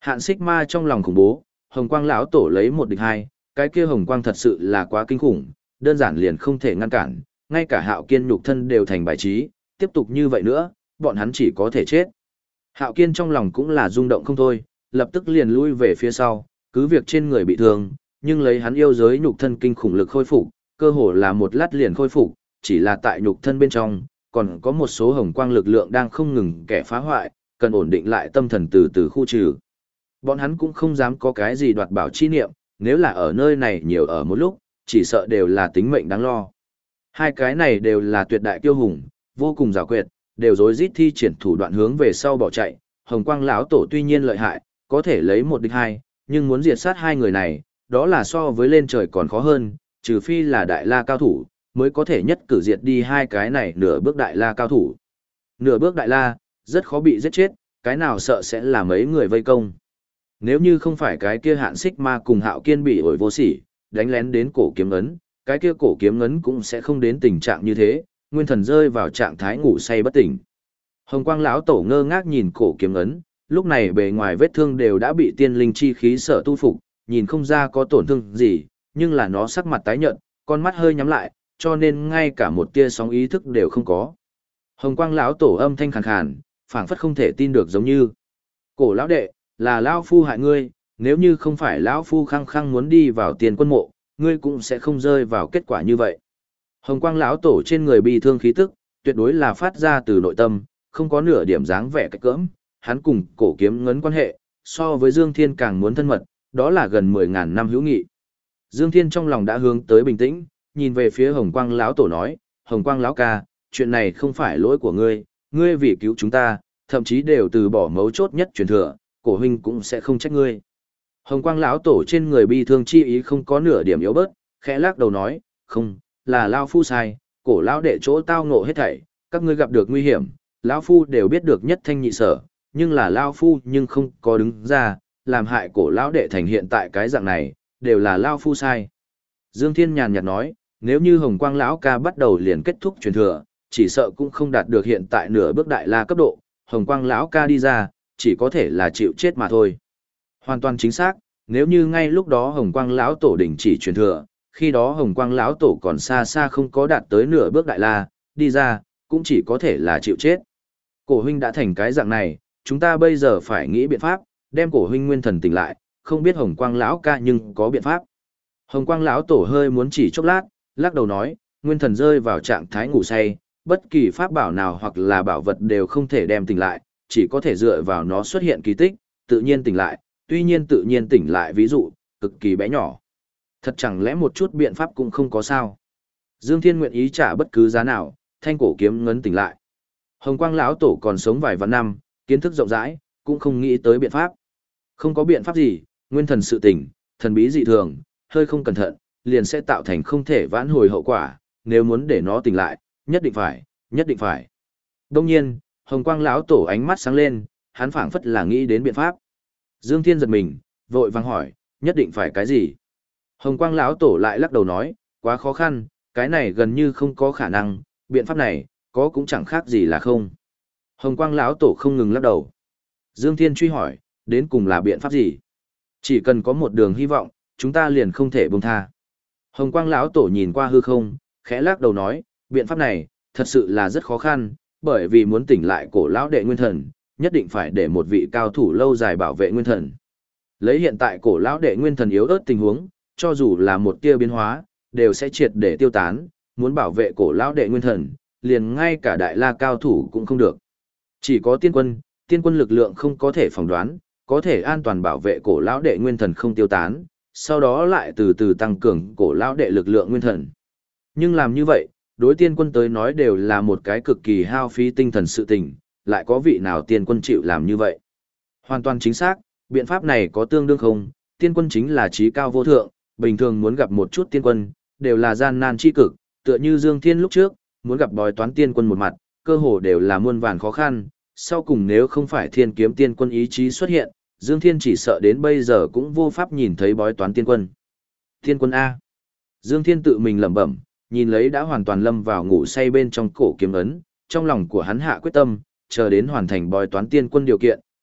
Hạn Xích Ma trong lòng khủng bố, Hồng Quang lão tổ lấy một địch hai, cái kia Hồng Quang thật sự là quá kinh khủng, đơn giản liền không thể ngăn cản, ngay cả Hạo Kiên nhục thân đều thành bài trí, tiếp tục như vậy nữa, bọn hắn chỉ có thể chết. Hạo Kiên trong lòng cũng là rung động không thôi, lập tức liền lui về phía sau, cứ việc trên người bị thương, nhưng lấy hắn yêu giới nhục thân kinh khủng lực khôi phục, cơ hồ là một lát liền khôi phục, chỉ là tại nhục thân bên trong, còn có một số hồng quang lực lượng đang không ngừng kẻ phá hoại, cần ổn định lại tâm thần từ từ khu trừ. Bọn hắn cũng không dám có cái gì đoạt bảo chi niệm, nếu là ở nơi này nhiều ở một lúc, chỉ sợ đều là tính mệnh đáng lo. Hai cái này đều là tuyệt đại kiêu hùng, vô cùng giàu quyệt, đều rối rít thi triển thủ đoạn hướng về sau bỏ chạy. Hồng Quang lão tổ tuy nhiên lợi hại, có thể lấy một địch hai, nhưng muốn diệt sát hai người này, đó là so với lên trời còn khó hơn, trừ phi là đại la cao thủ, mới có thể nhất cử diệt đi hai cái này nửa bước đại la cao thủ. Nửa bước đại la, rất khó bị giết chết, cái nào sợ sẽ là mấy người vây công. Nếu như không phải cái kia Hạn Xích Ma cùng Hạo Kiên bị ổi vô sỉ, đánh lén đến cổ kiếm ấn, cái kia cổ kiếm ấn cũng sẽ không đến tình trạng như thế, nguyên thần rơi vào trạng thái ngủ say bất tỉnh. Hồng Quang lão tổ ngơ ngác nhìn cổ kiếm ấn, lúc này bề ngoài vết thương đều đã bị tiên linh chi khí sở tu phục, nhìn không ra có tổn thương gì, nhưng là nó sắc mặt tái nhợt, con mắt hơi nhắm lại, cho nên ngay cả một tia sóng ý thức đều không có. Hồng Quang lão tổ âm thanh khàn khàn, phảng phất không thể tin được giống như: "Cổ lão đệ, là lão phu hại ngươi, nếu như không phải lão phu khăng khăng muốn đi vào tiền quân mộ, ngươi cũng sẽ không rơi vào kết quả như vậy." Hồng Quang lão tổ trên người bị thương khí tức, tuyệt đối là phát ra từ nội tâm, không có nửa điểm dáng vẻ cách cỡm, hắn cùng cổ kiếm ngấn quan hệ, so với Dương Thiên càng muốn thân mật, đó là gần 10.000 năm hữu nghị. Dương Thiên trong lòng đã hướng tới bình tĩnh, nhìn về phía Hồng Quang lão tổ nói: "Hồng Quang lão ca, chuyện này không phải lỗi của ngươi, ngươi vì cứu chúng ta, thậm chí đều từ bỏ mấu chốt nhất truyền thừa, cổ huynh cũng sẽ không trách ngươi." Hồng Quang lão tổ trên người bi thương chi ý không có nửa điểm yếu bớt, khẽ lắc đầu nói: "Không, là lão phu sai, cổ lão đệ chỗ tao ngộ hết thảy, các ngươi gặp được nguy hiểm, lão phu đều biết được nhất thanh nhị sở, nhưng là lão phu nhưng không có đứng ra, làm hại cổ lão đệ thành hiện tại cái dạng này, đều là lão phu sai." Dương Thiên nhàn nhạt nói: "Nếu như Hồng Quang lão ca bắt đầu liền kết thúc truyền thừa, chỉ sợ cũng không đạt được hiện tại nửa bước đại la cấp độ, Hồng Quang lão ca đi ra, chỉ có thể là chịu chết mà thôi." Hoàn toàn chính xác, nếu như ngay lúc đó Hồng Quang lão tổ đình chỉ truyền thừa, khi đó Hồng Quang lão tổ còn xa xa không có đạt tới nửa bước đại la, đi ra, cũng chỉ có thể là chịu chết. Cổ huynh đã thành cái dạng này, chúng ta bây giờ phải nghĩ biện pháp, đem cổ huynh nguyên thần tỉnh lại, không biết Hồng Quang lão ca nhưng có biện pháp. Hồng Quang lão tổ hơi muốn chỉ chốc lát, lắc đầu nói: "Nguyên thần rơi vào trạng thái ngủ say, bất kỳ pháp bảo nào hoặc là bảo vật đều không thể đem tỉnh lại, chỉ có thể dựa vào nó xuất hiện kỳ tích, tự nhiên tỉnh lại, tuy nhiên tự nhiên tỉnh lại ví dụ, cực kỳ bé nhỏ. Thật chẳng lẽ một chút biện pháp cũng không có sao?" Dương Thiên nguyện ý trả bất cứ giá nào, thanh cổ kiếm ngấn tỉnh lại. Hồng Quang lão tổ còn sống vài vạn năm, kiến thức rộng rãi, cũng không nghĩ tới biện pháp. Không có biện pháp gì, nguyên thần sự tỉnh, thần bí dị thường, hơi không cẩn thận, liền sẽ tạo thành không thể vãn hồi hậu quả, nếu muốn để nó tỉnh lại, nhất định phải, nhất định phải. Đông nhiên, Hồng Quang lão tổ ánh mắt sáng lên, hắn phảng phất là nghĩ đến biện pháp. Dương Thiên giật mình, vội vàng hỏi: "Nhất định phải cái gì?" Hồng Quang lão tổ lại lắc đầu nói: "Quá khó khăn, cái này gần như không có khả năng, biện pháp này, có cũng chẳng khác gì là không." Hồng Quang lão tổ không ngừng lắc đầu. Dương Thiên truy hỏi: "Đến cùng là biện pháp gì? Chỉ cần có một đường hy vọng, chúng ta liền không thể buông tha." Hồng Quang lão tổ nhìn qua hư không, khẽ lắc đầu nói: "Biện pháp này, thật sự là rất khó khăn, bởi vì muốn tỉnh lại cổ lão đệ nguyên thần, nhất định phải để một vị cao thủ lâu dài bảo vệ nguyên thần. Lấy hiện tại cổ lão đệ nguyên thần yếu ớt tình huống, cho dù là một tia biến hóa, đều sẽ triệt để tiêu tán, muốn bảo vệ cổ lão đệ nguyên thần, liền ngay cả đại la cao thủ cũng không được. Chỉ có tiên quân lực lượng không có thể phỏng đoán, có thể an toàn bảo vệ cổ lão đệ nguyên thần không tiêu tán, sau đó lại từ từ tăng cường cổ lão đệ lực lượng nguyên thần. Nhưng làm như vậy, đối tiên quân tới nói đều là một cái cực kỳ hao phí tinh thần sự tình, lại có vị nào tiên quân chịu làm như vậy? Hoàn toàn chính xác, biện pháp này có tương đương không, tiên quân chính là trí cao vô thượng, bình thường muốn gặp một chút tiên quân, đều là gian nan chi cực, tựa như Dương Thiên lúc trước, muốn gặp bói toán tiên quân một mặt, cơ hồ đều là muôn vàn khó khăn, sau cùng nếu không phải thiên kiếm tiên quân ý chí xuất hiện, Dương Thiên chỉ sợ đến bây giờ cũng vô pháp nhìn thấy bói toán tiên quân. Tiên quân A. Dương Thiên tự mình lẩm bẩm, nhìn lấy đã hoàn toàn lâm vào ngủ say bên trong cổ kiếm ấn, trong lòng của hắn hạ quyết tâm, chờ đến hoàn thành bói toán tiên quân điều kiện,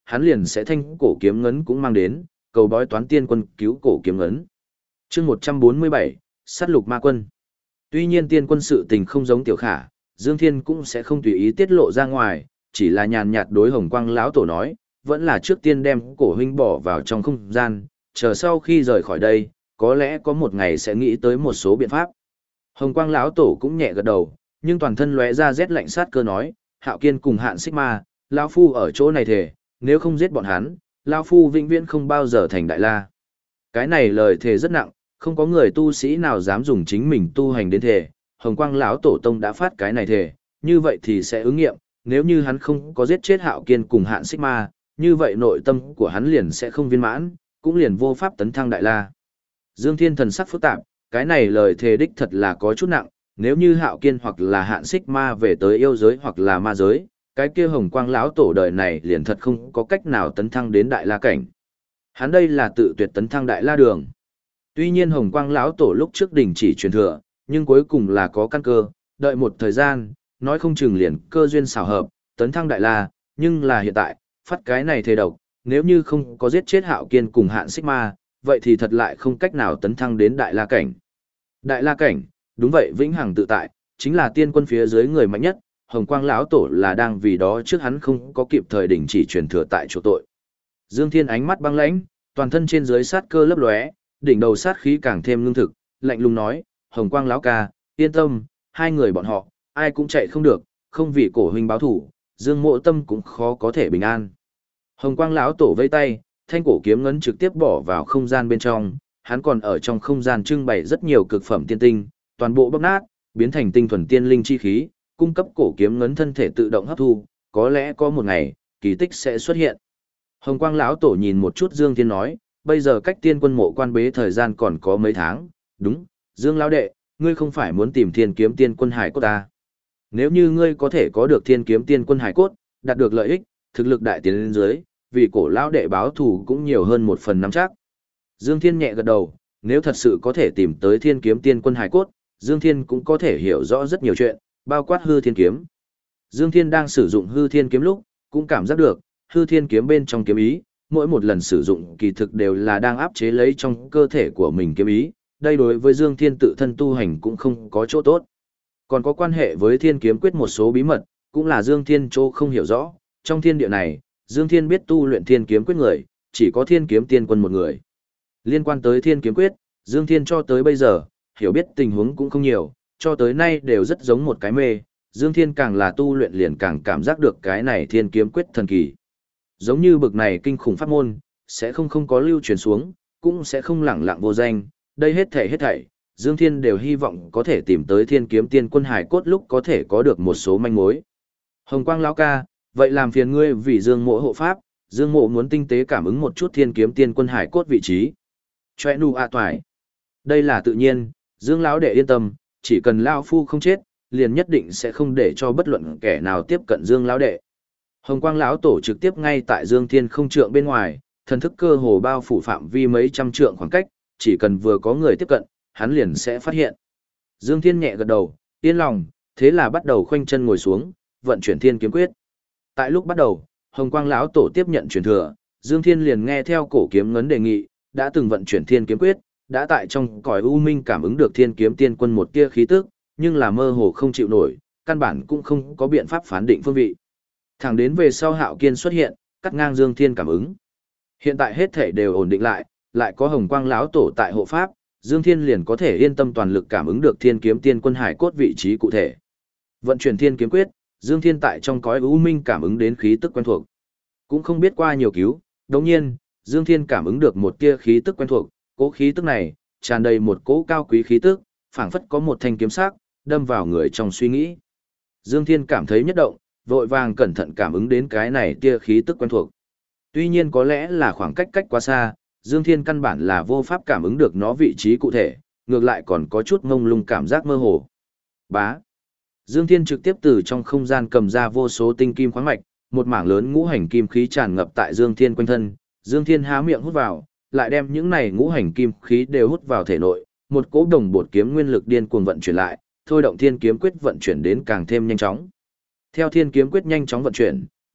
hắn liền sẽ thanh cổ kiếm ngấn cũng mang đến, cầu bói toán tiên quân cứu cổ kiếm ngấn. Chương 147, sát lục ma quân. Tuy nhiên tiên quân sự tình không giống Tiểu Khả, Dương Thiên cũng sẽ không tùy ý tiết lộ ra ngoài, chỉ là nhàn nhạt đối Hồng Quang lão tổ nói, vẫn là trước tiên đem cổ huynh bỏ vào trong không gian, chờ sau khi rời khỏi đây, có lẽ có một ngày sẽ nghĩ tới một số biện pháp. Hồng Quang lão tổ cũng nhẹ gật đầu, nhưng toàn thân lóe ra rét lạnh sát cơ nói, Hạo Kiên cùng Hạn Xích Ma, lão phu ở chỗ này thề, nếu không giết bọn hắn, lão phu vĩnh viễn không bao giờ thành đại la. Cái này lời thề rất nặng, không có người tu sĩ nào dám dùng chính mình tu hành đến thề. Hồng Quang lão tổ tông đã phát cái này thề, như vậy thì sẽ ứng nghiệm, nếu như hắn không có giết chết Hạo Kiên cùng Hạn Xích Ma, như vậy nội tâm của hắn liền sẽ không viên mãn, cũng liền vô pháp tấn thăng đại la. Dương Thiên thần sắc phức tạp, cái này lời thề đích thật là có chút nặng, nếu như Hạo Kiên hoặc là Hạn Xích Ma về tới yêu giới hoặc là ma giới, cái kia Hồng Quang lão tổ đời này liền thật không có cách nào tấn thăng đến đại la cảnh. Hắn đây là tự tuyệt tấn thăng đại la đường. Tuy nhiên Hồng Quang lão tổ lúc trước đình chỉ truyền thừa, nhưng cuối cùng là có căn cơ, đợi một thời gian, nói không chừng liền cơ duyên xảo hợp, tấn thăng đại la, nhưng là hiện tại, phát cái này thề độc, nếu như không có giết chết Hạo Kiên cùng Hạn Xích Ma, vậy thì thật lại không cách nào tấn thăng đến đại la cảnh. Đại la cảnh, đúng vậy vĩnh hằng tự tại, chính là tiên quân phía dưới người mạnh nhất, Hồng Quang lão tổ là đang vì đó trước hắn không có kịp thời đình chỉ truyền thừa tại chỗ tội. Dương Thiên ánh mắt băng lãnh, toàn thân trên dưới sát cơ lấp lóe, đỉnh đầu sát khí càng thêm ngưng thực, lạnh lùng nói, Hồng Quang lão ca, yên tâm, hai người bọn họ, ai cũng chạy không được, không vì cổ huynh báo thủ, Dương Mộ Tâm cũng khó có thể bình an. Hồng Quang lão tổ vây tay, thanh cổ kiếm ngấn trực tiếp bỏ vào không gian bên trong, hắn còn ở trong không gian trưng bày rất nhiều cực phẩm tiên tinh, toàn bộ bóc nát, biến thành tinh thuần tiên linh chi khí, cung cấp cổ kiếm ngấn thân thể tự động hấp thu, có lẽ có một ngày, kỳ tích sẽ xuất hiện. Hồng Quang lão tổ nhìn một chút Dương Thiên nói, bây giờ cách tiên quân mộ quan bế thời gian còn có mấy tháng, đúng, Dương lão đệ, ngươi không phải muốn tìm thiên kiếm tiên quân hải cốt ta. Nếu như ngươi có thể có được thiên kiếm tiên quân hải cốt, đạt được lợi ích, thực lực đại tiến lên dưới, vì cổ lão đệ báo thù cũng nhiều hơn một phần nắm chắc. Dương Thiên nhẹ gật đầu, nếu thật sự có thể tìm tới thiên kiếm tiên quân hải cốt, Dương Thiên cũng có thể hiểu rõ rất nhiều chuyện, bao quát hư thiên kiếm. Dương Thiên đang sử dụng hư thiên kiếm lúc, cũng cảm giác được, hư thiên kiếm bên trong kiếm ý, mỗi một lần sử dụng kỳ thực đều là đang áp chế lấy trong cơ thể của mình kiếm ý, đây đối với Dương Thiên tự thân tu hành cũng không có chỗ tốt. Còn có quan hệ với thiên kiếm quyết một số bí mật, cũng là Dương Thiên chỗ không hiểu rõ, trong thiên địa này, Dương Thiên biết tu luyện thiên kiếm quyết người, chỉ có thiên kiếm tiên quân một người. Liên quan tới thiên kiếm quyết, Dương Thiên cho tới bây giờ, hiểu biết tình huống cũng không nhiều, cho tới nay đều rất giống một cái mê, Dương Thiên càng là tu luyện liền càng cảm giác được cái này thiên kiếm quyết thần kỳ. Giống như bực này kinh khủng pháp môn, sẽ không có lưu truyền xuống, cũng sẽ không lẳng lặng vô danh, đây hết thảy, Dương Thiên đều hy vọng có thể tìm tới thiên kiếm tiên quân hải cốt lúc có thể có được một số manh mối. Hồng Quang lão ca, vậy làm phiền ngươi vì Dương Mộ hộ pháp, Dương Mộ muốn tinh tế cảm ứng một chút thiên kiếm tiên quân hải cốt vị trí. Choe nu a toại. Đây là tự nhiên, Dương lão đệ yên tâm, chỉ cần lão phu không chết, liền nhất định sẽ không để cho bất luận kẻ nào tiếp cận Dương lão đệ. Hồng Quang lão tổ trực tiếp ngay tại Dương Thiên không trượng bên ngoài, thần thức cơ hồ bao phủ phạm vi mấy trăm trượng khoảng cách, chỉ cần vừa có người tiếp cận, hắn liền sẽ phát hiện. Dương Thiên nhẹ gật đầu, yên lòng, thế là bắt đầu khoanh chân ngồi xuống, vận chuyển thiên kiếm quyết. Tại lúc bắt đầu, Hồng Quang lão tổ tiếp nhận truyền thừa, Dương Thiên liền nghe theo cổ kiếm ngấn đề nghị, đã từng vận chuyển thiên kiếm quyết, đã tại trong cõi u minh cảm ứng được thiên kiếm tiên quân một tia khí tức, nhưng là mơ hồ không chịu nổi, căn bản cũng không có biện pháp phán định phương vị. Thẳng đến về sau Hạo Kiên xuất hiện, cắt ngang Dương Thiên cảm ứng. Hiện tại hết thể đều ổn định lại có Hồng Quang lão tổ tại hộ pháp, Dương Thiên liền có thể yên tâm toàn lực cảm ứng được thiên kiếm tiên quân hải cốt vị trí cụ thể. Vận chuyển thiên kiếm quyết, Dương Thiên tại trong cõi u minh cảm ứng đến khí tức quen thuộc. Cũng không biết qua nhiều cứu, đồng nhiên, Dương Thiên cảm ứng được một tia khí tức quen thuộc, cỗ khí tức này, tràn đầy một cỗ cao quý khí tức, phảng phất có một thanh kiếm sắc, đâm vào người trong suy nghĩ. Dương Thiên cảm thấy nhất động, vội vàng cẩn thận cảm ứng đến cái này tia khí tức quen thuộc. Tuy nhiên có lẽ là khoảng cách quá xa, Dương Thiên căn bản là vô pháp cảm ứng được nó vị trí cụ thể, ngược lại còn có chút ngông lung cảm giác mơ hồ. Bá. Dương Thiên trực tiếp từ trong không gian cầm ra vô số tinh kim khoáng mạch, một mảng lớn ngũ hành kim khí tràn ngập tại Dương Thiên quanh thân, Dương Thiên há miệng hút vào, lại đem những này ngũ hành kim khí đều hút vào thể nội, một cỗ đồng bột kiếm nguyên lực điên cuồng vận chuyển lại, thôi động thiên kiếm quyết vận chuyển đến càng thêm nhanh chóng. Theo thiên kiếm quyết nhanh chóng vận chuyển,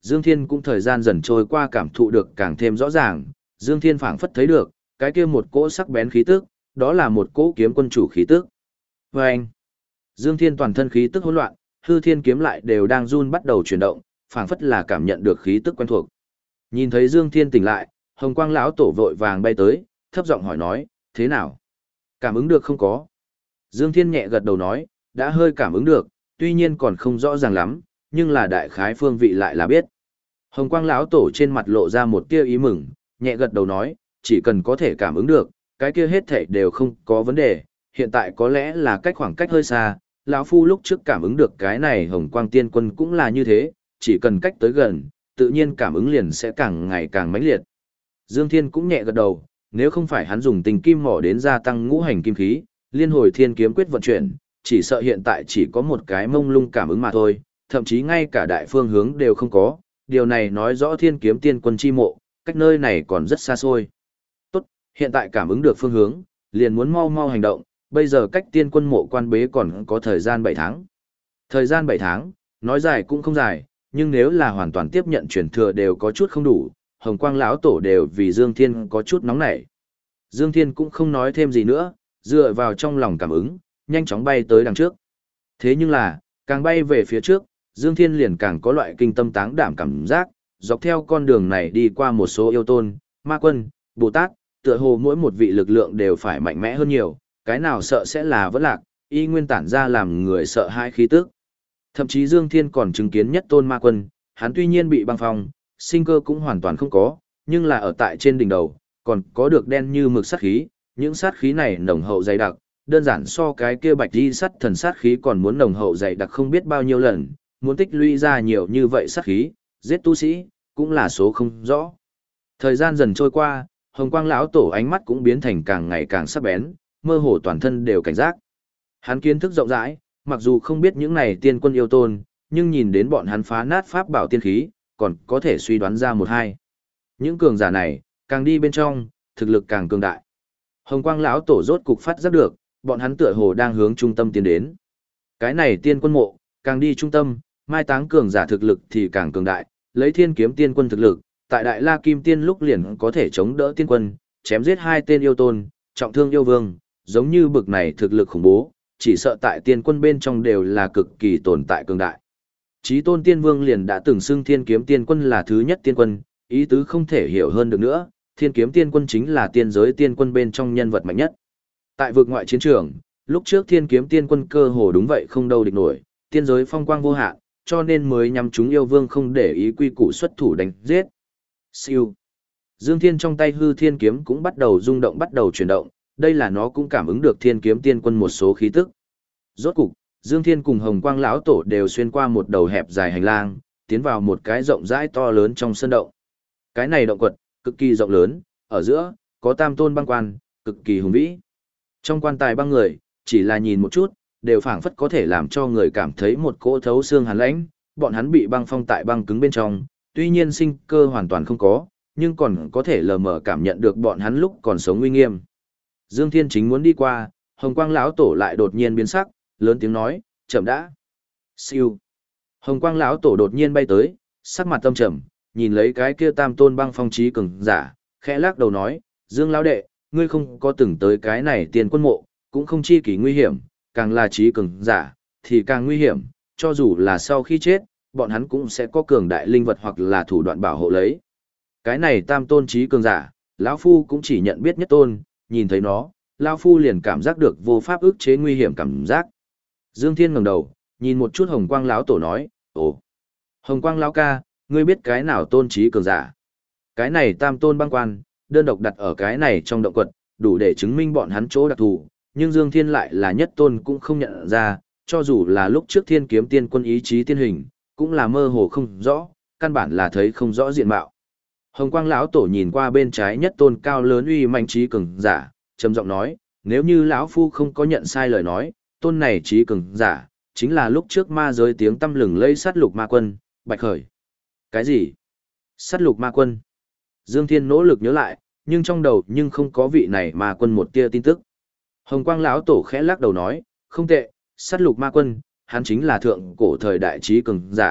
Dương Thiên cũng thời gian dần trôi qua cảm thụ được càng thêm rõ ràng, Dương Thiên phảng phất thấy được, cái kia một cỗ sắc bén khí tức, đó là một cỗ kiếm quân chủ khí tức. Và anh, Dương Thiên toàn thân khí tức hỗn loạn, hư thiên kiếm lại đều đang run bắt đầu chuyển động, phảng phất là cảm nhận được khí tức quen thuộc. Nhìn thấy Dương Thiên tỉnh lại, Hồng Quang lão tổ vội vàng bay tới, thấp giọng hỏi nói, thế nào? Cảm ứng được không có? Dương Thiên nhẹ gật đầu nói, đã hơi cảm ứng được, tuy nhiên còn không rõ ràng lắm, nhưng là đại khái phương vị lại là biết. Hồng Quang lão tổ trên mặt lộ ra một tia ý mừng, nhẹ gật đầu nói, chỉ cần có thể cảm ứng được, cái kia hết thảy đều không có vấn đề, hiện tại có lẽ là khoảng cách hơi xa, lão phu lúc trước cảm ứng được cái này Hồng Quang Tiên Quân cũng là như thế, chỉ cần cách tới gần, tự nhiên cảm ứng liền sẽ càng ngày càng mãnh liệt. Dương Thiên cũng nhẹ gật đầu, nếu không phải hắn dùng tình kim mỏ đến gia tăng ngũ hành kim khí, liên hồi thiên kiếm quyết vận chuyển, chỉ sợ hiện tại chỉ có một cái mông lung cảm ứng mà thôi, thậm chí ngay cả đại phương hướng đều không có, điều này nói rõ thiên kiếm tiên quân chi mộ, cách nơi này còn rất xa xôi. Tốt, hiện tại cảm ứng được phương hướng, liền muốn mau mau hành động, bây giờ cách tiên quân mộ quan bế còn có thời gian 7 tháng. Thời gian 7 tháng, nói dài cũng không dài, nhưng nếu là hoàn toàn tiếp nhận truyền thừa đều có chút không đủ, Hồng Quang lão tổ đều vì Dương Thiên có chút nóng nảy. Dương Thiên cũng không nói thêm gì nữa, dựa vào trong lòng cảm ứng, nhanh chóng bay tới đằng trước. Thế nhưng là, càng bay về phía trước, Dương Thiên liền càng có loại kinh tâm táng đảm cảm giác, dọc theo con đường này đi qua một số yêu tôn, ma quân, Bồ Tát, tựa hồ mỗi một vị lực lượng đều phải mạnh mẽ hơn nhiều, cái nào sợ sẽ là vẫn lạc, y nguyên tản ra làm người sợ hãi khí tức. Thậm chí Dương Thiên còn chứng kiến nhất tôn ma quân, hắn tuy nhiên bị băng phong, sinh cơ cũng hoàn toàn không có, nhưng là ở tại trên đỉnh đầu, còn có được đen như mực sát khí, những sát khí này nồng hậu dày đặc, đơn giản so cái kia bạch di sắt thần sát khí còn muốn nồng hậu dày đặc không biết bao nhiêu lần, muốn tích lũy ra nhiều như vậy sát khí, giết tu sĩ, cũng là số không rõ. Thời gian dần trôi qua, Hồng Quang lão tổ ánh mắt cũng biến thành càng ngày càng sắc bén, mơ hồ toàn thân đều cảnh giác. Hắn kiến thức rộng rãi, mặc dù không biết những này tiên quân yêu tôn, nhưng nhìn đến bọn hắn phá nát pháp bảo tiên khí, còn có thể suy đoán ra một hai. Những cường giả này, càng đi bên trong, thực lực càng cường đại. Hồng Quang lão tổ rốt cục phát giác được, bọn hắn tựa hồ đang hướng trung tâm tiến đến. Cái này tiên quân mộ, càng đi trung tâm, mai táng cường giả thực lực thì càng cường đại, lấy thiên kiếm tiên quân thực lực, tại Đại La Kim Tiên lúc liền có thể chống đỡ tiên quân, chém giết 2 tên yêu tôn, trọng thương yêu vương, giống như bực này thực lực khủng bố, chỉ sợ tại tiên quân bên trong đều là cực kỳ tồn tại cường đại. Chí tôn tiên vương liền đã từng xưng thiên kiếm tiên quân là thứ nhất tiên quân, ý tứ không thể hiểu hơn được nữa, thiên kiếm tiên quân chính là tiên giới tiên quân bên trong nhân vật mạnh nhất. Tại vực ngoại chiến trường, lúc trước thiên kiếm tiên quân cơ hồ đúng vậy không đâu địch nổi, tiên giới phong quang vô hạn, cho nên mới nhắm chúng yêu vương không để ý quy củ xuất thủ đánh giết. Siêu. Dương Thiên trong tay hư thiên kiếm cũng bắt đầu rung động bắt đầu chuyển động, đây là nó cũng cảm ứng được thiên kiếm tiên quân một số khí tức. Rốt cục, Dương Thiên cùng Hồng Quang lão tổ đều xuyên qua một đầu hẹp dài hành lang, tiến vào một cái rộng rãi to lớn trong sân động. Cái này động quật cực kỳ rộng lớn, ở giữa có tam tôn băng quan, cực kỳ hùng vĩ. Trong quan tài băng người, chỉ là nhìn một chút, đều phảng phất có thể làm cho người cảm thấy một cỗ thấu xương hàn lãnh, bọn hắn bị băng phong tại băng cứng bên trong, tuy nhiên sinh cơ hoàn toàn không có, nhưng còn có thể lờ mờ cảm nhận được bọn hắn lúc còn sống uy nghiêm. Dương Thiên chính muốn đi qua, Hồng Quang lão tổ lại đột nhiên biến sắc, lớn tiếng nói, chậm đã. Siêu. Hồng Quang lão tổ đột nhiên bay tới, sắc mặt tâm trầm, nhìn lấy cái kia tam tôn băng phong trí cường giả, khẽ lắc đầu nói, Dương lão đệ, ngươi không có từng tới cái này tiền quân mộ, cũng không chi kỳ nguy hiểm, càng là trí cường giả, thì càng nguy hiểm, cho dù là sau khi chết, bọn hắn cũng sẽ có cường đại linh vật hoặc là thủ đoạn bảo hộ lấy. Cái này tam tôn trí cường giả, lão phu cũng chỉ nhận biết nhất tôn, nhìn thấy nó, lão phu liền cảm giác được vô pháp ức chế nguy hiểm cảm giác. Dương Thiên ngẩng đầu, nhìn một chút Hồng Quang lão tổ nói, ồ, Hồng Quang lão ca, ngươi biết cái nào tôn trí cường giả? Cái này tam tôn băng quan, đơn độc đặt ở cái này trong động quật, đủ để chứng minh bọn hắn chỗ đặc thù, nhưng Dương Thiên lại là nhất tôn cũng không nhận ra, cho dù là lúc trước Thiên Kiếm Tiên Quân ý chí tiên hình, cũng là mơ hồ không rõ, căn bản là thấy không rõ diện mạo. Hồng Quang lão tổ nhìn qua bên trái nhất tôn cao lớn uy manh trí cường giả, trầm giọng nói, nếu như lão phu không có nhận sai lời nói, tôn này trí cường giả chính là lúc trước ma giới tiếng tăm lừng lây sát lục ma quân, Bạch Khởi. Cái gì? Sát lục ma quân? Dương Thiên nỗ lực nhớ lại, nhưng trong đầu nhưng không có vị này ma quân một tia tin tức. Hồng Quang lão tổ khẽ lắc đầu nói, không tệ, sát lục ma quân, hắn chính là thượng cổ thời đại trí cường giả,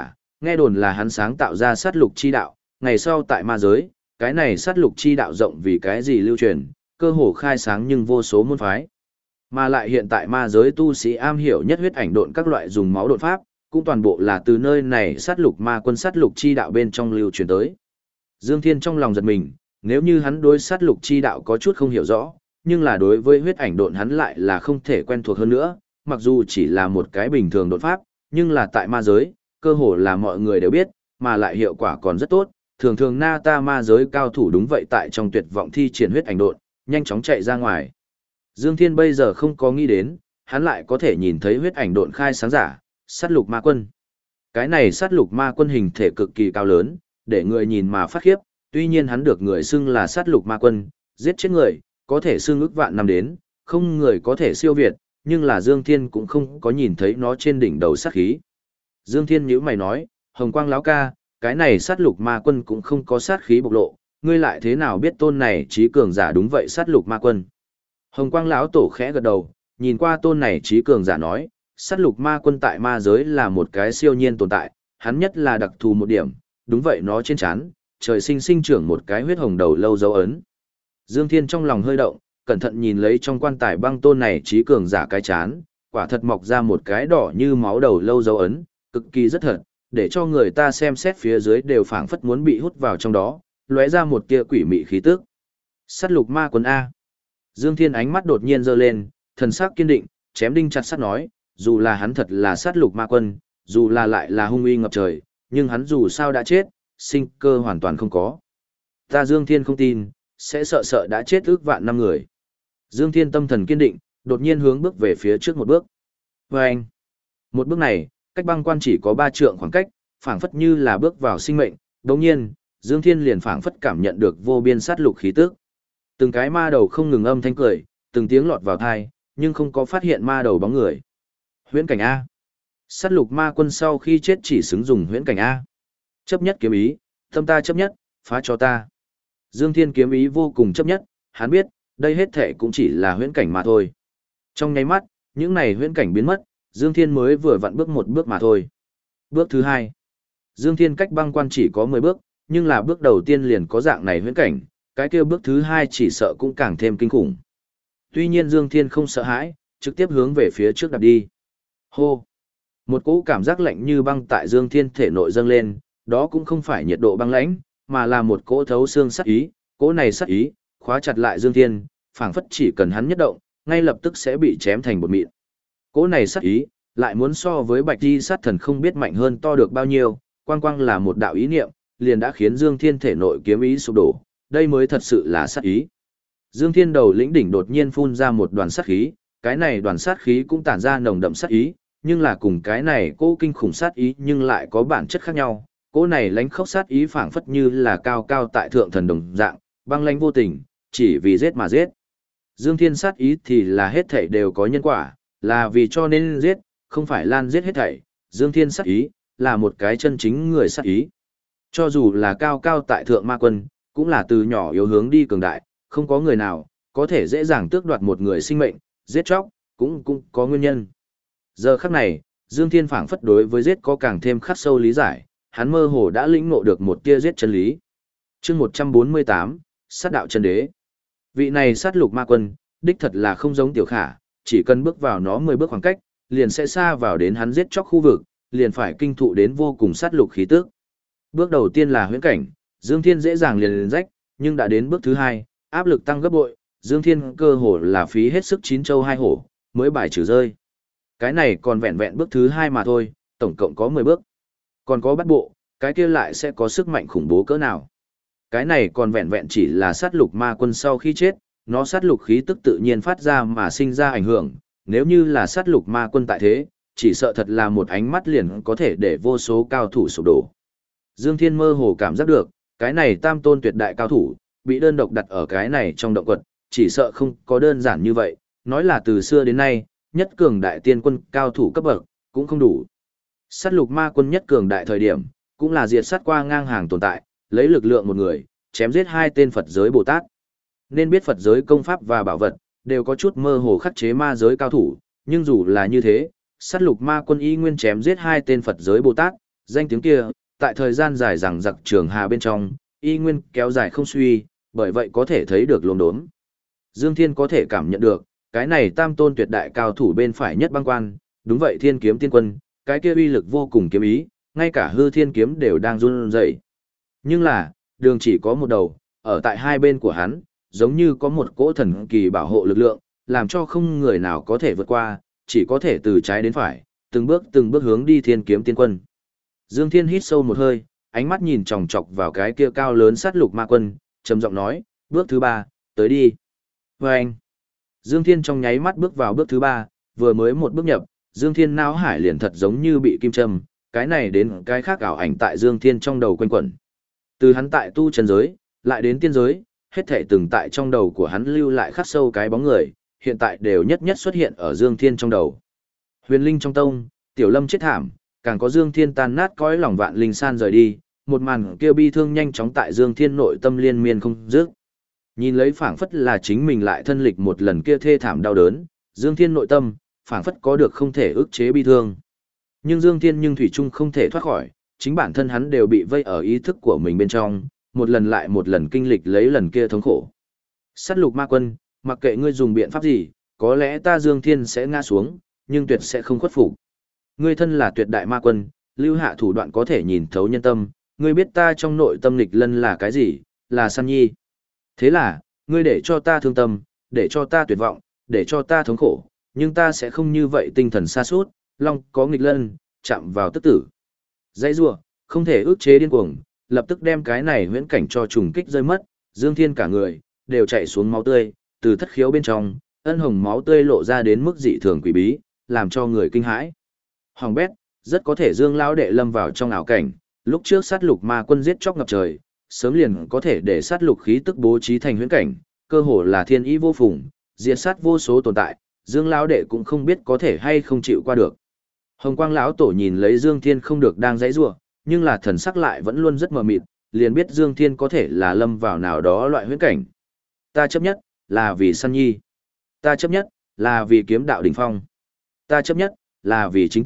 Nghe đồn là hắn sáng tạo ra sát lục chi đạo, ngày sau tại ma giới, cái này sát lục chi đạo rộng vì cái gì lưu truyền, cơ hồ khai sáng nhưng vô số môn phái. Mà lại hiện tại ma giới tu sĩ am hiểu nhất huyết ảnh độn các loại dùng máu đột pháp, cũng toàn bộ là từ nơi này sát lục ma quân sát lục chi đạo bên trong lưu truyền tới. Dương Thiên trong lòng giật mình, nếu như hắn đối sát lục chi đạo có chút không hiểu rõ, nhưng là đối với huyết ảnh độn hắn lại là không thể quen thuộc hơn nữa, mặc dù chỉ là một cái bình thường đột pháp, nhưng là tại ma giới, cơ hồ là mọi người đều biết, mà lại hiệu quả còn rất tốt, thường thường na ta ma giới cao thủ đúng vậy tại trong tuyệt vọng thi triển huyết ảnh độn, nhanh chóng chạy ra ngoài. Dương Thiên bây giờ không có nghĩ đến, hắn lại có thể nhìn thấy huyết ảnh độn khai sáng giả, sát lục ma quân. Cái này sát lục ma quân hình thể cực kỳ cao lớn, để người nhìn mà phát khiếp, tuy nhiên hắn được người xưng là sát lục ma quân, giết chết người, có thể xưng ức vạn năm đến, không người có thể siêu việt, nhưng là Dương Thiên cũng không có nhìn thấy nó trên đỉnh đầu sát khí. Dương Thiên nhíu mày nói, Hồng Quang lão ca, cái này sát lục ma quân cũng không có sát khí bộc lộ, ngươi lại thế nào biết tôn này trí cường giả đúng vậy sát lục ma quân? Hồng Quang lão tổ khẽ gật đầu, nhìn qua tôn này trí cường giả nói, sát lục ma quân tại ma giới là một cái siêu nhiên tồn tại, hắn nhất là đặc thù một điểm, đúng vậy nó trên trán, trời sinh sinh trưởng một cái huyết hồng đầu lâu dấu ấn. Dương Thiên trong lòng hơi động, cẩn thận nhìn lấy trong quan tài băng tôn này trí cường giả cái chán, quả thật mọc ra một cái đỏ như máu đầu lâu dấu ấn, cực kỳ rất thật, để cho người ta xem xét phía dưới đều phảng phất muốn bị hút vào trong đó, lóe ra một tia quỷ mị khí tức. Sát lục ma quân A. Dương Thiên ánh mắt đột nhiên giơ lên, thần sắc kiên định, chém đinh chặt sắt nói, dù là hắn thật là sát lục ma quân, dù là lại là hung uy ngập trời, nhưng hắn dù sao đã chết, sinh cơ hoàn toàn không có. Ta Dương Thiên không tin, sẽ sợ sợ đã chết ước vạn năm người. Dương Thiên tâm thần kiên định, đột nhiên hướng bước về phía trước một bước. Vâng! Một bước này, cách băng quan chỉ có 3 trượng khoảng cách, phảng phất như là bước vào sinh mệnh, đồng nhiên, Dương Thiên liền phảng phất cảm nhận được vô biên sát lục khí tức. Từng cái ma đầu không ngừng âm thanh cười, từng tiếng lọt vào tai, nhưng không có phát hiện ma đầu bóng người. Huyễn cảnh A. Sát lục ma quân sau khi chết chỉ xứng dùng huyễn cảnh A. Chấp nhất kiếm ý, tâm ta chấp nhất, phá cho ta. Dương Thiên kiếm ý vô cùng chấp nhất, hắn biết, đây hết thể cũng chỉ là huyễn cảnh mà thôi. Trong nháy mắt, những này huyễn cảnh biến mất, Dương Thiên mới vừa vặn bước một bước mà thôi. Bước thứ 2. Dương Thiên cách băng quan chỉ có 10 bước, nhưng là bước đầu tiên liền có dạng này huyễn cảnh, cái kia bước thứ 2 chỉ sợ cũng càng thêm kinh khủng. Tuy nhiên Dương Thiên không sợ hãi, trực tiếp hướng về phía trước đạp đi. Hô! Một cỗ cảm giác lạnh như băng tại Dương Thiên thể nội dâng lên, đó cũng không phải nhiệt độ băng lãnh, mà là một cỗ thấu xương sát ý, cỗ này sát ý, khóa chặt lại Dương Thiên, phảng phất chỉ cần hắn nhất động, ngay lập tức sẽ bị chém thành bột mịn. Cỗ này sát ý, lại muốn so với Bạch Di sát thần không biết mạnh hơn to được bao nhiêu, quang quang là một đạo ý niệm, liền đã khiến Dương Thiên thể nội kiếm ý sụp đổ, đây mới thật sự là sát ý. Dương Thiên đầu lĩnh đỉnh đột nhiên phun ra một đoàn sát khí, cái này đoàn sát khí cũng tản ra nồng đậm sát ý, nhưng là cùng cái này cỗ kinh khủng sát ý nhưng lại có bản chất khác nhau. Cỗ này lánh khốc sát ý phảng phất như là cao cao tại thượng thần đồng dạng, băng lãnh vô tình, chỉ vì giết mà giết. Dương Thiên sát ý thì là hết thảy đều có nhân quả, là vì cho nên giết, không phải lan giết hết thảy. Dương Thiên sát ý là một cái chân chính người sát ý. Cho dù là cao cao tại thượng ma quân, cũng là từ nhỏ yếu hướng đi cường đại, không có người nào có thể dễ dàng tước đoạt một người sinh mệnh, giết chóc cũng có nguyên nhân. Giờ khắc này, Dương Thiên phảng phất đối với giết có càng thêm khắc sâu lý giải, hắn mơ hồ đã lĩnh ngộ được một tia giết chân lý. Chương 148, sát đạo chân đế. Vị này sát lục ma quân, đích thật là không giống Tiểu Khả, chỉ cần bước vào nó 10 bước khoảng cách, liền sẽ xa vào đến hắn giết chóc khu vực, liền phải kinh thụ đến vô cùng sát lục khí tức. Bước đầu tiên là huyễn cảnh, Dương Thiên dễ dàng liền rách, nhưng đã đến bước thứ 2, áp lực tăng gấp bội, Dương Thiên cơ hồ là phí hết sức chín châu hai hổ, mới bài trừ rơi. Cái này còn vẹn vẹn bước thứ 2 mà thôi, tổng cộng có 10 bước. Còn có bắt bộ, cái kia lại sẽ có sức mạnh khủng bố cỡ nào. Cái này còn vẹn vẹn chỉ là sát lục ma quân sau khi chết, nó sát lục khí tức tự nhiên phát ra mà sinh ra ảnh hưởng, nếu như là sát lục ma quân tại thế, chỉ sợ thật là một ánh mắt liền có thể để vô số cao thủ sụp đổ. Dương Thiên mơ hồ cảm giác được, cái này tam tôn tuyệt đại cao thủ, bị đơn độc đặt ở cái này trong động quật, chỉ sợ không có đơn giản như vậy, nói là từ xưa đến nay, nhất cường đại tiên quân cao thủ cấp bậc, cũng không đủ. Sát lục ma quân nhất cường đại thời điểm, cũng là diệt sát qua ngang hàng tồn tại, lấy lực lượng một người, chém giết 2 tên Phật giới Bồ Tát. Nên biết Phật giới công pháp và bảo vật, đều có chút mơ hồ khắc chế ma giới cao thủ, nhưng dù là như thế, sát lục ma quân y nguyên chém giết 2 tên Phật giới Bồ Tát, Danh tiếng kia, tại thời gian dài rằng giặc trường hà bên trong, y nguyên kéo dài không suy, bởi vậy có thể thấy được lồn đốm. Dương Thiên có thể cảm nhận được, cái này tam tôn tuyệt đại cao thủ bên phải nhất băng quan, đúng vậy thiên kiếm tiên quân, cái kia uy lực vô cùng kiếm ý, ngay cả hư thiên kiếm đều đang run rẩy. Nhưng là, đường chỉ có một đầu, ở tại hai bên của hắn, giống như có một cỗ thần kỳ bảo hộ lực lượng, làm cho không người nào có thể vượt qua, chỉ có thể từ trái đến phải, từng bước hướng đi thiên kiếm tiên quân. Dương Thiên hít sâu một hơi, ánh mắt nhìn chòng chọc vào cái kia cao lớn sát lục ma quân, trầm giọng nói, bước thứ 3, tới đi. Và anh, Dương Thiên trong nháy mắt bước vào bước thứ 3, vừa mới một bước nhập, Dương Thiên não hải liền thật giống như bị kim châm, cái này đến cái khác ảo ảnh tại Dương Thiên trong đầu quanh quẩn. Từ hắn tại tu chân giới, lại đến tiên giới, hết thảy từng tại trong đầu của hắn lưu lại khắc sâu cái bóng người, hiện tại đều nhất nhất xuất hiện ở Dương Thiên trong đầu. Huyền Linh trong tông, Tiểu Lâm chết thảm, càng có Dương Thiên tan nát cõi lòng vạn linh san rời đi, một màn kia bi thương nhanh chóng tại Dương Thiên nội tâm liên miên không dứt. Nhìn lấy phảng phất là chính mình lại thân lịch một lần kia thê thảm đau đớn, Dương Thiên nội tâm phảng phất có được không thể ức chế bi thương. Nhưng Dương Thiên nhưng thủy chung không thể thoát khỏi, chính bản thân hắn đều bị vây ở ý thức của mình bên trong, một lần lại một lần kinh lịch lấy lần kia thống khổ. Sát lục ma quân, mặc kệ ngươi dùng biện pháp gì, có lẽ ta Dương Thiên sẽ ngã xuống, nhưng tuyệt sẽ không khuất phục. Ngươi thân là tuyệt đại ma quân, lưu hạ thủ đoạn có thể nhìn thấu nhân tâm, ngươi biết ta trong nội tâm nghịch lân là cái gì, là săn nhi. Thế là, ngươi để cho ta thương tâm, để cho ta tuyệt vọng, để cho ta thống khổ, nhưng ta sẽ không như vậy tinh thần sa sút, long có nghịch lân, chạm vào tức tử. Dãy rủa, không thể ức chế điên cuồng, lập tức đem cái này huyễn cảnh cho trùng kích rơi mất, Dương Thiên cả người đều chảy xuống máu tươi, từ thất khiếu bên trong, ân hồng máu tươi lộ ra đến mức dị thường quỷ bí, làm cho người kinh hãi. Hoàng bét, rất có thể Dương lão đệ lâm vào trong ảo cảnh, lúc trước sát lục ma quân giết chóc ngập trời, sớm liền có thể để sát lục khí tức bố trí thành huyễn cảnh, cơ hồ là thiên ý vô phùng, diệt sát vô số tồn tại, Dương lão đệ cũng không biết có thể hay không chịu qua được. Hồng Quang lão tổ nhìn lấy Dương Thiên không được đang giãy giụa, nhưng là thần sắc lại vẫn luôn rất mờ mịt, liền biết Dương Thiên có thể là lâm vào nào đó loại huyễn cảnh. Ta chấp nhất là vì săn nhi, ta chấp nhất là vì kiếm đạo đỉnh phong, ta chấp nhất là vì chính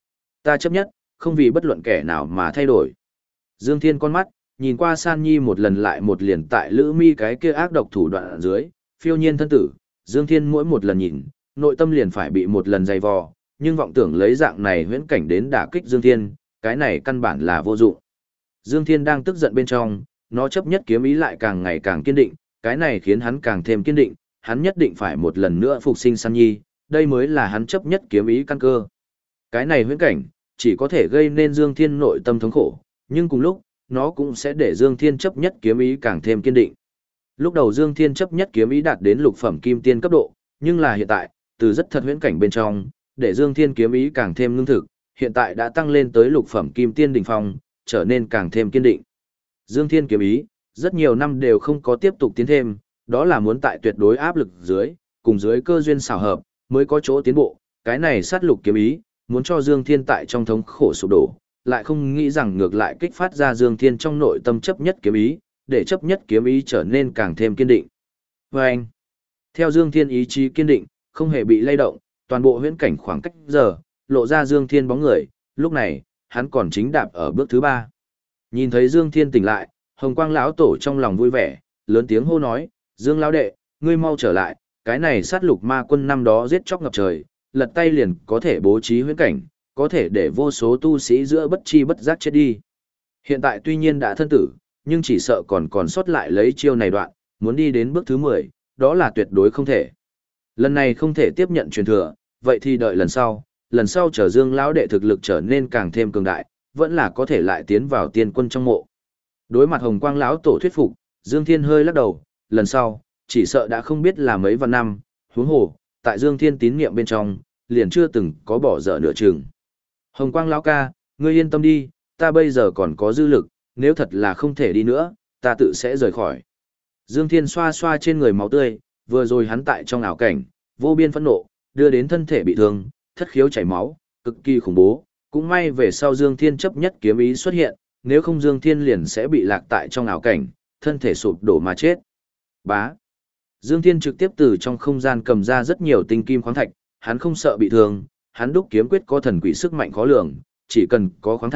ta chấp nhất không vì bất luận kẻ nào mà thay đổi. Dương Thiên con mắt nhìn qua San Nhi một lần lại một liền tại Lữ Mi cái kia ác độc thủ đoạn ở dưới, phiêu nhiên thân tử, Dương Thiên mỗi một lần nhìn, nội tâm liền phải bị một lần dày vò, nhưng vọng tưởng lấy dạng này huyễn cảnh đến đả kích Dương Thiên, cái này căn bản là vô dụng. Dương Thiên đang tức giận bên trong, nó chấp nhất kiếm ý lại càng ngày càng kiên định, cái này khiến hắn càng thêm kiên định, hắn nhất định phải một lần nữa phục sinh San Nhi, đây mới là hắn chấp nhất kiếm ý căn cơ. Cái này huyễn cảnh, chỉ có thể gây nên Dương Thiên nội tâm thống khổ, nhưng cùng lúc, nó cũng sẽ để Dương Thiên chấp nhất kiếm ý càng thêm kiên định. Lúc đầu Dương Thiên chấp nhất kiếm ý đạt đến lục phẩm kim tiên cấp độ, nhưng là hiện tại, từ rất thật huyễn cảnh bên trong, để Dương Thiên kiếm ý càng thêm ngưng thực, hiện tại đã tăng lên tới lục phẩm kim tiên đỉnh phong, trở nên càng thêm kiên định. Dương Thiên kiếm ý, rất nhiều năm đều không có tiếp tục tiến thêm, đó là muốn tại tuyệt đối áp lực dưới, cùng dưới cơ duyên xảo hợp, mới có chỗ tiến bộ, cái này sát lục kiếm ý, muốn cho Dương Thiên tại trong thống khổ sụp đổ, lại không nghĩ rằng ngược lại kích phát ra Dương Thiên trong nội tâm chấp nhất kiếm ý, để chấp nhất kiếm ý trở nên càng thêm kiên định. Và anh, theo Dương Thiên ý chí kiên định, không hề bị lay động, toàn bộ huyễn cảnh khoảng cách giờ, lộ ra Dương Thiên bóng người, lúc này, hắn còn chính đạp ở bước thứ 3. Nhìn thấy Dương Thiên tỉnh lại, Hồng Quang lão tổ trong lòng vui vẻ, lớn tiếng hô nói, Dương lão đệ, ngươi mau trở lại, cái này sát lục ma quân năm đó giết chóc ngập trời, lật tay liền có thể bố trí huyễn cảnh, có thể để vô số tu sĩ giữa bất chi bất giác chết đi. Hiện tại tuy nhiên đã thân tử, nhưng chỉ sợ còn sót lại lấy chiêu này đoạn, muốn đi đến bước thứ 10, đó là tuyệt đối không thể. Lần này không thể tiếp nhận truyền thừa, vậy thì đợi lần sau chờ Dương lão đệ thực lực trở nên càng thêm cường đại, vẫn là có thể lại tiến vào tiên quân trong mộ. Đối mặt Hồng Quang lão tổ thuyết phục, Dương Thiên hơi lắc đầu, lần sau, chỉ sợ đã không biết là mấy vạn năm, huống hồ, tại Dương Thiên tín niệm bên trong, liền chưa từng có bỏ dở nửa chừng. Hồng Quang lão ca, ngươi yên tâm đi, ta bây giờ còn có dư lực, nếu thật là không thể đi nữa, ta tự sẽ rời khỏi. Dương Thiên xoa xoa trên người máu tươi, vừa rồi hắn tại trong ảo cảnh, vô biên phẫn nộ, đưa đến thân thể bị thương, thất khiếu chảy máu, cực kỳ khủng bố, cũng may về sau Dương Thiên chấp nhất kiếm ý xuất hiện, nếu không Dương Thiên liền sẽ bị lạc tại trong ảo cảnh, thân thể sụp đổ mà chết. Bá. Dương Thiên trực tiếp từ trong không gian cầm ra rất nhiều tinh kim khoáng thạch, hắn không sợ bị thương, hắn đúc kiếm quyết có thần quỷ sức mạnh khó lường, chỉ cần có khoáng thạch,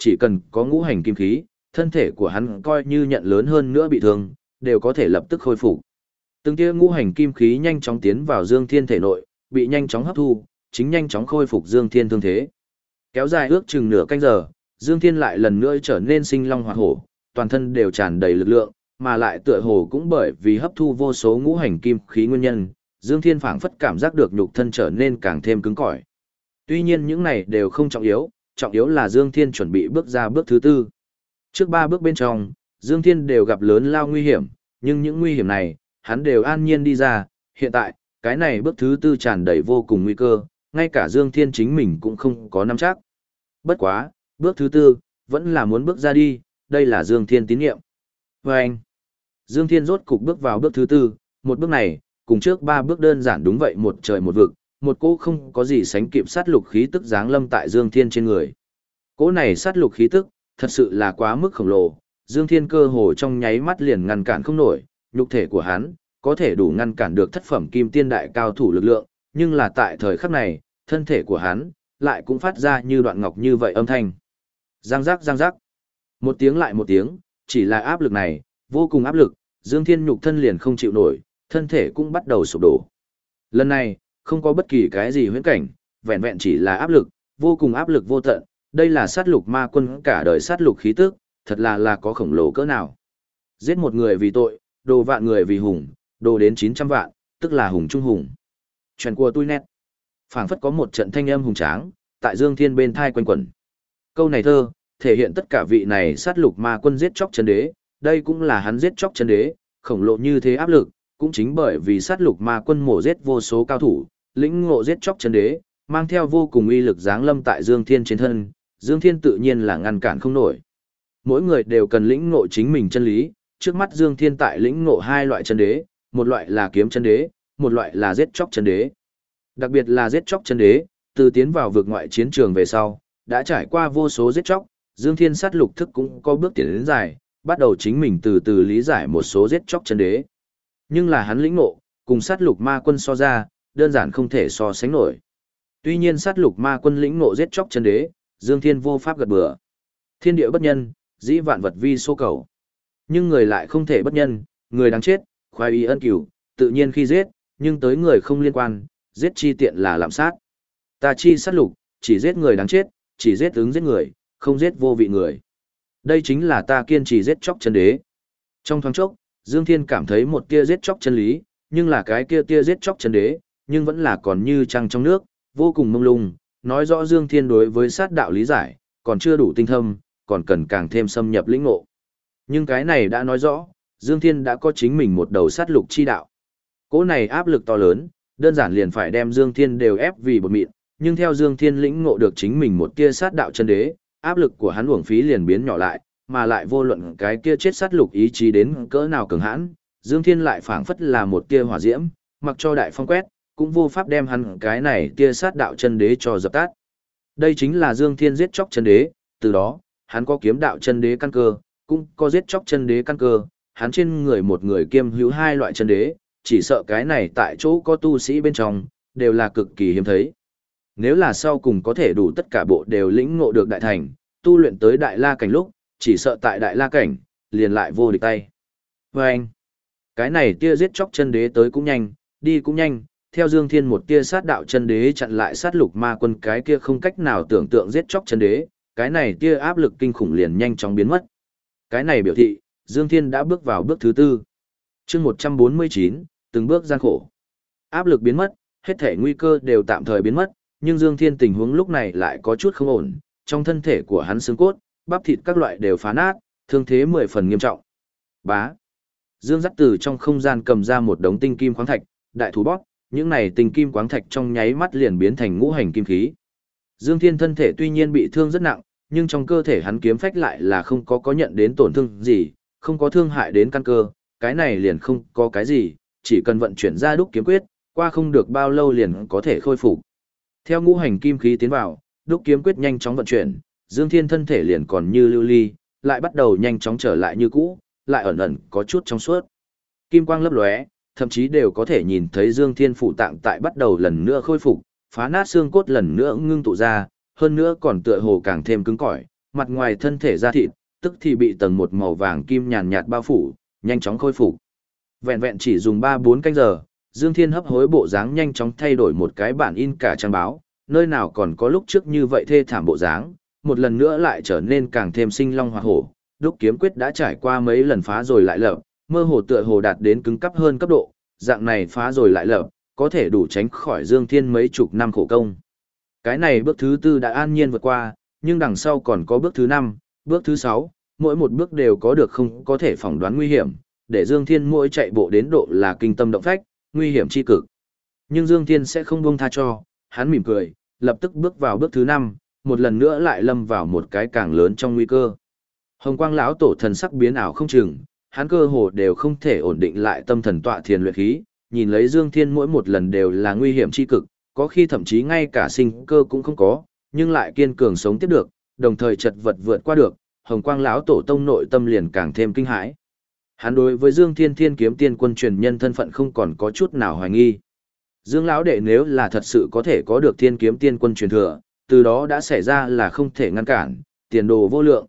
chỉ cần có ngũ hành kim khí, thân thể của hắn coi như nhận lớn hơn nữa bị thương, đều có thể lập tức khôi phục. Từng tia ngũ hành kim khí nhanh chóng tiến vào Dương Thiên thể nội, bị nhanh chóng hấp thu, chính nhanh chóng khôi phục Dương Thiên thương thế. Kéo dài ước chừng nửa canh giờ, Dương Thiên lại lần nữa trở nên sinh long hoạt hổ, toàn thân đều tràn đầy lực lượng, mà lại tựa hồ cũng bởi vì hấp thu vô số ngũ hành kim khí nguyên nhân, Dương Thiên phảng phất cảm giác được nhục thân trở nên càng thêm cứng cỏi. Tuy nhiên những này đều không trọng yếu là Dương Thiên chuẩn bị bước ra bước thứ tư. Trước 3 bước bên trong, Dương Thiên đều gặp lớn lao nguy hiểm, nhưng những nguy hiểm này, hắn đều an nhiên đi ra, hiện tại, cái này bước thứ tư tràn đầy vô cùng nguy cơ, ngay cả Dương Thiên chính mình cũng không có nắm chắc. Bất quá, bước thứ tư, vẫn là muốn bước ra đi, đây là Dương Thiên tín nhiệm. Và anh, Dương Thiên rốt cục bước vào bước thứ tư, một bước này, cùng trước 3 bước đơn giản đúng vậy một trời một vực, một cỗ không có gì sánh kịp sát lục khí tức giáng lâm tại Dương Thiên trên người. Cỗ này sát lục khí tức, thật sự là quá mức khổng lồ, Dương Thiên cơ hồ trong nháy mắt liền ngăn cản không nổi, nhục thể của hắn có thể đủ ngăn cản được thất phẩm kim tiên đại cao thủ lực lượng, nhưng là tại thời khắc này, thân thể của hắn lại cũng phát ra như đoạn ngọc như vậy âm thanh. Giang giác giang giác. Một tiếng lại một tiếng, chỉ là áp lực này, vô cùng áp lực, Dương Thiên nhục thân liền không chịu nổi, thân thể cũng bắt đầu sụp đổ. Lần này, không có bất kỳ cái gì huyễn cảnh, vẹn vẹn chỉ là áp lực vô tận, đây là sát lục ma quân cả đời sát lục khí tức, thật là có khổng lồ cỡ nào. Giết một người vì tội, đồ vạn người vì hùng, đồ đến 900 vạn, tức là hùng trung hùng. Chuyện của tôi nét. Phảng phất có một trận thanh âm hùng tráng, tại Dương Thiên bên thai quanh quẩn. Câu này thơ, thể hiện tất cả vị này sát lục ma quân giết chóc chân đế, đây cũng là hắn giết chóc chân đế, khổng lồ như thế áp lực, cũng chính bởi vì sát lục ma quân mổ giết vô số cao thủ, lĩnh ngộ giết chóc chân đế, mang theo vô cùng uy lực giáng lâm tại Dương Thiên trên thân, Dương Thiên tự nhiên là ngăn cản không nổi. Mỗi người đều cần lĩnh ngộ chính mình chân lý, trước mắt Dương Thiên tại lĩnh ngộ 2 loại chân đế, một loại là kiếm chân đế, một loại là giết chóc chân đế. Đặc biệt là giết chóc chân đế, từ tiến vào vực ngoại chiến trường về sau, đã trải qua vô số giết chóc, Dương Thiên sát lục thức cũng có bước tiến đến dài, bắt đầu chính mình từ từ lý giải một số giết chóc chân đế. Nhưng là hắn lĩnh ngộ, cùng sát lục ma quân so ra, đơn giản không thể so sánh nổi. Tuy nhiên sát lục ma quân lĩnh ngộ giết chóc chân đế, Dương Thiên vô pháp gật bừa. Thiên địa bất nhân, dĩ vạn vật vi số cầu. Nhưng người lại không thể bất nhân, người đáng chết, khoái ý ân cửu, tự nhiên khi giết, nhưng tới người không liên quan, giết chi tiện là lạm sát. Ta chi sát lục, chỉ giết người đáng chết, chỉ giết ứng giết người, không giết vô vị người. Đây chính là ta kiên trì giết chóc chân đế. Trong thoáng chốc, Dương Thiên cảm thấy một tia giết chóc chân lý, nhưng là cái kia tia giết chóc chân đế, nhưng vẫn là còn như trăng trong nước, vô cùng mông lung, nói rõ Dương Thiên đối với sát đạo lý giải, còn chưa đủ tinh thâm, còn cần càng thêm xâm nhập lĩnh ngộ. Nhưng cái này đã nói rõ, Dương Thiên đã có chính mình một đầu sát lục chi đạo. Cỗ này áp lực to lớn, đơn giản liền phải đem Dương Thiên đều ép vì bột mịn, nhưng theo Dương Thiên lĩnh ngộ được chính mình một tia sát đạo chân đế, áp lực của hắn uổng phí liền biến nhỏ lại, mà lại vô luận cái kia chết sát lục ý chí đến cỡ nào cường hãn, Dương Thiên lại phảng phất là một tia hỏa diễm, mặc cho đại phong quét, cũng vô pháp đem hắn cái này tia sát đạo chân đế cho dập tắt. Đây chính là Dương Thiên giết chóc chân đế, từ đó, hắn có kiếm đạo chân đế căn cơ, cũng có giết chóc chân đế căn cơ, hắn trên người một người kiêm hữu 2 loại chân đế, chỉ sợ cái này tại chỗ có tu sĩ bên trong, đều là cực kỳ hiếm thấy. Nếu là sau cùng có thể đủ tất cả bộ đều lĩnh ngộ được đại thành, tu luyện tới đại la cảnh lúc, chỉ sợ tại đại la cảnh, liền lại vô địch tay. Và anh, cái này tia giết chóc chân đế tới cũng nhanh, đi cũng nhanh, theo Dương Thiên một tia sát đạo chân đế chặn lại sát lục ma quân cái kia không cách nào tưởng tượng giết chóc chân đế, cái này tia áp lực kinh khủng liền nhanh chóng biến mất. Cái này biểu thị, Dương Thiên đã bước vào bước thứ tư. Chương 149, từng bước gian khổ. Áp lực biến mất, hết thể nguy cơ đều tạm thời biến mất, nhưng Dương Thiên tình huống lúc này lại có chút không ổn, trong thân thể của hắn xương cốt, bắp thịt các loại đều phá nát, thương thế 10 phần nghiêm trọng. Bá. Dương dắt từ trong không gian cầm ra một đống tinh kim khoáng thạch, đại thú bóp, những này tinh kim khoáng thạch trong nháy mắt liền biến thành ngũ hành kim khí. Dương Thiên thân thể tuy nhiên bị thương rất nặng, nhưng trong cơ thể hắn kiếm phách lại là không có nhận đến tổn thương gì, không có thương hại đến căn cơ, cái này liền không có cái gì, chỉ cần vận chuyển ra đúc kiếm quyết, qua không được bao lâu liền có thể khôi phục. Theo ngũ hành kim khí tiến vào, đúc kiếm quyết nhanh chóng vận chuyển, Dương Thiên thân thể liền còn như lưu ly, lại bắt đầu nhanh chóng trở lại như cũ, lại ẩn ẩn có chút trong suốt. Kim quang lấp lóe, thậm chí đều có thể nhìn thấy Dương Thiên phụ tạng tại bắt đầu lần nữa khôi phục, phá nát xương cốt lần nữa ngưng tụ ra, hơn nữa còn tựa hồ càng thêm cứng cỏi, mặt ngoài thân thể da thịt, tức thì bị tầng một màu vàng kim nhàn nhạt bao phủ, nhanh chóng khôi phục. Vẹn vẹn chỉ dùng 3-4 canh giờ, Dương Thiên hấp hối bộ dáng nhanh chóng thay đổi một cái bản in cả trang báo, nơi nào còn có lúc trước như vậy thê thảm bộ dáng, một lần nữa lại trở nên càng thêm sinh long hoạt hổ. Đúc kiếm quyết đã trải qua mấy lần phá rồi lại lập, mơ hồ tựa hồ đạt đến cứng cắp hơn cấp độ, dạng này phá rồi lại lập, có thể đủ tránh khỏi Dương Thiên mấy chục năm khổ công. Cái này bước thứ 4 đã an nhiên vượt qua, nhưng đằng sau còn có bước thứ 5, bước thứ 6, mỗi một bước đều có được không có thể phỏng đoán nguy hiểm, để Dương Thiên mỗi chạy bộ đến độ là kinh tâm động phách, nguy hiểm chi cực. Nhưng Dương Thiên sẽ không buông tha cho, hắn mỉm cười, lập tức bước vào bước thứ 5, một lần nữa lại lâm vào một cái càng lớn trong nguy cơ. Hồng Quang lão tổ thần sắc biến ảo không chừng, hắn cơ hồ đều không thể ổn định lại tâm thần tọa thiền luyện khí, nhìn lấy Dương Thiên mỗi một lần đều là nguy hiểm chi cực, có khi thậm chí ngay cả sinh cơ cũng không có, nhưng lại kiên cường sống tiếp được, đồng thời chật vật vượt qua được, Hồng Quang lão tổ tông nội tâm liền càng thêm kinh hãi. Hắn đối với Dương Thiên Thiên kiếm tiên quân truyền nhân thân phận không còn có chút nào hoài nghi. Dương lão đệ nếu là thật sự có thể có được Thiên kiếm tiên quân truyền thừa, từ đó đã xảy ra là không thể ngăn cản, tiền đồ vô lượng,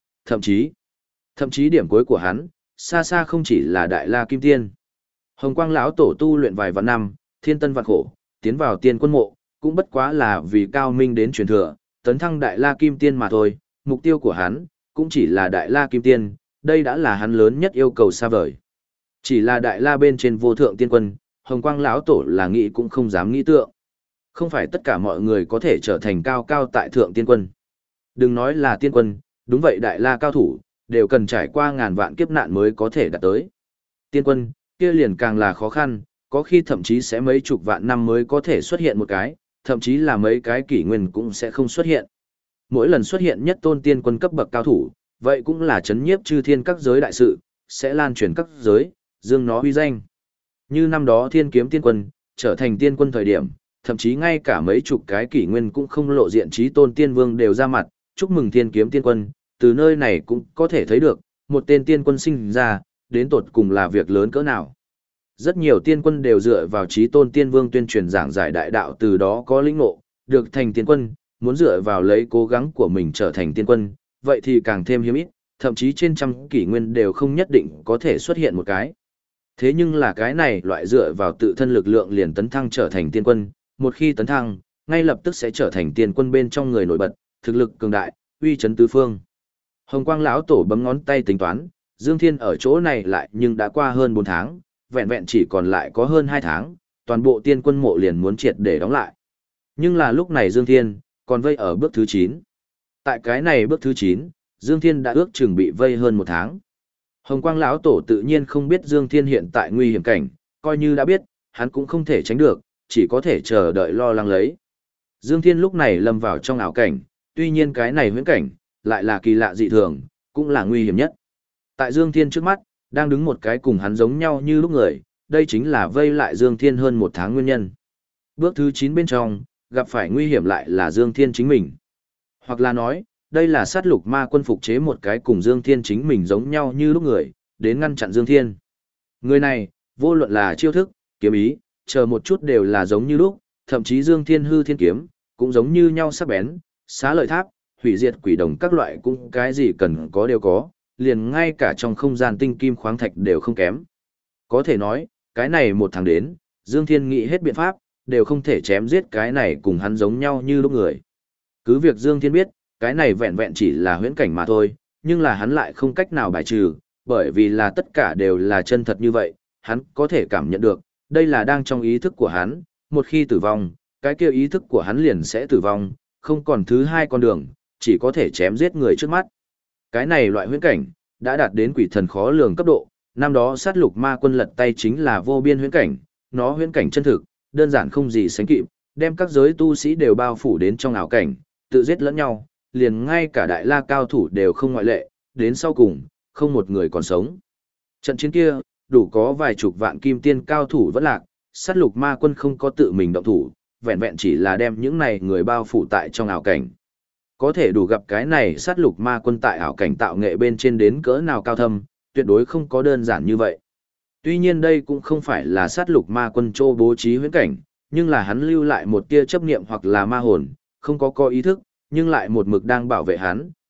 thậm chí điểm cuối của hắn, xa xa không chỉ là Đại La Kim Tiên. Hồng Quang lão tổ tu luyện vài vạn năm, thiên tân vạn khổ, tiến vào tiên quân mộ, cũng bất quá là vì cao minh đến truyền thừa, tấn thăng Đại La Kim Tiên mà thôi, mục tiêu của hắn cũng chỉ là Đại La Kim Tiên, đây đã là hắn lớn nhất yêu cầu xa vời. Chỉ là Đại La bên trên vô thượng tiên quân, Hồng Quang lão tổ là nghĩ cũng không dám nghĩ tượng. Không phải tất cả mọi người có thể trở thành cao cao tại thượng tiên quân. Đừng nói là tiên quân, đúng vậy Đại La cao thủ, đều cần trải qua ngàn vạn kiếp nạn mới có thể đạt tới. Tiên quân, kia liền càng là khó khăn, có khi thậm chí sẽ mấy chục vạn năm mới có thể xuất hiện một cái, thậm chí là mấy cái kỷ nguyên cũng sẽ không xuất hiện. Mỗi lần xuất hiện nhất tôn tiên quân cấp bậc cao thủ, vậy cũng là chấn nhiếp chư thiên các giới đại sự, sẽ lan truyền các giới, dương nó uy danh. Như năm đó Thiên kiếm tiên quân, trở thành tiên quân thời điểm, thậm chí ngay cả mấy chục cái kỷ nguyên cũng không lộ diện chí tôn tiên vương đều ra mặt, chúc mừng Thiên kiếm tiên quân, từ nơi này cũng có thể thấy được, một tên tiên quân sinh ra, đến tột cùng là việc lớn cỡ nào. Rất nhiều tiên quân đều dựa vào chí tôn tiên vương tuyên truyền giảng giải đại đạo, từ đó có lĩnh ngộ, được thành tiên quân, muốn dựa vào lấy cố gắng của mình trở thành tiên quân, vậy thì càng thêm hiếm ít, thậm chí trên trăm kỷ nguyên đều không nhất định có thể xuất hiện một cái. Thế nhưng là cái này loại dựa vào tự thân lực lượng liền tấn thăng trở thành tiên quân, một khi tấn thăng, ngay lập tức sẽ trở thành tiên quân bên trong người nổi bật, thực lực cường đại, uy chấn tứ phương. Hồng Quang lão tổ bấm ngón tay tính toán, Dương Thiên ở chỗ này lại nhưng đã qua hơn 4 tháng, vẹn vẹn chỉ còn lại có hơn 2 tháng, toàn bộ tiên quân mộ liền muốn triệt để đóng lại. Nhưng là lúc này Dương Thiên còn vây ở bước thứ 9. Tại cái này bước thứ 9, Dương Thiên đã ước chừng bị vây hơn 1 tháng. Hồng Quang lão tổ tự nhiên không biết Dương Thiên hiện tại nguy hiểm cảnh, coi như đã biết, hắn cũng không thể tránh được, chỉ có thể chờ đợi lo lắng lấy. Dương Thiên lúc này lâm vào trong ảo cảnh, tuy nhiên cái này huyễn cảnh lại là kỳ lạ dị thường, cũng là nguy hiểm nhất. Tại Dương Thiên trước mắt, đang đứng một cái cùng hắn giống nhau như lúc người, đây chính là vây lại Dương Thiên hơn 1 tháng nguyên nhân. Bước thứ 9 bên trong, gặp phải nguy hiểm lại là Dương Thiên chính mình. Hoặc là nói, đây là sát lục ma quân phục chế một cái cùng Dương Thiên chính mình giống nhau như lúc người, đến ngăn chặn Dương Thiên. Người này, vô luận là chiêu thức, kiếm ý, chờ một chút đều là giống như lúc, thậm chí Dương Thiên hư thiên kiếm, cũng giống như nhau sắc bén, xá lợi tháp, hủy diệt quỷ đồng các loại cũng cái gì cần có đều có, liền ngay cả trong không gian tinh kim khoáng thạch đều không kém. Có thể nói, cái này 1 tháng đến, Dương Thiên nghĩ hết biện pháp, đều không thể chém giết cái này cùng hắn giống nhau như lúc người. Cứ việc Dương Thiên biết, cái này vẹn vẹn chỉ là huyễn cảnh mà thôi, nhưng là hắn lại không cách nào bài trừ, bởi vì là tất cả đều là chân thật như vậy, hắn có thể cảm nhận được, đây là đang trong ý thức của hắn, một khi tử vong, cái kia ý thức của hắn liền sẽ tử vong, không còn thứ hai con đường, chỉ có thể chém giết người trước mắt. Cái này loại huyễn cảnh, đã đạt đến quỷ thần khó lường cấp độ, năm đó sát lục ma quân lật tay chính là vô biên huyễn cảnh, nó huyễn cảnh chân thực, đơn giản không gì sánh kịp, đem các giới tu sĩ đều bao phủ đến trong ảo cảnh, tự giết lẫn nhau, liền ngay cả đại la cao thủ đều không ngoại lệ, đến sau cùng, không một người còn sống. Trận chiến kia, đủ có vài chục vạn kim tiên cao thủ vẫn lạc, sát lục ma quân không có tự mình động thủ, vẹn vẹn chỉ là đem những này người bao phủ tại trong ảo cảnh. Có thể đủ gặp cái này sát lục ma quân tại ảo cảnh tạo nghệ bên trên đến cỡ nào cao thâm, tuyệt đối không có đơn giản như vậy. Tuy nhiên đây cũng không phải là sát lục ma quân trô bố trí huyễn cảnh, nhưng là hắn lưu lại một tia chấp niệm hoặc là ma hồn, không có ý thức, nhưng lại một mực đang bảo vệ hắn,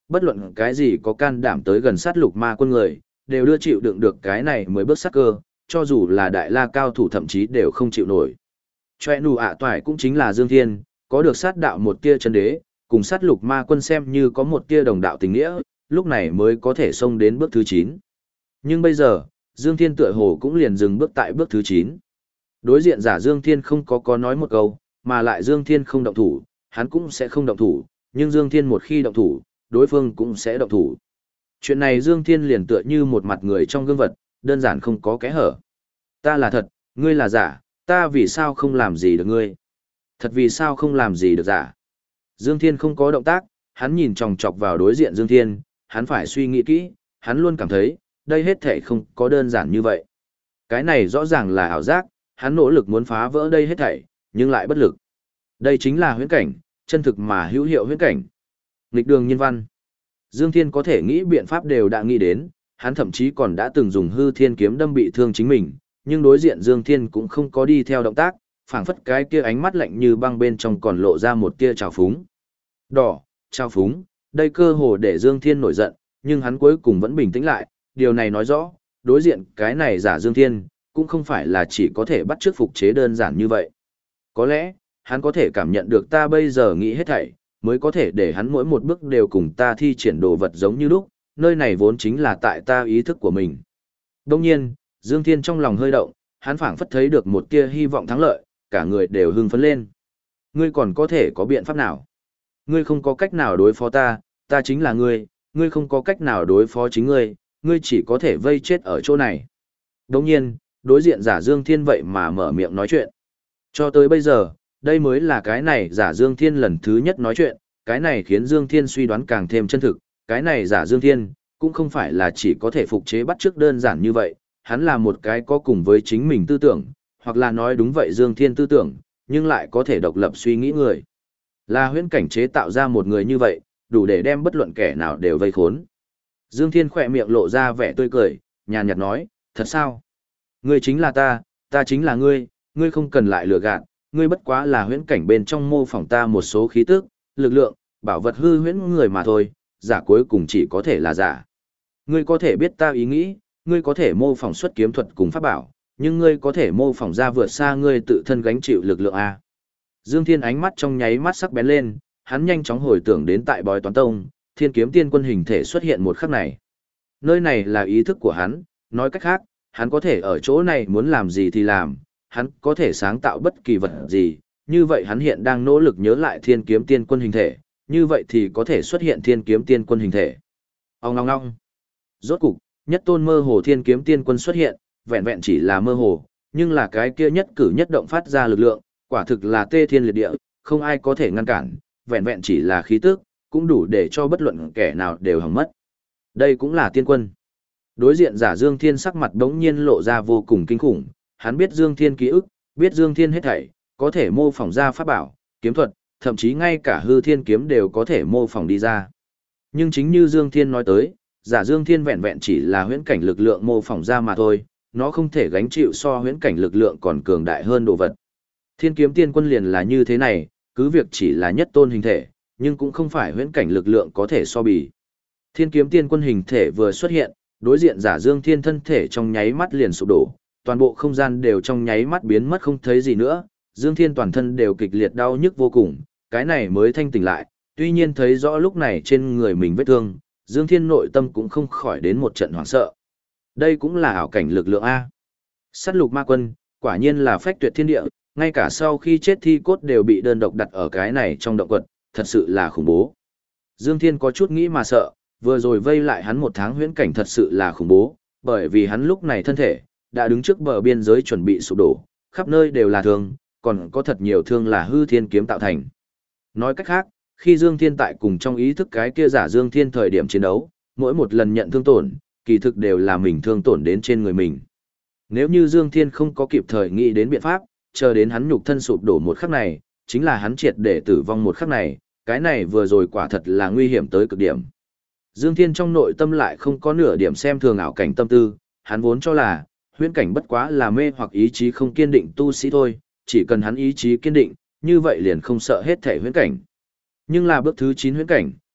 bất luận cái gì có can đảm tới gần sát lục ma quân người, đều đưa chịu đựng được cái này mới bước sát cơ, cho dù là đại la cao thủ thậm chí đều không chịu nổi. Choe nụ ạ toại cũng chính là Dương Thiên, có được sát đạo một tia chân đế, cùng sát lục ma quân xem như có một tia đồng đạo tình nghĩa, lúc này mới có thể xông đến bước thứ 9. Nhưng bây giờ, Dương Thiên tựa hồ cũng liền dừng bước tại bước thứ 9. Đối diện giả Dương Thiên không có nói một câu, mà lại Dương Thiên không động thủ, hắn cũng sẽ không động thủ, nhưng Dương Thiên một khi động thủ, đối phương cũng sẽ động thủ. Chuyện này Dương Thiên liền tựa như một mặt người trong gương vật, đơn giản không có kẽ hở. Ta là thật, ngươi là giả, ta vì sao không làm gì được ngươi? Thật vì sao không làm gì được giả? Dương Thiên không có động tác, hắn nhìn chòng chọc vào đối diện Dương Thiên, hắn phải suy nghĩ kỹ, hắn luôn cảm thấy, đây hết thảy không có đơn giản như vậy. Cái này rõ ràng là ảo giác, hắn nỗ lực muốn phá vỡ đây hết thảy, nhưng lại bất lực. Đây chính là huyễn cảnh, chân thực mà hữu hiệu huyễn cảnh. Nghịch đường nhân văn. Dương Thiên có thể nghĩ biện pháp đều đã nghĩ đến, hắn thậm chí còn đã từng dùng hư thiên kiếm đâm bị thương chính mình, nhưng đối diện Dương Thiên cũng không có đi theo động tác, phảng phất cái kia ánh mắt lạnh như băng bên trong còn lộ ra một tia trào phúng. Đỏ, trào phúng, đây cơ hồ để Dương Thiên nổi giận, nhưng hắn cuối cùng vẫn bình tĩnh lại, điều này nói rõ, đối diện cái này giả Dương Thiên, cũng không phải là chỉ có thể bắt chước phục chế đơn giản như vậy. Có lẽ, hắn có thể cảm nhận được ta bây giờ nghĩ hết thảy, mới có thể để hắn mỗi một bước đều cùng ta thi triển đồ vật giống như lúc, nơi này vốn chính là tại ta ý thức của mình. Đông nhiên, Dương Thiên trong lòng hơi động, hắn phảng phất thấy được một tia hy vọng thắng lợi, cả người đều hưng phấn lên. Ngươi còn có thể có biện pháp nào? Ngươi không có cách nào đối phó ta, ta chính là ngươi không có cách nào đối phó chính ngươi chỉ có thể vây chết ở chỗ này. Đồng nhiên, đối diện giả Dương Thiên vậy mà mở miệng nói chuyện. Cho tới bây giờ, đây mới là cái này giả Dương Thiên lần thứ nhất nói chuyện, cái này khiến Dương Thiên suy đoán càng thêm chân thực, cái này giả Dương Thiên, cũng không phải là chỉ có thể phục chế bắt chước đơn giản như vậy, hắn là một cái có cùng với chính mình tư tưởng, hoặc là nói đúng vậy Dương Thiên tư tưởng, nhưng lại có thể độc lập suy nghĩ người. Là huyễn cảnh chế tạo ra một người như vậy, đủ để đem bất luận kẻ nào đều vây khốn. Dương Thiên khỏe miệng lộ ra vẻ tươi cười, nhàn nhạt nói, thật sao? Ngươi chính là ta chính là ngươi không cần lại lừa gạt, ngươi bất quá là huyễn cảnh bên trong mô phỏng ta một số khí tức, lực lượng, bảo vật hư huyễn người mà thôi, giả cuối cùng chỉ có thể là giả. Ngươi có thể biết ta ý nghĩ, ngươi có thể mô phỏng xuất kiếm thuật cùng pháp bảo, nhưng ngươi có thể mô phỏng ra vượt xa ngươi tự thân gánh chịu lực lượng A. Dương Thiên ánh mắt trong nháy mắt sắc bén lên, hắn nhanh chóng hồi tưởng đến tại Bói Toán Tông, Thiên Kiếm Tiên Quân hình thể xuất hiện một khắc này. Nơi này là ý thức của hắn, nói cách khác, hắn có thể ở chỗ này muốn làm gì thì làm, hắn có thể sáng tạo bất kỳ vật gì, như vậy hắn hiện đang nỗ lực nhớ lại Thiên Kiếm Tiên Quân hình thể, như vậy thì có thể xuất hiện Thiên Kiếm Tiên Quân hình thể. Ong ong ong. Rốt cục, nhất tôn mơ hồ Thiên Kiếm Tiên Quân xuất hiện, vẹn vẹn chỉ là mơ hồ, nhưng là cái kia nhất cử nhất động phát ra lực lượng, quả thực là tê thiên liệt địa, không ai có thể ngăn cản, vẹn vẹn chỉ là khí tức, cũng đủ để cho bất luận kẻ nào đều hỏng mất. Đây cũng là tiên quân. Đối diện giả Dương Thiên sắc mặt đống nhiên lộ ra vô cùng kinh khủng, hắn biết Dương Thiên ký ức, biết Dương Thiên hết thảy, có thể mô phỏng ra pháp bảo, kiếm thuật, thậm chí ngay cả hư thiên kiếm đều có thể mô phỏng đi ra. Nhưng chính như Dương Thiên nói tới, giả Dương Thiên vẹn vẹn chỉ là huyễn cảnh lực lượng mô phỏng ra mà thôi, nó không thể gánh chịu so huyễn cảnh lực lượng còn cường đại hơn đồ vật. Thiên Kiếm Tiên Quân liền là như thế này, cứ việc chỉ là nhất tôn hình thể, nhưng cũng không phải huyễn cảnh lực lượng có thể so bì. Thiên Kiếm Tiên Quân hình thể vừa xuất hiện, đối diện giả Dương Thiên thân thể trong nháy mắt liền sụp đổ, toàn bộ không gian đều trong nháy mắt biến mất không thấy gì nữa, Dương Thiên toàn thân đều kịch liệt đau nhức vô cùng, cái này mới thanh tỉnh lại, tuy nhiên thấy rõ lúc này trên người mình vết thương, Dương Thiên nội tâm cũng không khỏi đến một trận hoảng sợ. Đây cũng là ảo cảnh lực lượng A. Sát lục ma quân, quả nhiên là phách tuyệt thiên địa, ngay cả sau khi chết thi cốt đều bị đơn độc đặt ở cái này trong động quật, thật sự là khủng bố. Dương Thiên có chút nghĩ mà sợ, vừa rồi vây lại hắn 1 tháng huyễn cảnh thật sự là khủng bố, bởi vì hắn lúc này thân thể, đã đứng trước bờ biên giới chuẩn bị sụp đổ, khắp nơi đều là thương, còn có thật nhiều thương là hư thiên kiếm tạo thành. Nói cách khác, khi Dương Thiên tại cùng trong ý thức cái kia giả Dương Thiên thời điểm chiến đấu, mỗi một lần nhận thương tổn, kỳ thực đều là mình thương tổn đến trên người mình. Nếu như Dương Thiên không có kịp thời nghĩ đến biện pháp, chờ đến hắn nhục thân sụp đổ một khắc này, chính là hắn triệt để tử vong một khắc này, cái này vừa rồi quả thật là nguy hiểm tới cực điểm. Dương Thiên trong nội tâm lại không có nửa điểm xem thường ảo cảnh tâm tư, hắn vốn cho là, huyễn cảnh bất quá là mê hoặc ý chí không kiên định tu sĩ thôi, chỉ cần hắn ý chí kiên định, như vậy liền không sợ hết thể huyễn cảnh. Nhưng là bước thứ 9 huyễn cảnh,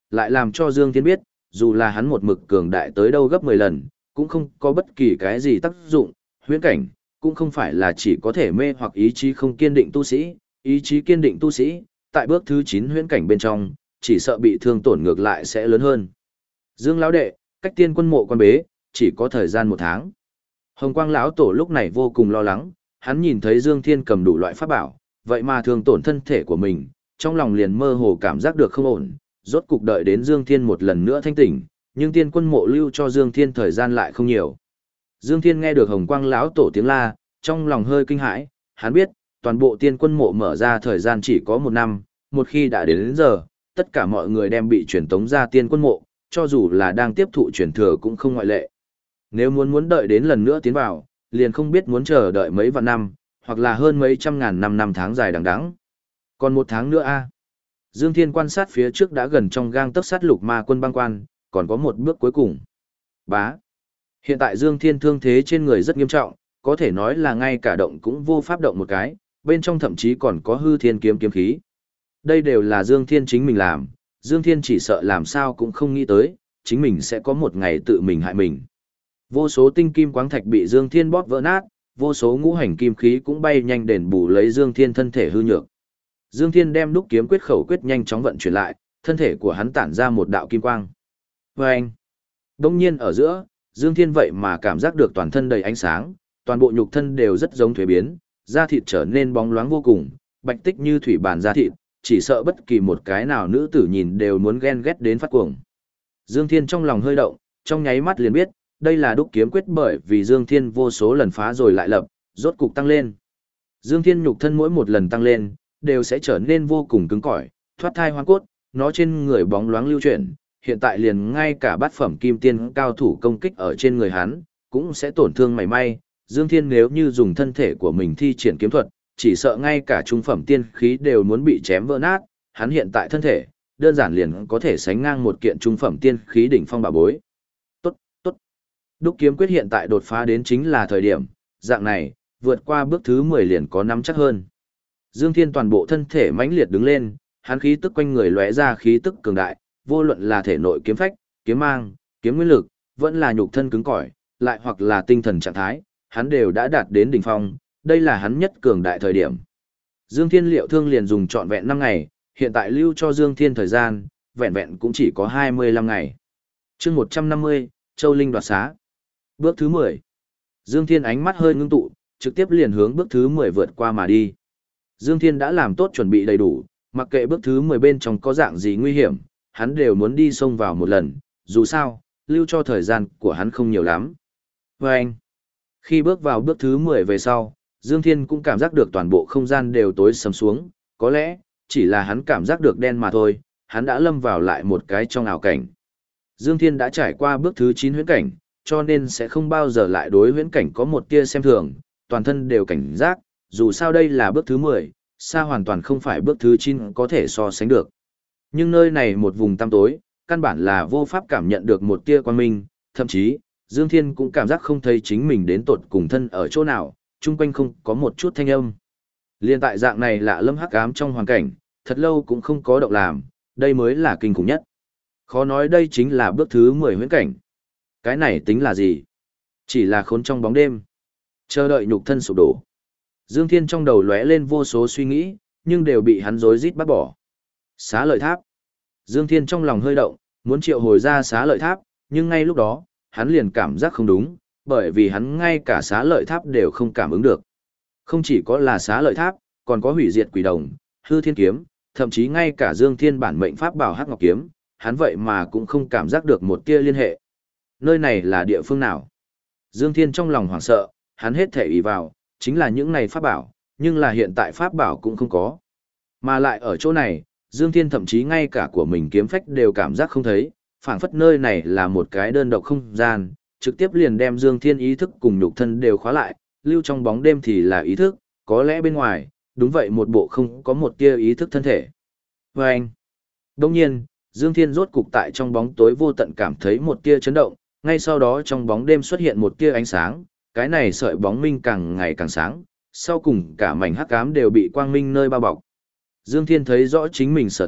lại làm cho Dương Thiên biết, dù là hắn một mực cường đại tới đâu gấp 10 lần, cũng không có bất kỳ cái gì tác dụng, huyễn cảnh, cũng không phải là chỉ có thể mê hoặc ý chí không kiên định tu sĩ, ý chí kiên định tu sĩ, tại bước thứ 9 huyễn cảnh bên trong, chỉ sợ bị thương tổn ngược lại sẽ lớn hơn. Dương lão đệ, cách tiên quân mộ quan bế, chỉ có thời gian 1 tháng. Hồng Quang lão tổ lúc này vô cùng lo lắng, hắn nhìn thấy Dương Thiên cầm đủ loại pháp bảo, vậy mà thương tổn thân thể của mình, trong lòng liền mơ hồ cảm giác được không ổn, rốt cục đợi đến Dương Thiên một lần nữa thanh tỉnh, nhưng tiên quân mộ lưu cho Dương Thiên thời gian lại không nhiều. Dương Thiên nghe được Hồng Quang lão tổ tiếng la, trong lòng hơi kinh hãi, hắn biết, toàn bộ tiên quân mộ mở ra thời gian chỉ có 1 năm, một khi đã đến giờ, tất cả mọi người đem bị truyền tống ra tiên quân mộ, cho dù là đang tiếp thụ truyền thừa cũng không ngoại lệ. Nếu muốn đợi đến lần nữa tiến vào, liền không biết muốn chờ đợi mấy vạn năm, hoặc là hơn mấy trăm ngàn năm tháng dài đằng đẵng. Còn 1 tháng nữa a. Dương Thiên quan sát phía trước đã gần trong gang tấc sát lục ma quân băng quan, còn có một bước cuối cùng. Bá. Hiện tại Dương Thiên thương thế trên người rất nghiêm trọng, có thể nói là ngay cả động cũng vô pháp động một cái, bên trong thậm chí còn có hư thiên kiếm kiếm khí. Đây đều là Dương Thiên chính mình làm, Dương Thiên chỉ sợ làm sao cũng không nghĩ tới, chính mình sẽ có một ngày tự mình hại mình. Vô số tinh kim quáng thạch bị Dương Thiên bóp vỡ nát, vô số ngũ hành kim khí cũng bay nhanh đền bù lấy Dương Thiên thân thể hư nhược. Dương Thiên đem đúc kiếm quyết khẩu quyết nhanh chóng vận chuyển lại, thân thể của hắn tản ra một đạo kim quang. Vâng! Đông nhiên ở giữa, Dương Thiên vậy mà cảm giác được toàn thân đầy ánh sáng, toàn bộ nhục thân đều rất giống thuế biến, da thịt trở nên bóng loáng vô cùng, bạch tích như thủy bàn da thịt, chỉ sợ bất kỳ một cái nào nữ tử nhìn đều muốn ghen ghét đến phát cuồng. Dương Thiên trong lòng hơi động, trong nháy mắt liền biết, đây là đúc kiếm quyết bởi vì Dương Thiên vô số lần phá rồi lại lập, rốt cục tăng lên. Dương Thiên nhục thân mỗi một lần tăng lên, đều sẽ trở nên vô cùng cứng cỏi, thoát thai hoang cốt, nó trên người bóng loáng lưu chuyển, hiện tại liền ngay cả bát phẩm kim tiên cao thủ công kích ở trên người hắn, cũng sẽ tổn thương mảy may. Dương Thiên nếu như dùng thân thể của mình thi triển kiếm thuật, chỉ sợ ngay cả trung phẩm tiên khí đều muốn bị chém vỡ nát, hắn hiện tại thân thể, đơn giản liền có thể sánh ngang một kiện trung phẩm tiên khí đỉnh phong bảo bối. Tốt, tốt. Đúc kiếm quyết hiện tại đột phá đến chính là thời điểm, dạng này, vượt qua bước thứ 10 liền có nắm chắc hơn. Dương Thiên toàn bộ thân thể mãnh liệt đứng lên, hắn khí tức quanh người lóe ra khí tức cường đại, vô luận là thể nội kiếm phách, kiếm mang, kiếm nguyên lực, vẫn là nhục thân cứng cỏi, lại hoặc là tinh thần trạng thái, hắn đều đã đạt đến đỉnh phong, đây là hắn nhất cường đại thời điểm. Dương Thiên liệu thương liền dùng trọn vẹn 5 ngày, hiện tại lưu cho Dương Thiên thời gian, vẹn vẹn cũng chỉ có 25 ngày. Chương 150, Châu Linh đoạt xá. Bước thứ 10. Dương Thiên ánh mắt hơi ngưng tụ, trực tiếp liền hướng bước thứ 10 vượt qua mà đi. Dương Thiên đã làm tốt chuẩn bị đầy đủ, mặc kệ bước thứ 10 bên trong có dạng gì nguy hiểm, hắn đều muốn đi xông vào một lần, dù sao, lưu cho thời gian của hắn không nhiều lắm. Và anh, khi bước vào bước thứ 10 về sau, Dương Thiên cũng cảm giác được toàn bộ không gian đều tối sầm xuống, có lẽ, chỉ là hắn cảm giác được đen mà thôi, hắn đã lâm vào lại một cái trong ảo cảnh. Dương Thiên đã trải qua bước thứ 9 huyễn cảnh, cho nên sẽ không bao giờ lại đối huyễn cảnh có một tia xem thường, toàn thân đều cảnh giác, dù sao đây là bước thứ 10, xa hoàn toàn không phải bước thứ 9 có thể so sánh được. Nhưng nơi này một vùng tăm tối, căn bản là vô pháp cảm nhận được một tia quang minh, thậm chí, Dương Thiên cũng cảm giác không thấy chính mình đến tột cùng thân ở chỗ nào, chung quanh không có một chút thanh âm. Liên tại dạng này lạ lẫm hắc ám trong hoàn cảnh, thật lâu cũng không có động làm, đây mới là kinh khủng nhất. Khó nói đây chính là bước thứ 10 huyễn cảnh. Cái này tính là gì? Chỉ là khốn trong bóng đêm. Chờ đợi nhục thân sụp đổ. Dương Thiên trong đầu lóe lên vô số suy nghĩ, nhưng đều bị hắn rối rít bắt bỏ. Xá lợi tháp. Dương Thiên trong lòng hơi động, muốn triệu hồi ra xá lợi tháp, nhưng ngay lúc đó, hắn liền cảm giác không đúng, bởi vì hắn ngay cả xá lợi tháp đều không cảm ứng được. Không chỉ có là xá lợi tháp, còn có hủy diệt quỷ đồng, hư thiên kiếm, thậm chí ngay cả Dương Thiên bản mệnh pháp bảo hắc ngọc kiếm, hắn vậy mà cũng không cảm giác được một tia liên hệ. Nơi này là địa phương nào? Dương Thiên trong lòng hoảng sợ, hắn hết thể ý vào, chính là những này pháp bảo, nhưng là hiện tại pháp bảo cũng không có. Mà lại ở chỗ này, Dương Thiên thậm chí ngay cả của mình kiếm phách đều cảm giác không thấy, phảng phất nơi này là một cái đơn độc không gian, trực tiếp liền đem Dương Thiên ý thức cùng nhục thân đều khóa lại, lưu trong bóng đêm thì là ý thức, có lẽ bên ngoài, đúng vậy một bộ không có một tia ý thức thân thể. Và anh, đồng nhiên, Dương Thiên rốt cục tại trong bóng tối vô tận cảm thấy một tia chấn động, ngay sau đó trong bóng đêm xuất hiện một tia ánh sáng, cái này sợi bóng minh càng ngày càng sáng, sau cùng cả mảnh hắc ám đều bị quang minh nơi bao bọc. Dương Thiên thấy rõ chính mình sở tại,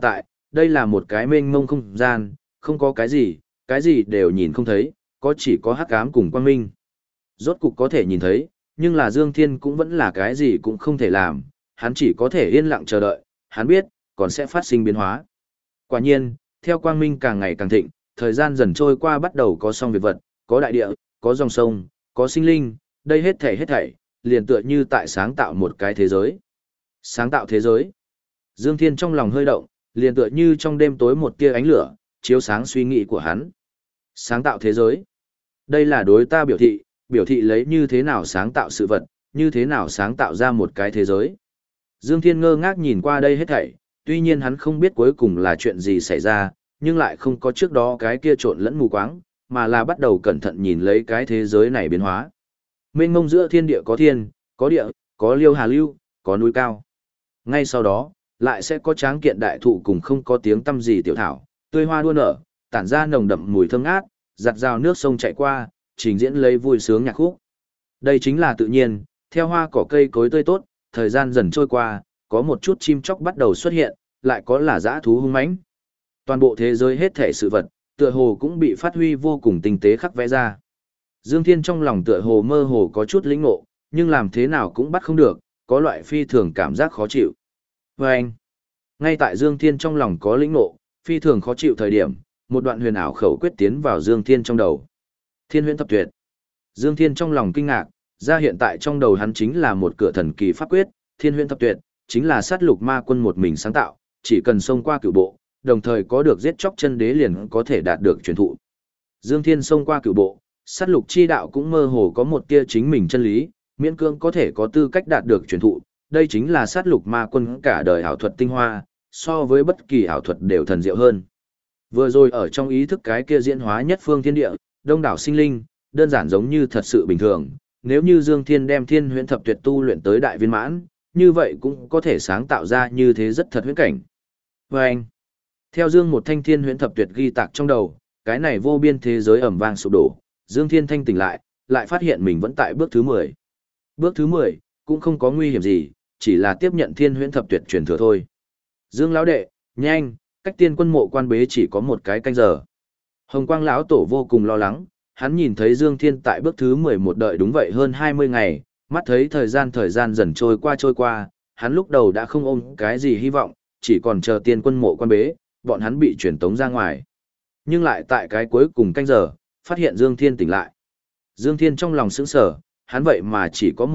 đây là một cái mênh mông không gian, không có cái gì đều nhìn không thấy, có chỉ có hắc ám cùng quang minh. Rốt cục có thể nhìn thấy, nhưng là Dương Thiên cũng vẫn là cái gì cũng không thể làm, hắn chỉ có thể yên lặng chờ đợi, hắn biết, còn sẽ phát sinh biến hóa. Quả nhiên, theo quang minh càng ngày càng thịnh, thời gian dần trôi qua bắt đầu có song việc vật, có đại địa, có dòng sông, có sinh linh, đây hết thảy, liền tựa như tại sáng tạo một cái thế giới. Sáng tạo thế giới. Dương Thiên trong lòng hơi động, liền tựa như trong đêm tối một tia ánh lửa, chiếu sáng suy nghĩ của hắn. Sáng tạo thế giới. Đây là đối ta biểu thị lấy như thế nào sáng tạo sự vật, như thế nào sáng tạo ra một cái thế giới. Dương Thiên ngơ ngác nhìn qua đây hết thảy, tuy nhiên hắn không biết cuối cùng là chuyện gì xảy ra, nhưng lại không có trước đó cái kia trộn lẫn mù quáng, mà là bắt đầu cẩn thận nhìn lấy cái thế giới này biến hóa. Mênh mông giữa thiên địa có thiên, có địa, có liêu hà lưu, có núi cao. Ngay sau đó, lại sẽ có tráng kiện đại thụ cùng không có tiếng tăm gì tiểu thảo, tươi hoa đua nở, tản ra nồng đậm mùi thơm ngát, giặt rào nước sông chạy qua, trình diễn lấy vui sướng nhạc khúc. Đây chính là tự nhiên, theo hoa cỏ cây cối tươi tốt, thời gian dần trôi qua, có một chút chim chóc bắt đầu xuất hiện, lại có là dã thú hung mãnh. Toàn bộ thế giới hết thể sự vật, tựa hồ cũng bị phát huy vô cùng tinh tế khắc vẽ ra. Dương Thiên trong lòng tựa hồ mơ hồ có chút lĩnh ngộ, nhưng làm thế nào cũng bắt không được, có loại phi thường cảm giác khó chịu. Và anh, ngay tại Dương Thiên trong lòng có lĩnh ngộ, phi thường khó chịu thời điểm, một đoạn huyền ảo khẩu quyết tiến vào Dương Thiên trong đầu. Thiên huyễn thập tuyệt. Dương Thiên trong lòng kinh ngạc, ra hiện tại trong đầu hắn chính là một cửa thần kỳ pháp quyết, Thiên huyễn thập tuyệt, chính là sát lục ma quân một mình sáng tạo, chỉ cần xông qua cửu bộ, đồng thời có được giết chóc chân đế liền có thể đạt được truyền thụ. Dương Thiên xông qua cửu bộ, sát lục chi đạo cũng mơ hồ có một tia chính mình chân lý, miễn cương có thể có tư cách đạt được truyền thụ, đây chính là sát lục ma quân cả đời ảo thuật tinh hoa, so với bất kỳ ảo thuật đều thần diệu hơn. Vừa rồi ở trong ý thức cái kia diễn hóa nhất phương thiên địa, đông đảo sinh linh, đơn giản giống như thật sự bình thường, nếu như Dương Thiên đem Thiên huyễn thập tuyệt tu luyện tới đại viên mãn, như vậy cũng có thể sáng tạo ra như thế rất thật huyễn cảnh. Và anh, theo Dương một thanh Thiên huyễn thập tuyệt ghi tạc trong đầu, cái này vô biên thế giới ầm vang sụp đổ, Dương Thiên thanh tỉnh lại, lại phát hiện mình vẫn tại bước thứ 10. Bước thứ 10, cũng không có nguy hiểm gì, chỉ là tiếp nhận Thiên huyễn thập tuyệt truyền thừa thôi. Dương lão đệ, nhanh, cách Tiên quân mộ quan bế chỉ có một cái canh giờ. Hồng Quang lão tổ vô cùng lo lắng, hắn nhìn thấy Dương Thiên tại bước thứ 11 đợi đúng vậy hơn 20 ngày, mắt thấy thời gian dần trôi qua, hắn lúc đầu đã không ôm cái gì hy vọng, chỉ còn chờ Tiên quân mộ quan bế, bọn hắn bị truyền tống ra ngoài. Nhưng lại tại cái cuối cùng canh giờ, phát hiện Dương Thiên tỉnh lại. Dương Thiên trong lòng sững sờ, hắn vậy mà chỉ có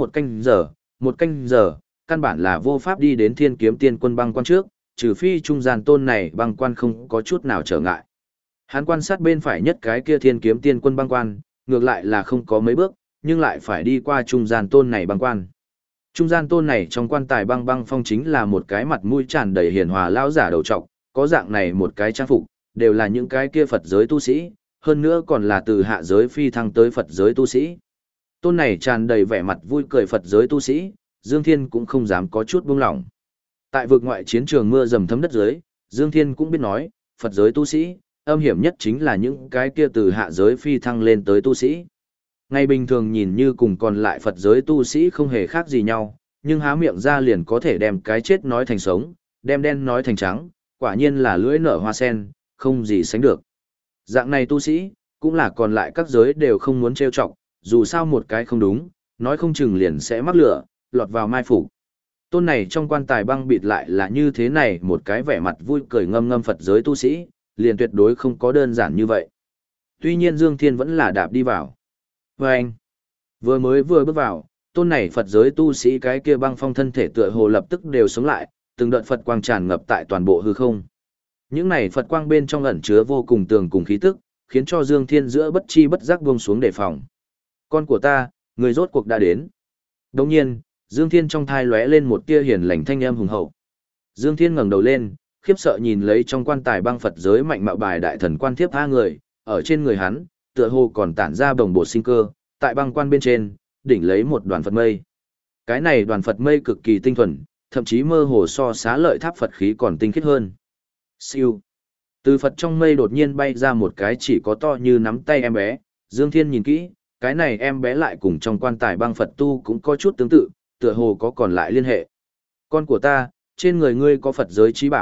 một canh giờ, căn bản là vô pháp đi đến Thiên Kiếm Tiên quân băng quan trước, trừ phi trung gian tôn này băng quan không có chút nào trở ngại. Hắn quan sát bên phải nhất cái kia Thiên Kiếm Tiên quân băng quan, ngược lại là không có mấy bước, nhưng lại phải đi qua trung gian tôn này băng quan. Trung gian tôn này trong quan tài băng băng phong chính là một cái mặt mũi tràn đầy hiền hòa lão giả đầu trọc, có dạng này một cái trang phục, đều là những cái kia Phật giới tu sĩ, hơn nữa còn là từ hạ giới phi thăng tới Phật giới tu sĩ. Tôn này tràn đầy vẻ mặt vui cười Phật giới tu sĩ, Dương Thiên cũng không dám có chút buông lỏng. Tại vực ngoại chiến trường mưa dầm thấm đất dưới, Dương Thiên cũng biết nói, Phật giới tu sĩ, âm hiểm nhất chính là những cái kia từ hạ giới phi thăng lên tới tu sĩ. Ngày bình thường nhìn như cùng còn lại Phật giới tu sĩ không hề khác gì nhau, nhưng há miệng ra liền có thể đem cái chết nói thành sống, đem đen nói thành trắng, quả nhiên là lưỡi nở hoa sen, không gì sánh được. Dạng này tu sĩ, cũng là còn lại các giới đều không muốn trêu chọc, dù sao một cái không đúng, nói không chừng liền sẽ mắc lửa, lọt vào mai phục. Tôn này trong quan tài băng bịt lại là như thế này một cái vẻ mặt vui cười ngâm ngâm Phật giới tu sĩ, liền tuyệt đối không có đơn giản như vậy. Tuy nhiên Dương Thiên vẫn là đạp đi vào. Và anh, vừa bước vào, tôn này Phật giới tu sĩ cái kia băng phong thân thể tựa hồ lập tức đều sống lại, từng đợt Phật quang tràn ngập tại toàn bộ hư không. Những này Phật quang bên trong ẩn chứa vô cùng tường cùng khí tức, khiến cho Dương Thiên giữa bất chi bất giác buông xuống đề phòng. Con của ta, người rốt cuộc đã đến. Đồng nhiên, Dương Thiên trong thai lóe lên một tia hiền lành thanh âm hùng hậu. Dương Thiên ngẩng đầu lên, khiếp sợ nhìn lấy trong quan tài băng Phật giới mạnh mạo bài đại thần quan thiếp tha người, ở trên người hắn, tựa hồ còn tản ra bồng bột sinh cơ, tại băng quan bên trên, đỉnh lấy một đoàn Phật mây. Cái này đoàn Phật mây cực kỳ tinh thuần, thậm chí mơ hồ so xá lợi tháp Phật khí còn tinh khiết hơn. Siêu. Từ Phật trong mây đột nhiên bay ra một cái chỉ có to như nắm tay em bé, Dương Thiên nhìn kỹ, cái này em bé lại cùng trong quan tài băng Phật tu cũng có chút tương tự, tựa hồ có còn lại liên hệ. Con của ta, trên người ngươi có Phật giới trí bảo,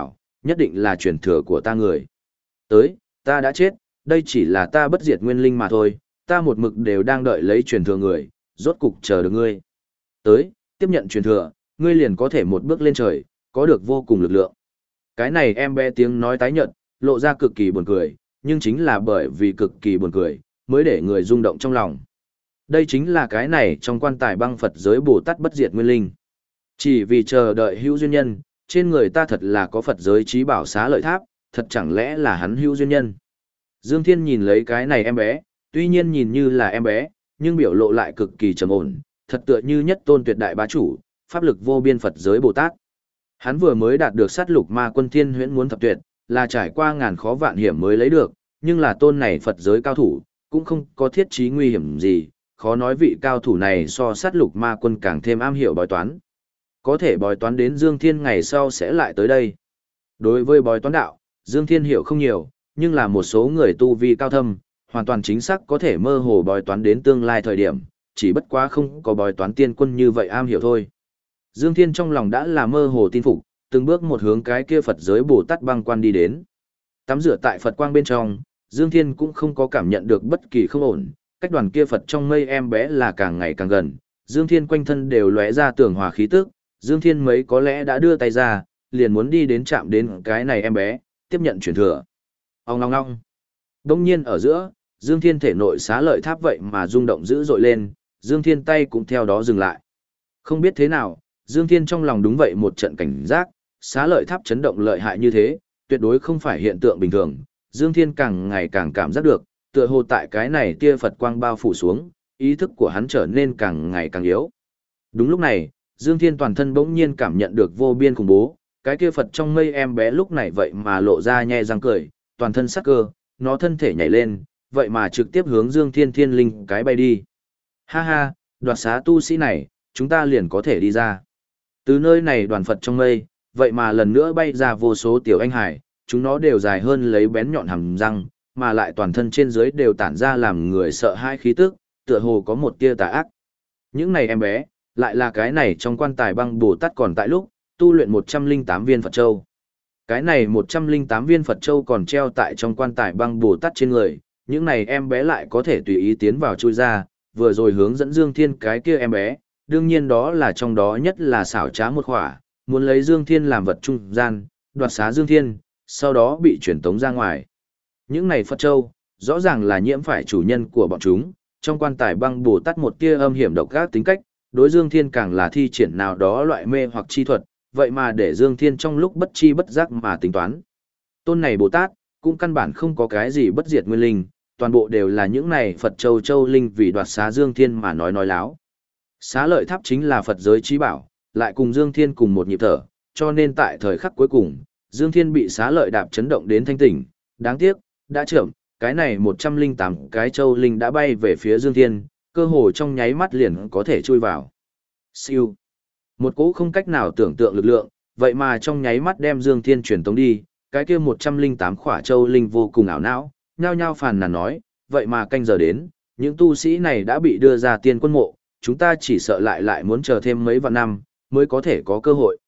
nhất định là truyền thừa của ta người. Tới, ta đã chết, đây chỉ là ta bất diệt nguyên linh mà thôi, ta một mực đều đang đợi lấy truyền thừa người, rốt cục chờ được ngươi. Tới, tiếp nhận truyền thừa, ngươi liền có thể một bước lên trời, có được vô cùng lực lượng. Cái này em bé tiếng nói tái nhợt, lộ ra cực kỳ buồn cười, nhưng chính là bởi vì cực kỳ buồn cười, mới để người rung động trong lòng. Đây chính là cái này trong quan tài băng Phật giới Bồ Tát bất diệt nguyên linh. Chỉ vì chờ đợi hữu duyên nhân, trên người ta thật là có Phật giới trí bảo xá lợi tháp, thật chẳng lẽ là hắn hữu duyên nhân. Dương Thiên nhìn lấy cái này em bé, tuy nhiên nhìn như là em bé, nhưng biểu lộ lại cực kỳ trầm ổn, thật tựa như nhất tôn tuyệt đại bá chủ, pháp lực vô biên Phật giới Bồ Tát. Hắn vừa mới đạt được sát lục ma quân thiên huyễn muốn thập tuyệt, là trải qua ngàn khó vạn hiểm mới lấy được, nhưng là tôn này Phật giới cao thủ, cũng không có thiết trí nguy hiểm gì, khó nói vị cao thủ này so sát lục ma quân càng thêm am hiểu bói toán. Có thể bói toán đến Dương Thiên ngày sau sẽ lại tới đây. Đối với bói toán đạo, Dương Thiên hiểu không nhiều, nhưng là một số người tu vi cao thâm, hoàn toàn chính xác có thể mơ hồ bói toán đến tương lai thời điểm, chỉ bất quá không có bói toán tiên quân như vậy am hiểu thôi. Dương Thiên trong lòng đã là mơ hồ tin phục, từng bước một hướng cái kia Phật giới Bồ Tát băng quan đi đến. Tắm rửa tại Phật quang bên trong, Dương Thiên cũng không có cảm nhận được bất kỳ không ổn, cách đoàn kia Phật trong mây em bé là càng ngày càng gần, Dương Thiên quanh thân đều lóe ra tường hòa khí tức, Dương Thiên mấy có lẽ đã đưa tay ra, liền muốn đi đến chạm đến cái này em bé, tiếp nhận truyền thừa. Ong ong ong. Đông nhiên ở giữa, Dương Thiên thể nội xá lợi tháp vậy mà rung động dữ dội lên, Dương Thiên tay cũng theo đó dừng lại. Không biết thế nào, Dương Thiên trong lòng đúng vậy một trận cảnh giác, xá lợi tháp chấn động lợi hại như thế, tuyệt đối không phải hiện tượng bình thường. Dương Thiên càng ngày càng cảm giác được, tựa hồ tại cái này tia Phật quang bao phủ xuống, ý thức của hắn trở nên càng ngày càng yếu. Đúng lúc này, Dương Thiên toàn thân bỗng nhiên cảm nhận được vô biên khủng bố, cái kia Phật trong mây em bé lúc này vậy mà lộ ra nhe răng cười, toàn thân sắc cơ, nó thân thể nhảy lên, vậy mà trực tiếp hướng Dương Thiên thiên linh cái bay đi. Ha ha, đoạt xá tu sĩ này, chúng ta liền có thể đi ra. Từ nơi này đoàn Phật trong mây, vậy mà lần nữa bay ra vô số tiểu anh hải, chúng nó đều dài hơn lấy bén nhọn hàm răng, mà lại toàn thân trên dưới đều tản ra làm người sợ hãi khí tức, tựa hồ có một tia tà ác. Những này em bé, lại là cái này trong quan tài băng Bồ Tát còn tại lúc, tu luyện 108 viên Phật Châu. Cái này 108 viên Phật Châu còn treo tại trong quan tài băng Bồ Tát trên người, những này em bé lại có thể tùy ý tiến vào chui ra, vừa rồi hướng dẫn Dương Thiên cái kia em bé, đương nhiên đó là trong đó nhất là xảo trá một khỏa, muốn lấy Dương Thiên làm vật trung gian, đoạt xá Dương Thiên, sau đó bị chuyển tống ra ngoài. Những này Phật Châu, rõ ràng là nhiễm phải chủ nhân của bọn chúng, trong quan tài băng Bồ Tát một tia âm hiểm độc ác tính cách, đối Dương Thiên càng là thi triển nào đó loại mê hoặc chi thuật, vậy mà để Dương Thiên trong lúc bất chi bất giác mà tính toán. Tôn này Bồ Tát, cũng căn bản không có cái gì bất diệt nguyên linh, toàn bộ đều là những này Phật Châu Châu Linh vì đoạt xá Dương Thiên mà nói láo. Xá lợi tháp chính là Phật giới trí bảo, lại cùng Dương Thiên cùng một nhịp thở, cho nên tại thời khắc cuối cùng, Dương Thiên bị xá lợi đạp chấn động đến thanh tỉnh, đáng tiếc, đã chậm, cái này 108 cái Châu Linh đã bay về phía Dương Thiên, cơ hồ trong nháy mắt liền có thể chui vào. Siêu. Một cỗ không cách nào tưởng tượng lực lượng, vậy mà trong nháy mắt đem Dương Thiên truyền tống đi, cái kia 108 khỏa Châu Linh vô cùng ảo não, nhao nhao phàn nàn nói, vậy mà canh giờ đến, những tu sĩ này đã bị đưa ra tiên quân mộ, chúng ta chỉ sợ lại muốn chờ thêm mấy vạn năm, mới có thể có cơ hội.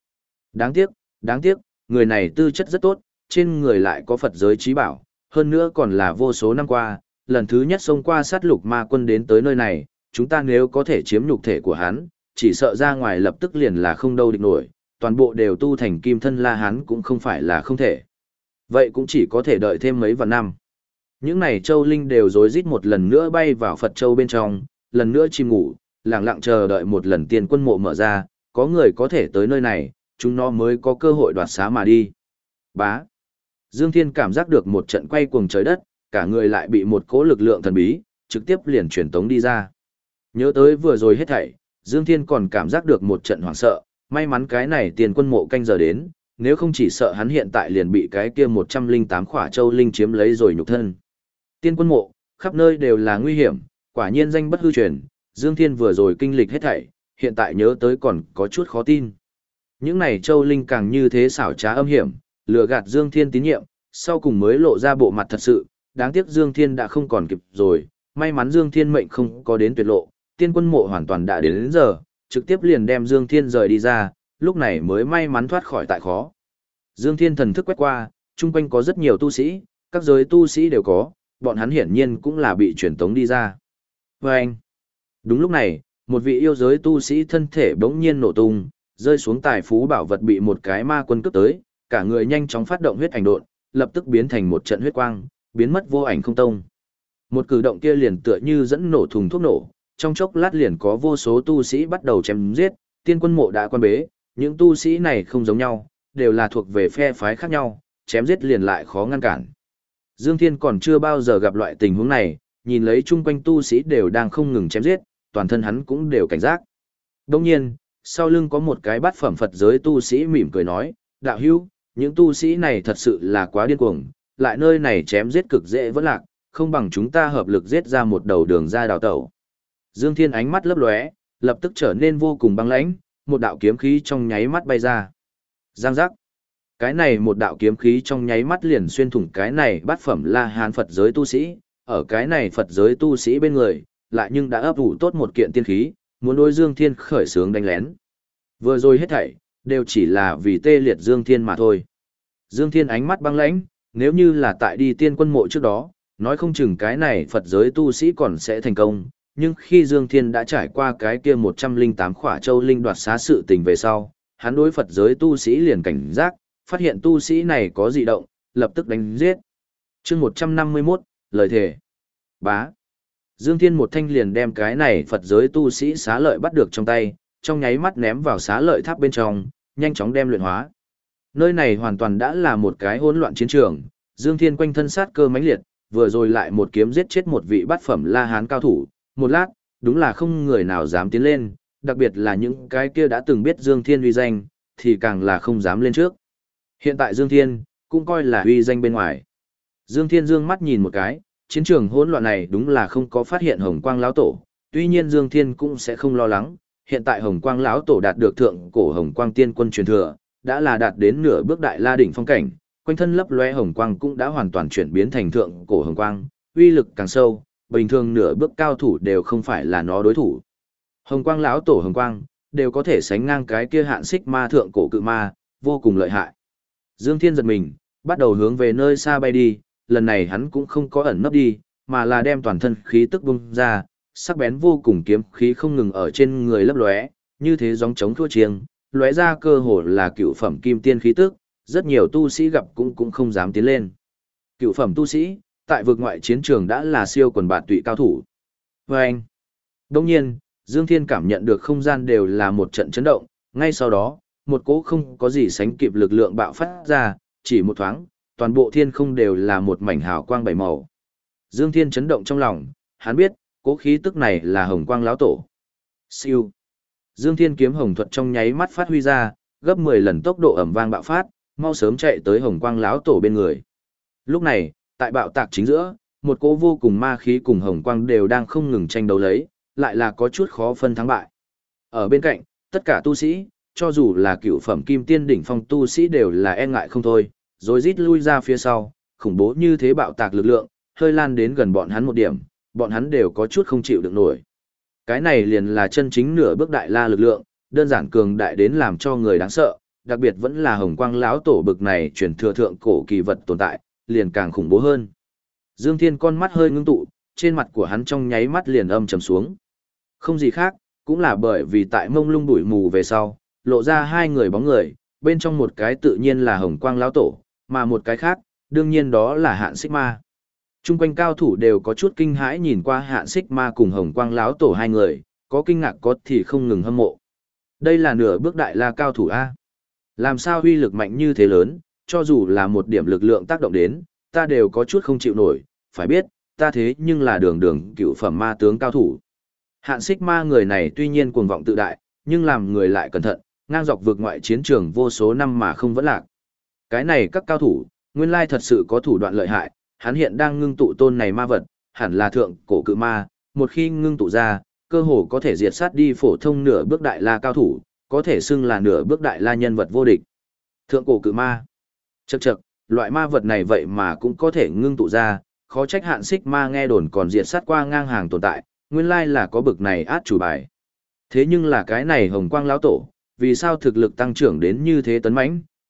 Đáng tiếc, người này tư chất rất tốt, trên người lại có Phật giới trí bảo, hơn nữa còn là vô số năm qua, lần thứ nhất xông qua sát lục ma quân đến tới nơi này, chúng ta nếu có thể chiếm nhục thể của hắn, chỉ sợ ra ngoài lập tức liền là không đâu địch nổi, toàn bộ đều tu thành kim thân la hán cũng không phải là không thể. Vậy cũng chỉ có thể đợi thêm mấy vạn năm. Những này châu linh đều rối rít một lần nữa bay vào Phật châu bên trong, lần nữa chìm ngủ, lặng lặng chờ đợi một lần tiên quân mộ mở ra, có người có thể tới nơi này, chúng nó mới có cơ hội đoạt xá mà đi. Bá. Dương Thiên cảm giác được một trận quay cuồng trời đất, cả người lại bị một cỗ lực lượng thần bí, trực tiếp liền truyền tống đi ra. Nhớ tới vừa rồi hết thảy, Dương Thiên còn cảm giác được một trận hoảng sợ, may mắn cái này tiền quân mộ canh giờ đến, nếu không chỉ sợ hắn hiện tại liền bị cái kia 108 khỏa châu linh chiếm lấy rồi nhục thân. Tiên quân mộ, khắp nơi đều là nguy hiểm, quả nhiên danh bất hư truyền, Dương Thiên vừa rồi kinh lịch hết thảy, hiện tại nhớ tới còn có chút khó tin. Những này châu linh càng như thế xảo trá âm hiểm, lừa gạt Dương Thiên tín nhiệm, sau cùng mới lộ ra bộ mặt thật sự, đáng tiếc Dương Thiên đã không còn kịp rồi, may mắn Dương Thiên mệnh không có đến tuyệt lộ, tiên quân mộ hoàn toàn đã đến giờ, trực tiếp liền đem Dương Thiên rời đi ra, lúc này mới may mắn thoát khỏi tại khó. Dương Thiên thần thức quét qua, chung quanh có rất nhiều tu sĩ, các giới tu sĩ đều có, bọn hắn hiển nhiên cũng là bị truyền tống đi ra. Và anh, đúng lúc này, một vị yêu giới tu sĩ thân thể bỗng nhiên nổ tung, rơi xuống tài phú bảo vật bị một cái ma quân cướp tới, cả người nhanh chóng phát động huyết ảnh độn, lập tức biến thành một trận huyết quang, biến mất vô ảnh không tông. Một cử động kia liền tựa như dẫn nổ thùng thuốc nổ, trong chốc lát liền có vô số tu sĩ bắt đầu chém giết, tiên quân mộ đã quan bế, những tu sĩ này không giống nhau, đều là thuộc về phe phái khác nhau, chém giết liền lại khó ngăn cản. Dương Thiên còn chưa bao giờ gặp loại tình huống này, nhìn lấy chung quanh tu sĩ đều đang không ngừng chém giết, toàn thân hắn cũng đều cảnh giác. Đồng nhiên, sau lưng có một cái bát phẩm Phật giới tu sĩ mỉm cười nói, đạo hữu, những tu sĩ này thật sự là quá điên cuồng, lại nơi này chém giết cực dễ vẫn lạc, không bằng chúng ta hợp lực giết ra một đầu đường ra đào tẩu. Dương Thiên ánh mắt lấp lóe, lập tức trở nên vô cùng băng lãnh, một đạo kiếm khí trong nháy mắt bay ra. Giang giác. Cái này một đạo kiếm khí trong nháy mắt liền xuyên thủng cái này bát phẩm La Hán Phật giới tu sĩ, ở cái này Phật giới tu sĩ bên người, lại nhưng đã ấp ủ tốt một kiện tiên khí, muốn đối Dương Thiên khởi xướng đánh lén. Vừa rồi hết thảy, đều chỉ là vì tê liệt Dương Thiên mà thôi. Dương Thiên ánh mắt băng lãnh, nếu như là tại đi tiên quân mộ trước đó, nói không chừng cái này Phật giới tu sĩ còn sẽ thành công, nhưng khi Dương Thiên đã trải qua cái kia 108 khỏa châu linh đoạt xá sự tình về sau, hắn đối Phật giới tu sĩ liền cảnh giác, phát hiện tu sĩ này có dị động, lập tức đánh giết. Chương 151, lời thề. Bá. Dương Thiên một thanh liền đem cái này Phật giới tu sĩ xá lợi bắt được trong tay, trong nháy mắt ném vào xá lợi tháp bên trong, nhanh chóng đem luyện hóa. Nơi này hoàn toàn đã là một cái hỗn loạn chiến trường, Dương Thiên quanh thân sát cơ mãnh liệt, vừa rồi lại một kiếm giết chết một vị bát phẩm La Hán cao thủ, một lát, đúng là không người nào dám tiến lên, đặc biệt là những cái kia đã từng biết Dương Thiên uy danh, thì càng là không dám lên trước. Hiện tại Dương Thiên, cũng coi là uy danh bên ngoài. Dương Thiên dương mắt nhìn một cái, chiến trường hỗn loạn này đúng là không có phát hiện Hồng Quang lão tổ, tuy nhiên Dương Thiên cũng sẽ không lo lắng, hiện tại Hồng Quang lão tổ đạt được thượng cổ Hồng Quang tiên quân truyền thừa, đã là đạt đến nửa bước đại la đỉnh phong cảnh, quanh thân lấp lóe hồng quang cũng đã hoàn toàn chuyển biến thành thượng cổ hồng quang, uy lực càng sâu, bình thường nửa bước cao thủ đều không phải là nó đối thủ. Hồng Quang lão tổ hồng quang đều có thể sánh ngang cái kia hạn xích ma thượng cổ cự ma, vô cùng lợi hại. Dương Thiên giật mình, bắt đầu hướng về nơi xa bay đi, lần này hắn cũng không có ẩn nấp đi, mà là đem toàn thân khí tức bung ra, sắc bén vô cùng kiếm khí không ngừng ở trên người lấp lóe, như thế gióng trống thua chiêng, lóe ra cơ hồ là cựu phẩm kim tiên khí tức, rất nhiều tu sĩ gặp cũng không dám tiến lên. Cựu phẩm tu sĩ, tại vực ngoại chiến trường đã là siêu quần bạt tụy cao thủ. Và anh, đồng nhiên, Dương Thiên cảm nhận được không gian đều là một trận chấn động, ngay sau đó, một cỗ không có gì sánh kịp lực lượng bạo phát ra, chỉ một thoáng, toàn bộ thiên không đều là một mảnh hào quang bảy màu. Dương Thiên chấn động trong lòng, hắn biết, cỗ khí tức này là Hồng Quang lão tổ. Siêu. Dương Thiên kiếm hồng thuật trong nháy mắt phát huy ra, gấp 10 lần tốc độ ầm vang bạo phát, mau sớm chạy tới Hồng Quang lão tổ bên người. Lúc này, tại bạo tạc chính giữa, một cỗ vô cùng ma khí cùng Hồng Quang đều đang không ngừng tranh đấu lấy, lại là có chút khó phân thắng bại. Ở bên cạnh, tất cả tu sĩ, cho dù là cựu phẩm kim tiên đỉnh phong tu sĩ đều là e ngại không thôi, rồi rít lui ra phía sau, khủng bố như thế bạo tạc lực lượng, hơi lan đến gần bọn hắn một điểm, bọn hắn đều có chút không chịu được nổi. Cái này liền là chân chính nửa bước đại la lực lượng, đơn giản cường đại đến làm cho người đáng sợ, đặc biệt vẫn là Hồng Quang lão tổ bực này truyền thừa thượng cổ kỳ vật tồn tại, liền càng khủng bố hơn. Dương Thiên con mắt hơi ngưng tụ, trên mặt của hắn trong nháy mắt liền âm trầm xuống. Không gì khác, cũng là bởi vì tại mông lung bụi mù về sau, lộ ra hai người bóng người, bên trong một cái tự nhiên là Hồng Quang lão tổ, mà một cái khác, đương nhiên đó là Hạn Xích Ma. Trung quanh cao thủ đều có chút kinh hãi nhìn qua Hạn Xích Ma cùng Hồng Quang lão tổ hai người, có kinh ngạc có thì không ngừng hâm mộ. Đây là nửa bước đại la cao thủ a. Làm sao uy lực mạnh như thế lớn, cho dù là một điểm lực lượng tác động đến, ta đều có chút không chịu nổi, phải biết, ta thế nhưng là đường đường cựu phẩm ma tướng cao thủ. Hạn Xích Ma người này tuy nhiên cuồng vọng tự đại, nhưng làm người lại cẩn thận, ngang dọc vượt ngoại chiến trường vô số năm mà không vẫn lạc. Cái này các cao thủ, nguyên lai thật sự có thủ đoạn lợi hại, hắn hiện đang ngưng tụ tôn này ma vật, hẳn là thượng cổ cự ma, một khi ngưng tụ ra, cơ hồ có thể diệt sát đi phổ thông nửa bước đại la cao thủ, có thể xưng là nửa bước đại la nhân vật vô địch. Thượng cổ cự ma. Chậc chậc, loại ma vật này vậy mà cũng có thể ngưng tụ ra, khó trách Hạn Xích Ma nghe đồn còn diệt sát qua ngang hàng tồn tại, nguyên lai là có bực này át chủ bài. Thế nhưng là cái này Hồng Quang lão tổ, vì sao thực lực tăng trưởng đến như thế tấn mãnh,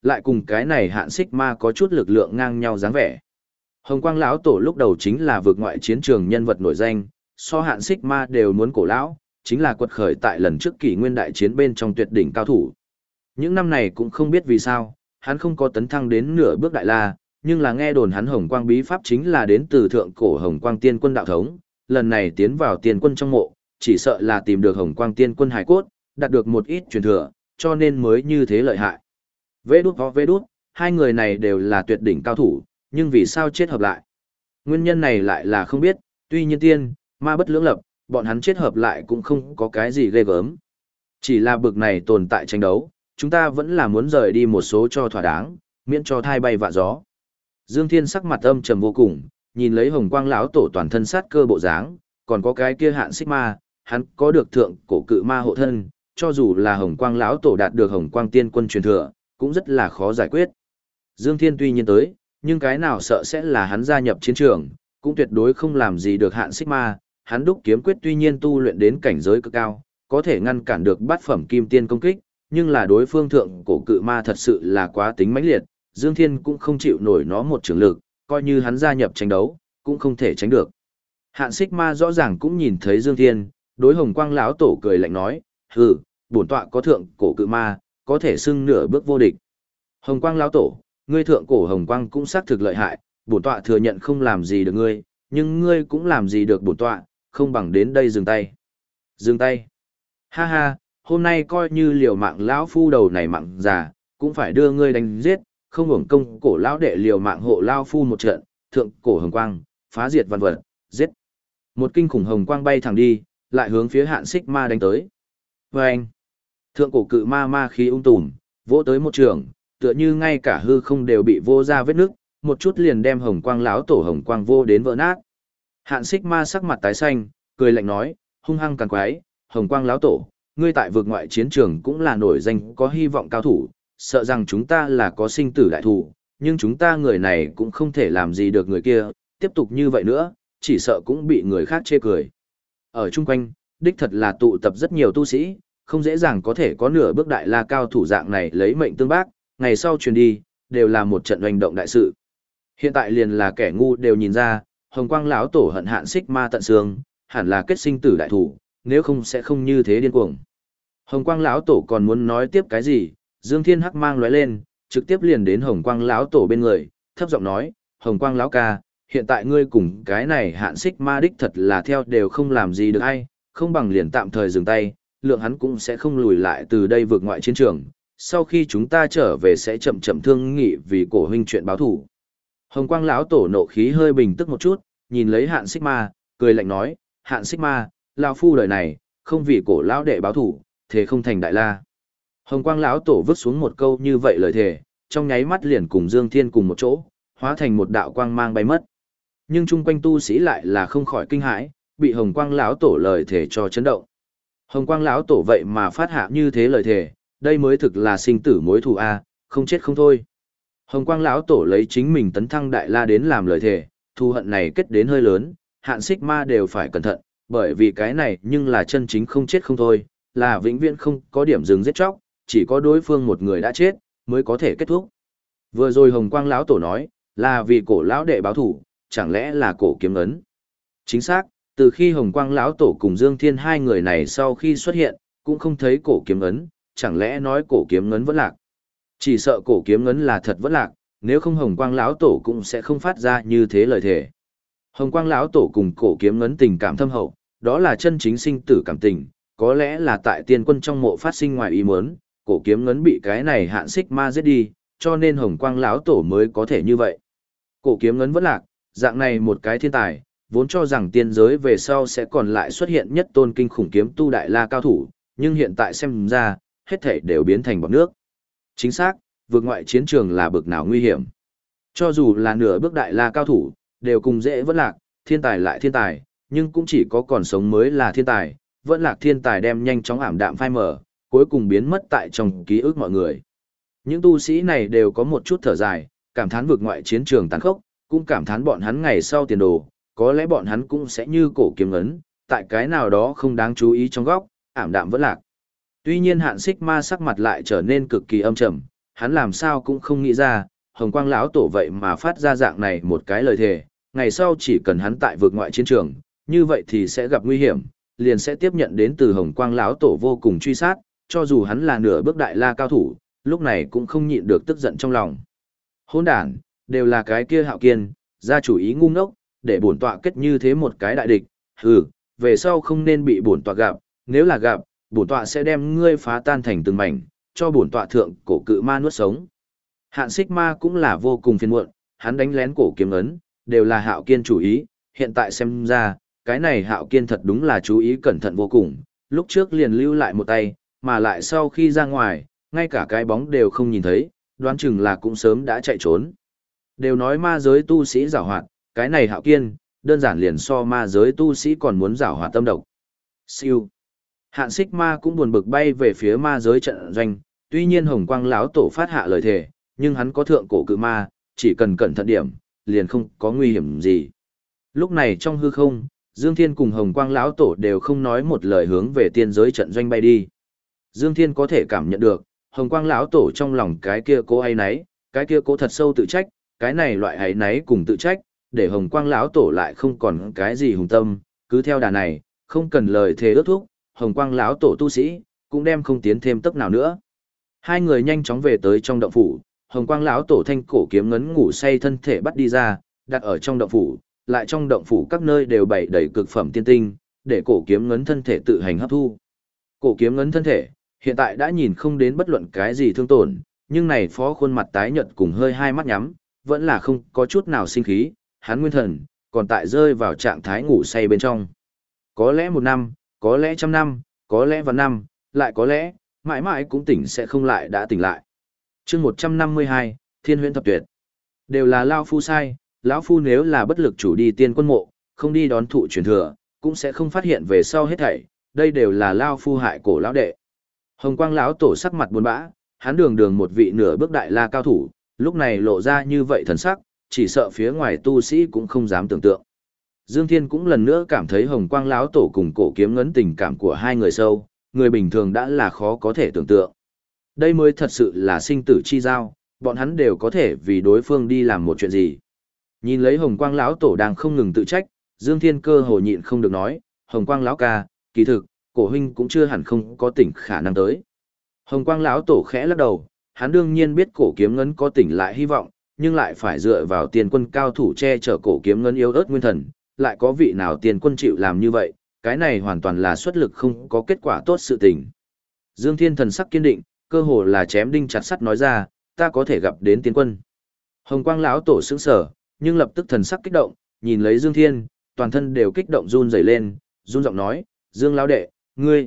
lại cùng cái này hạn xích ma có chút lực lượng ngang nhau dáng vẻ. Hồng Quang lão tổ lúc đầu chính là vượt ngoại chiến trường nhân vật nổi danh, so hạn xích ma đều muốn cổ lão, chính là quật khởi tại lần trước kỷ nguyên đại chiến bên trong tuyệt đỉnh cao thủ. Những năm này cũng không biết vì sao, hắn không có tấn thăng đến nửa bước đại la, nhưng là nghe đồn hắn Hồng Quang bí pháp chính là đến từ thượng cổ Hồng Quang tiên quân đạo thống, lần này tiến vào tiên quân trong mộ, chỉ sợ là tìm được Hồng Quang tiên quân hải cốt, đạt được một ít truyền thừa, cho nên mới như thế lợi hại. Vê đút, hai người này đều là tuyệt đỉnh cao thủ, nhưng vì sao chết hợp lại? Nguyên nhân này lại là không biết, tuy nhiên tiên, ma bất lưỡng lập, bọn hắn chết hợp lại cũng không có cái gì ghê gớm. Chỉ là bực này tồn tại tranh đấu, chúng ta vẫn là muốn rời đi một số cho thỏa đáng, miễn cho thai bay vạ gió. Dương Thiên sắc mặt âm trầm vô cùng, nhìn lấy Hồng Quang lão tổ toàn thân sát cơ bộ dáng, còn có cái kia hạn xích ma, hắn có được thượng cổ cự ma hộ thân, cho dù là Hồng Quang lão tổ đạt được Hồng Quang tiên quân truyền thừa, cũng rất là khó giải quyết. Dương Thiên tuy nhiên tới, nhưng cái nào sợ sẽ là hắn gia nhập chiến trường, cũng tuyệt đối không làm gì được hạn xích ma, hắn đúc kiếm quyết tuy nhiên tu luyện đến cảnh giới cực cao, có thể ngăn cản được bát phẩm kim tiên công kích, nhưng là đối phương thượng cổ cự ma thật sự là quá tính mãnh liệt, Dương Thiên cũng không chịu nổi nó một trường lực, coi như hắn gia nhập tranh đấu, cũng không thể tránh được. Hạn xích ma rõ ràng cũng nhìn thấy Dương Thiên, đối Hồng Quang lão tổ cười lạnh nói, hừ, bổn tọa có thượng cổ cự ma, có thể xưng nửa bước vô địch. Hồng Quang lão tổ, ngươi thượng cổ Hồng Quang cũng xác thực lợi hại, bổn tọa thừa nhận không làm gì được ngươi, nhưng ngươi cũng làm gì được bổn tọa, không bằng đến đây dừng tay. Dừng tay. Ha ha, hôm nay coi như liều mạng lão phu đầu này mạng già, cũng phải đưa ngươi đánh giết, không hưởng công cổ lão đệ liều mạng hộ lão phu một trận, thượng cổ Hồng Quang, phá diệt văn vật, giết. Một kinh khủng Hồng Quang bay thẳng đi, lại hướng phía hạn xích ma đánh tới. Vâng! Thượng cổ cự ma ma khí tùm, vỗ tới một trường, tựa như ngay cả hư không đều bị vô ra vết nước, một chút liền đem Hồng Quang lão tổ Hồng Quang vô đến vỡ nát. Hạn xích ma sắc mặt tái xanh, cười lạnh nói, hung hăng càng quái, Hồng Quang lão tổ, ngươi tại vực ngoại chiến trường cũng là nổi danh có hy vọng cao thủ, sợ rằng chúng ta là có sinh tử đại thủ, nhưng chúng ta người này cũng không thể làm gì được người kia, tiếp tục như vậy nữa, chỉ sợ cũng bị người khác chê cười. Ở chung quanh, đích thật là tụ tập rất nhiều tu sĩ, không dễ dàng có thể có nửa bước đại la cao thủ dạng này lấy mệnh tương bác, ngày sau truyền đi, đều là một trận hoành động đại sự. Hiện tại liền là kẻ ngu đều nhìn ra, Hồng Quang lão tổ hận hạn xích ma tận xương, hẳn là kết sinh tử đại thủ, nếu không sẽ không như thế điên cuồng. Hồng Quang lão tổ còn muốn nói tiếp cái gì, Dương Thiên hắc mang lóe lên, trực tiếp liền đến Hồng Quang lão tổ bên người, thấp giọng nói, Hồng Quang lão ca, hiện tại ngươi cùng cái này hạn xích ma đích thật là theo đều không làm gì được ai, không bằng liền tạm thời dừng tay, lượng hắn cũng sẽ không lùi lại từ đây vượt ngoại chiến trường, sau khi chúng ta trở về sẽ chậm chậm thương nghị vì cổ huynh chuyện báo thủ. Hồng Quang lão tổ nộ khí hơi bình tức một chút, nhìn lấy hạn xích ma, cười lạnh nói, hạn xích ma, lão phu đời này, không vì cổ lão đệ báo thủ, thế không thành đại la. Hồng Quang lão tổ vứt xuống một câu như vậy lời thề, trong nháy mắt liền cùng Dương Thiên cùng một chỗ, hóa thành một đạo quang mang bay mất. Nhưng chung quanh tu sĩ lại là không khỏi kinh hãi, bị Hồng Quang lão tổ lời thề cho chấn động. Hồng Quang lão tổ vậy mà phát hạ như thế lời thề, đây mới thực là sinh tử mối thù a, không chết không thôi. Hồng Quang lão tổ lấy chính mình tấn thăng đại la đến làm lời thề, thù hận này kết đến hơi lớn, hạn xích ma đều phải cẩn thận, bởi vì cái này nhưng là chân chính không chết không thôi, là vĩnh viễn không có điểm dừng giết chóc, chỉ có đối phương một người đã chết mới có thể kết thúc. Vừa rồi Hồng Quang lão tổ nói, là vì cổ lão đệ báo thủ, chẳng lẽ là cổ kiếm ấn? Chính xác, từ khi Hồng Quang lão tổ cùng Dương Thiên hai người này sau khi xuất hiện, cũng không thấy cổ kiếm ấn, chẳng lẽ nói cổ kiếm ấn vẫn lạc? Chỉ sợ cổ kiếm ấn là thật vẫn lạc, nếu không Hồng Quang lão tổ cũng sẽ không phát ra như thế lời thề. Hồng Quang lão tổ cùng cổ kiếm ấn tình cảm thâm hậu, đó là chân chính sinh tử cảm tình, có lẽ là tại tiên quân trong mộ phát sinh ngoài ý muốn, cổ kiếm ấn bị cái này hạn xích ma giết đi, cho nên Hồng Quang lão tổ mới có thể như vậy. Cổ kiếm ấn vẫn lạc, dạng này một cái thiên tài, vốn cho rằng tiên giới về sau sẽ còn lại xuất hiện nhất tôn kinh khủng kiếm tu đại la cao thủ, nhưng hiện tại xem ra, hết thảy đều biến thành bọt nước. Chính xác, vượt ngoại chiến trường là bực nào nguy hiểm. Cho dù là nửa bước đại la cao thủ, đều cùng dễ vẫn lạc, thiên tài lại thiên tài, nhưng cũng chỉ có còn sống mới là thiên tài, vẫn lạc thiên tài đem nhanh chóng ảm đạm phai mờ, cuối cùng biến mất tại trong ký ức mọi người. Những tu sĩ này đều có một chút thở dài, cảm thán vượt ngoại chiến trường tàn khốc, cũng cảm thán bọn hắn ngày sau tiền đồ, có lẽ bọn hắn cũng sẽ như cổ kiếm ấn, tại cái nào đó không đáng chú ý trong góc, ảm đạm vẫn lạc. Tuy nhiên hạn xích ma sắc mặt lại trở nên cực kỳ âm trầm, hắn làm sao cũng không nghĩ ra, Hồng Quang lão tổ vậy mà phát ra dạng này một cái lời thề, ngày sau chỉ cần hắn tại vượt ngoại chiến trường, như vậy thì sẽ gặp nguy hiểm, liền sẽ tiếp nhận đến từ Hồng Quang lão tổ vô cùng truy sát, cho dù hắn là nửa bước đại la cao thủ, lúc này cũng không nhịn được tức giận trong lòng. Hỗn đản, đều là cái kia Hạo Kiên, ra chủ ý ngu ngốc, để bổn tọa kết như thế một cái đại địch, hừ, về sau không nên bị bổn tọa gặp, nếu là gặp, bổn tọa sẽ đem ngươi phá tan thành từng mảnh, cho bổn tọa thượng cổ cự ma nuốt sống. Hạn Xích Ma cũng là vô cùng phiền muộn, hắn đánh lén cổ kiếm ấn, đều là Hạo Kiên chủ ý, hiện tại xem ra, cái này Hạo Kiên thật đúng là chú ý cẩn thận vô cùng, lúc trước liền lưu lại một tay, mà lại sau khi ra ngoài, ngay cả cái bóng đều không nhìn thấy, đoán chừng là cũng sớm đã chạy trốn. Đều nói ma giới tu sĩ giàu hoạt, cái này Hạo Kiên, đơn giản liền so ma giới tu sĩ còn muốn giàu hoạt tâm độc. Siêu. Hạn Xích Ma cũng buồn bực bay về phía ma giới trận doanh, tuy nhiên Hồng Quang lão tổ phát hạ lời thề, nhưng hắn có thượng cổ cự ma, chỉ cần cẩn thận điểm, liền không có nguy hiểm gì. Lúc này trong hư không, Dương Thiên cùng Hồng Quang lão tổ đều không nói một lời hướng về tiên giới trận doanh bay đi. Dương Thiên có thể cảm nhận được, Hồng Quang lão tổ trong lòng cái kia cố áy náy, cái kia cố thật sâu tự trách, cái này loại áy náy cùng tự trách, để Hồng Quang lão tổ lại không còn cái gì hùng tâm, cứ theo đà này, không cần lời thề ước thúc, Hồng Quang lão tổ tu sĩ cũng đem không tiến thêm tốc nào nữa. Hai người nhanh chóng về tới trong động phủ, Hồng Quang lão tổ thanh cổ kiếm ngấn ngủ say thân thể bắt đi ra, đặt ở trong động phủ, lại trong động phủ các nơi đều bày đầy cực phẩm tiên tinh, để cổ kiếm ngấn thân thể tự hành hấp thu. Cổ kiếm ngấn thân thể, hiện tại đã nhìn không đến bất luận cái gì thương tổn, nhưng này phó khuôn mặt tái nhợt cùng hơi hai mắt nhắm, vẫn là không có chút nào sinh khí, hắn nguyên thần, còn tại rơi vào trạng thái ngủ say bên trong. Có lẽ 1 năm, có lẽ 100 năm, có lẽ vạn năm, lại có lẽ, mãi mãi cũng tỉnh sẽ không lại đã tỉnh lại. chương 152, Thiên Huyễn Thập Tuyệt. Đều là Lao Phu sai, lão Phu nếu là bất lực chủ đi tiên quân mộ, không đi đón thụ truyền thừa, cũng sẽ không phát hiện về sau hết thảy, đây đều là Lao Phu hại cổ lão đệ. Hồng Quang lão tổ sắc mặt buồn bã, hắn đường đường một vị nửa bước đại la cao thủ, lúc này lộ ra như vậy thần sắc, chỉ sợ phía ngoài tu sĩ cũng không dám tưởng tượng. Dương Thiên cũng lần nữa cảm thấy Hồng Quang lão tổ cùng cổ kiếm ngấn tình cảm của hai người sâu, người bình thường đã là khó có thể tưởng tượng. Đây mới thật sự là sinh tử chi giao, bọn hắn đều có thể vì đối phương đi làm một chuyện gì. Nhìn lấy Hồng Quang lão tổ đang không ngừng tự trách, Dương Thiên cơ hồ nhịn không được nói, Hồng Quang lão ca, kỳ thực, cổ huynh cũng chưa hẳn không có tỉnh khả năng tới. Hồng Quang lão tổ khẽ lắc đầu, hắn đương nhiên biết cổ kiếm ngấn có tỉnh lại hy vọng, nhưng lại phải dựa vào tiền quân cao thủ che chở cổ kiếm ngấn yếu ớt nguyên thần, lại có vị nào tiền quân chịu làm như vậy, cái này hoàn toàn là xuất lực không có kết quả tốt sự tình. Dương Thiên thần sắc kiên định, cơ hồ là chém đinh chặt sắt nói ra, ta có thể gặp đến tiền quân. Hồng Quang lão tổ sững sờ, nhưng lập tức thần sắc kích động, nhìn lấy Dương Thiên, toàn thân đều kích động run rẩy lên, run giọng nói, Dương lão đệ,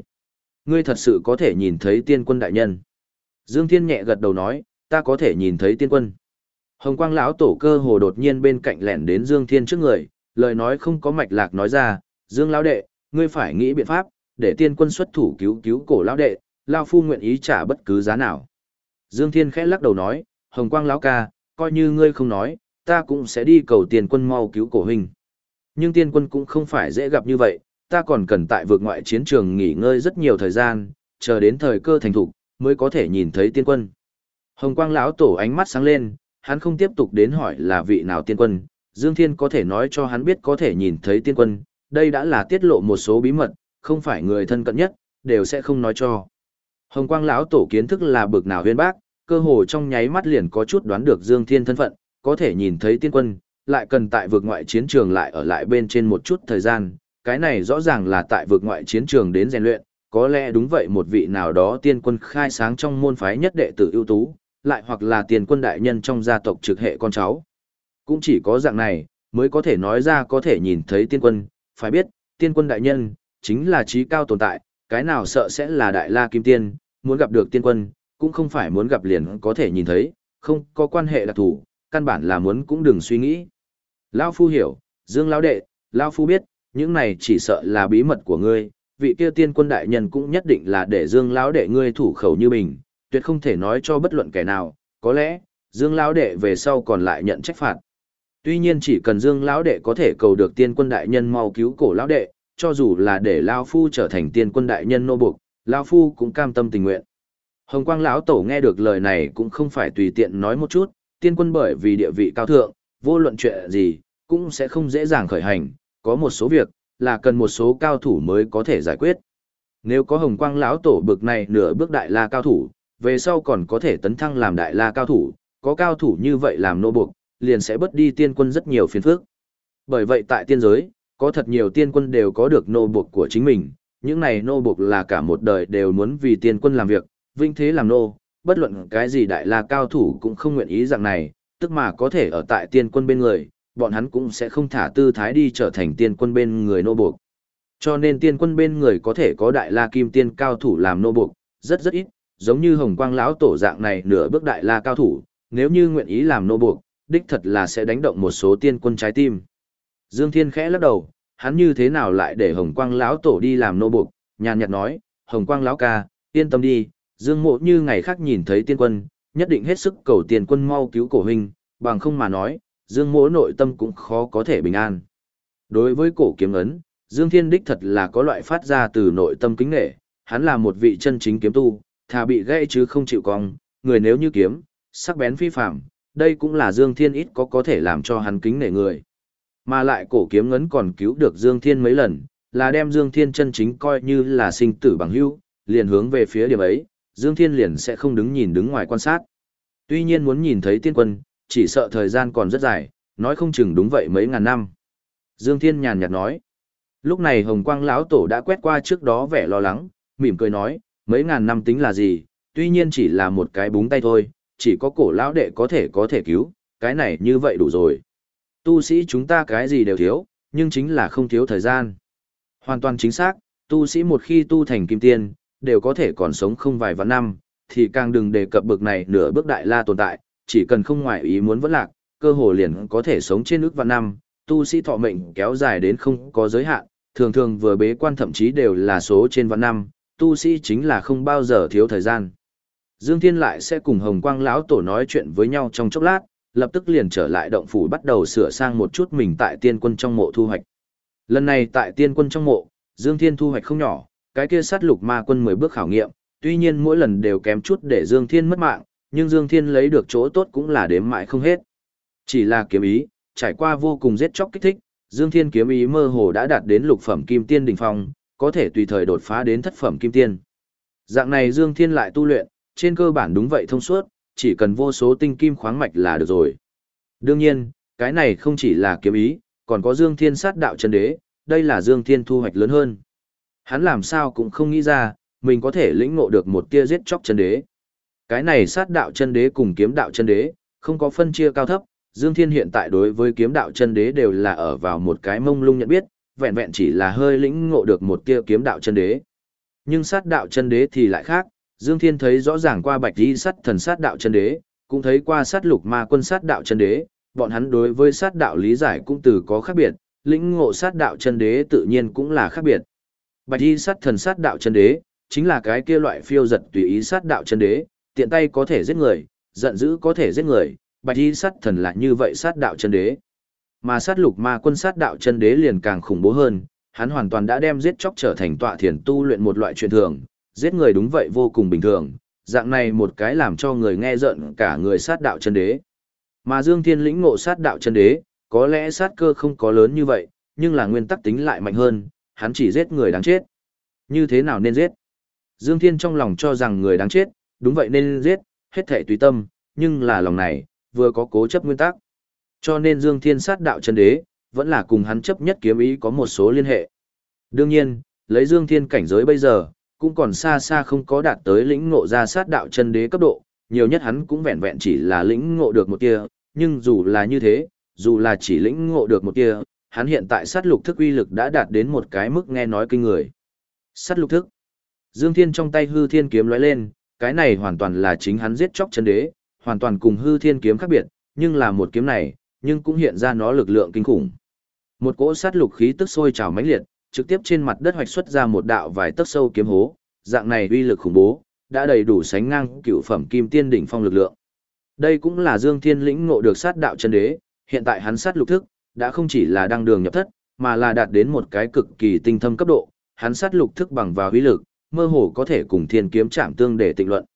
ngươi thật sự có thể nhìn thấy tiên quân đại nhân. Dương Thiên nhẹ gật đầu nói, ta có thể nhìn thấy tiên quân. Hồng Quang lão tổ cơ hồ đột nhiên bên cạnh lẻn đến Dương Thiên trước người, lời nói không có mạch lạc nói ra, Dương lão đệ, ngươi phải nghĩ biện pháp, để tiên quân xuất thủ cứu cứu cổ lão đệ, lão phu nguyện ý trả bất cứ giá nào. Dương Thiên khẽ lắc đầu nói, Hồng Quang lão ca, coi như ngươi không nói, ta cũng sẽ đi cầu tiên quân mau cứu cổ huynh. Nhưng tiên quân cũng không phải dễ gặp như vậy, ta còn cần tại vượt ngoại chiến trường nghỉ ngơi rất nhiều thời gian, chờ đến thời cơ thành thục mới có thể nhìn thấy tiên quân. Hồng Quang lão tổ ánh mắt sáng lên, hắn không tiếp tục đến hỏi là vị nào tiên quân, Dương Thiên có thể nói cho hắn biết có thể nhìn thấy tiên quân, đây đã là tiết lộ một số bí mật, không phải người thân cận nhất, đều sẽ không nói cho. Hồng Quang lão tổ kiến thức là bực nào huyên bác, cơ hồ trong nháy mắt liền có chút đoán được Dương Thiên thân phận, có thể nhìn thấy tiên quân, lại cần tại vượt ngoại chiến trường lại ở lại bên trên một chút thời gian, cái này rõ ràng là tại vượt ngoại chiến trường đến rèn luyện, có lẽ đúng vậy một vị nào đó tiên quân khai sáng trong môn phái nhất đệ tử ưu tú, lại hoặc là tiên quân đại nhân trong gia tộc trực hệ con cháu. Cũng chỉ có dạng này, mới có thể nói ra có thể nhìn thấy tiên quân, phải biết, tiên quân đại nhân, chính là trí cao tồn tại, cái nào sợ sẽ là đại la kim tiên, muốn gặp được tiên quân, cũng không phải muốn gặp liền có thể nhìn thấy, không có quan hệ đặc thủ, căn bản là muốn cũng đừng suy nghĩ. Lão Phu hiểu, Dương lão đệ, Lão Phu biết, những này chỉ sợ là bí mật của ngươi, vị kia tiên quân đại nhân cũng nhất định là để Dương lão đệ ngươi thủ khẩu như mình, tuyệt không thể nói cho bất luận kẻ nào, có lẽ, Dương lão đệ về sau còn lại nhận trách phạt. Tuy nhiên chỉ cần Dương lão đệ có thể cầu được tiên quân đại nhân mau cứu cổ lão đệ, cho dù là để lão Phu trở thành tiên quân đại nhân nô buộc, lão Phu cũng cam tâm tình nguyện. Hồng Quang lão tổ nghe được lời này cũng không phải tùy tiện nói một chút, tiên quân bởi vì địa vị cao thượng, vô luận chuyện gì, cũng sẽ không dễ dàng khởi hành, có một số việc, là cần một số cao thủ mới có thể giải quyết. Nếu có Hồng Quang lão tổ bực này nửa bước đại la cao thủ, về sau còn có thể tấn thăng làm đại la cao thủ, có cao thủ như vậy làm nô buộc, liền sẽ bớt đi tiên quân rất nhiều phiền phức. Bởi vậy tại tiên giới, có thật nhiều tiên quân đều có được nô buộc của chính mình, những này nô buộc là cả một đời đều muốn vì tiên quân làm việc, vinh thế làm nô, bất luận cái gì đại la cao thủ cũng không nguyện ý dạng này, tức mà có thể ở tại tiên quân bên người, bọn hắn cũng sẽ không thả tư thái đi trở thành tiên quân bên người nô buộc. Cho nên tiên quân bên người có thể có đại la kim tiên cao thủ làm nô buộc, rất rất ít, giống như Hồng Quang lão tổ dạng này nửa bước đại la cao thủ, nếu như nguyện ý làm nô buộc, đích thật là sẽ đánh động một số tiên quân trái tim. Dương Thiên khẽ lắc đầu, hắn như thế nào lại để Hồng Quang lão tổ đi làm nô buộc, nhàn nhạt nói, Hồng Quang lão ca, yên tâm đi, Dương Mộ như ngày khác nhìn thấy tiên quân, nhất định hết sức cầu tiên quân mau cứu cổ huynh, bằng không mà nói, Dương Mộ nội tâm cũng khó có thể bình an. Đối với cổ kiếm ấn, Dương Thiên đích thật là có loại phát ra từ nội tâm kính nể, hắn là một vị chân chính kiếm tu, thà bị gãy chứ không chịu cong, người nếu như kiếm, sắc bén phi phàm, đây cũng là Dương Thiên ít có thể làm cho hắn kính nể người. Mà lại cổ kiếm ngấn còn cứu được Dương Thiên mấy lần, là đem Dương Thiên chân chính coi như là sinh tử bằng hữu, liền hướng về phía điểm ấy, Dương Thiên liền sẽ không đứng ngoài quan sát. Tuy nhiên muốn nhìn thấy tiên quân, chỉ sợ thời gian còn rất dài, nói không chừng đúng vậy mấy ngàn năm. Dương Thiên nhàn nhạt nói. Lúc này Hồng Quang lão tổ đã quét qua trước đó vẻ lo lắng, mỉm cười nói, mấy ngàn năm tính là gì, tuy nhiên chỉ là một cái búng tay thôi, chỉ có cổ lão đệ có thể cứu, cái này như vậy đủ rồi. Tu sĩ chúng ta cái gì đều thiếu, nhưng chính là không thiếu thời gian. Hoàn toàn chính xác, tu sĩ một khi tu thành kim tiên, đều có thể còn sống không vài vạn năm, thì càng đừng đề cập bực này nửa bước đại la tồn tại, chỉ cần không ngoại ý muốn vẫn lạc, cơ hồ liền có thể sống trên ước vạn năm, tu sĩ thọ mệnh kéo dài đến không có giới hạn, thường thường vừa bế quan thậm chí đều là số trên vạn năm, tu sĩ chính là không bao giờ thiếu thời gian. Dương Thiên lại sẽ cùng Hồng Quang lão tổ nói chuyện với nhau trong chốc lát, lập tức liền trở lại động phủ bắt đầu sửa sang một chút mình tại tiên quân trong mộ thu hoạch. Lần này tại tiên quân trong mộ, Dương Thiên thu hoạch không nhỏ, cái kia sát lục ma quân 10 bước khảo nghiệm, tuy nhiên mỗi lần đều kém chút để Dương Thiên mất mạng, nhưng Dương Thiên lấy được chỗ tốt cũng là đếm mãi không hết. Chỉ là kiếm ý, trải qua vô cùng giết chóc kích thích, Dương Thiên kiếm ý mơ hồ đã đạt đến lục phẩm kim tiên đỉnh phong, có thể tùy thời đột phá đến thất phẩm kim tiên. Dạng này Dương Thiên lại tu luyện, trên cơ bản đúng vậy thông suốt, chỉ cần vô số tinh kim khoáng mạch là được rồi. Đương nhiên, cái này không chỉ là kiếm ý, còn có Dương Thiên sát đạo chân đế, đây là Dương Thiên thu hoạch lớn hơn. Hắn làm sao cũng không nghĩ ra, mình có thể lĩnh ngộ được một tia giết chóc chân đế. Cái này sát đạo chân đế cùng kiếm đạo chân đế, không có phân chia cao thấp, Dương Thiên hiện tại đối với kiếm đạo chân đế đều là ở vào một cái mông lung nhận biết, vẹn vẹn chỉ là hơi lĩnh ngộ được một tia kiếm đạo chân đế. Nhưng sát đạo chân đế thì lại khác, Dương Thiên thấy rõ ràng qua Bạch Y Sắt Thần sát đạo chân đế, cũng thấy qua sát lục ma quân sát đạo chân đế, bọn hắn đối với sát đạo lý giải cũng từ có khác biệt, lĩnh ngộ sát đạo chân đế tự nhiên cũng là khác biệt. Bạch Y Sắt Thần sát đạo chân đế, chính là cái kia loại phiêu giật tùy ý sát đạo chân đế, tiện tay có thể giết người, giận dữ có thể giết người, Bạch Y Sắt Thần là như vậy sát đạo chân đế. Mà sát lục ma quân sát đạo chân đế liền càng khủng bố hơn, hắn hoàn toàn đã đem giết chóc trở thành tọa thiền tu luyện một loại chuyện thường, giết người đúng vậy vô cùng bình thường, dạng này một cái làm cho người nghe giận cả người sát đạo chân đế. Mà Dương Thiên lĩnh ngộ sát đạo chân đế, có lẽ sát cơ không có lớn như vậy, nhưng là nguyên tắc tính lại mạnh hơn, hắn chỉ giết người đáng chết. Như thế nào nên giết? Dương Thiên trong lòng cho rằng người đáng chết, đúng vậy nên giết, hết thảy tùy tâm, nhưng là lòng này, vừa có cố chấp nguyên tắc. Cho nên Dương Thiên sát đạo chân đế, vẫn là cùng hắn chấp nhất kiếm ý có một số liên hệ. Đương nhiên, lấy Dương Thiên cảnh giới bây giờ, cũng còn xa xa không có đạt tới lĩnh ngộ ra sát đạo chân đế cấp độ, nhiều nhất hắn cũng vẹn vẹn chỉ là lĩnh ngộ được một tia, nhưng dù là như thế, dù là chỉ lĩnh ngộ được một tia, hắn hiện tại sát lục thức uy lực đã đạt đến một cái mức nghe nói kinh người. Sát lục thức. Dương Thiên trong tay hư thiên kiếm lóe lên, cái này hoàn toàn là chính hắn giết chóc chân đế, hoàn toàn cùng hư thiên kiếm khác biệt, nhưng là một kiếm này, nhưng cũng hiện ra nó lực lượng kinh khủng. Một cỗ sát lục khí tức sôi trào mãnh liệt, trực tiếp trên mặt đất hoạch xuất ra một đạo vài tấc sâu kiếm hố, dạng này uy lực khủng bố, đã đầy đủ sánh ngang cựu phẩm kim tiên đỉnh phong lực lượng. Đây cũng là Dương Thiên lĩnh ngộ được sát đạo chân đế, hiện tại hắn sát lục thức đã không chỉ là đăng đường nhập thất, mà là đạt đến một cái cực kỳ tinh thâm cấp độ, hắn sát lục thức bằng vào uy lực, mơ hồ có thể cùng thiên kiếm chạm tương để tịnh luận.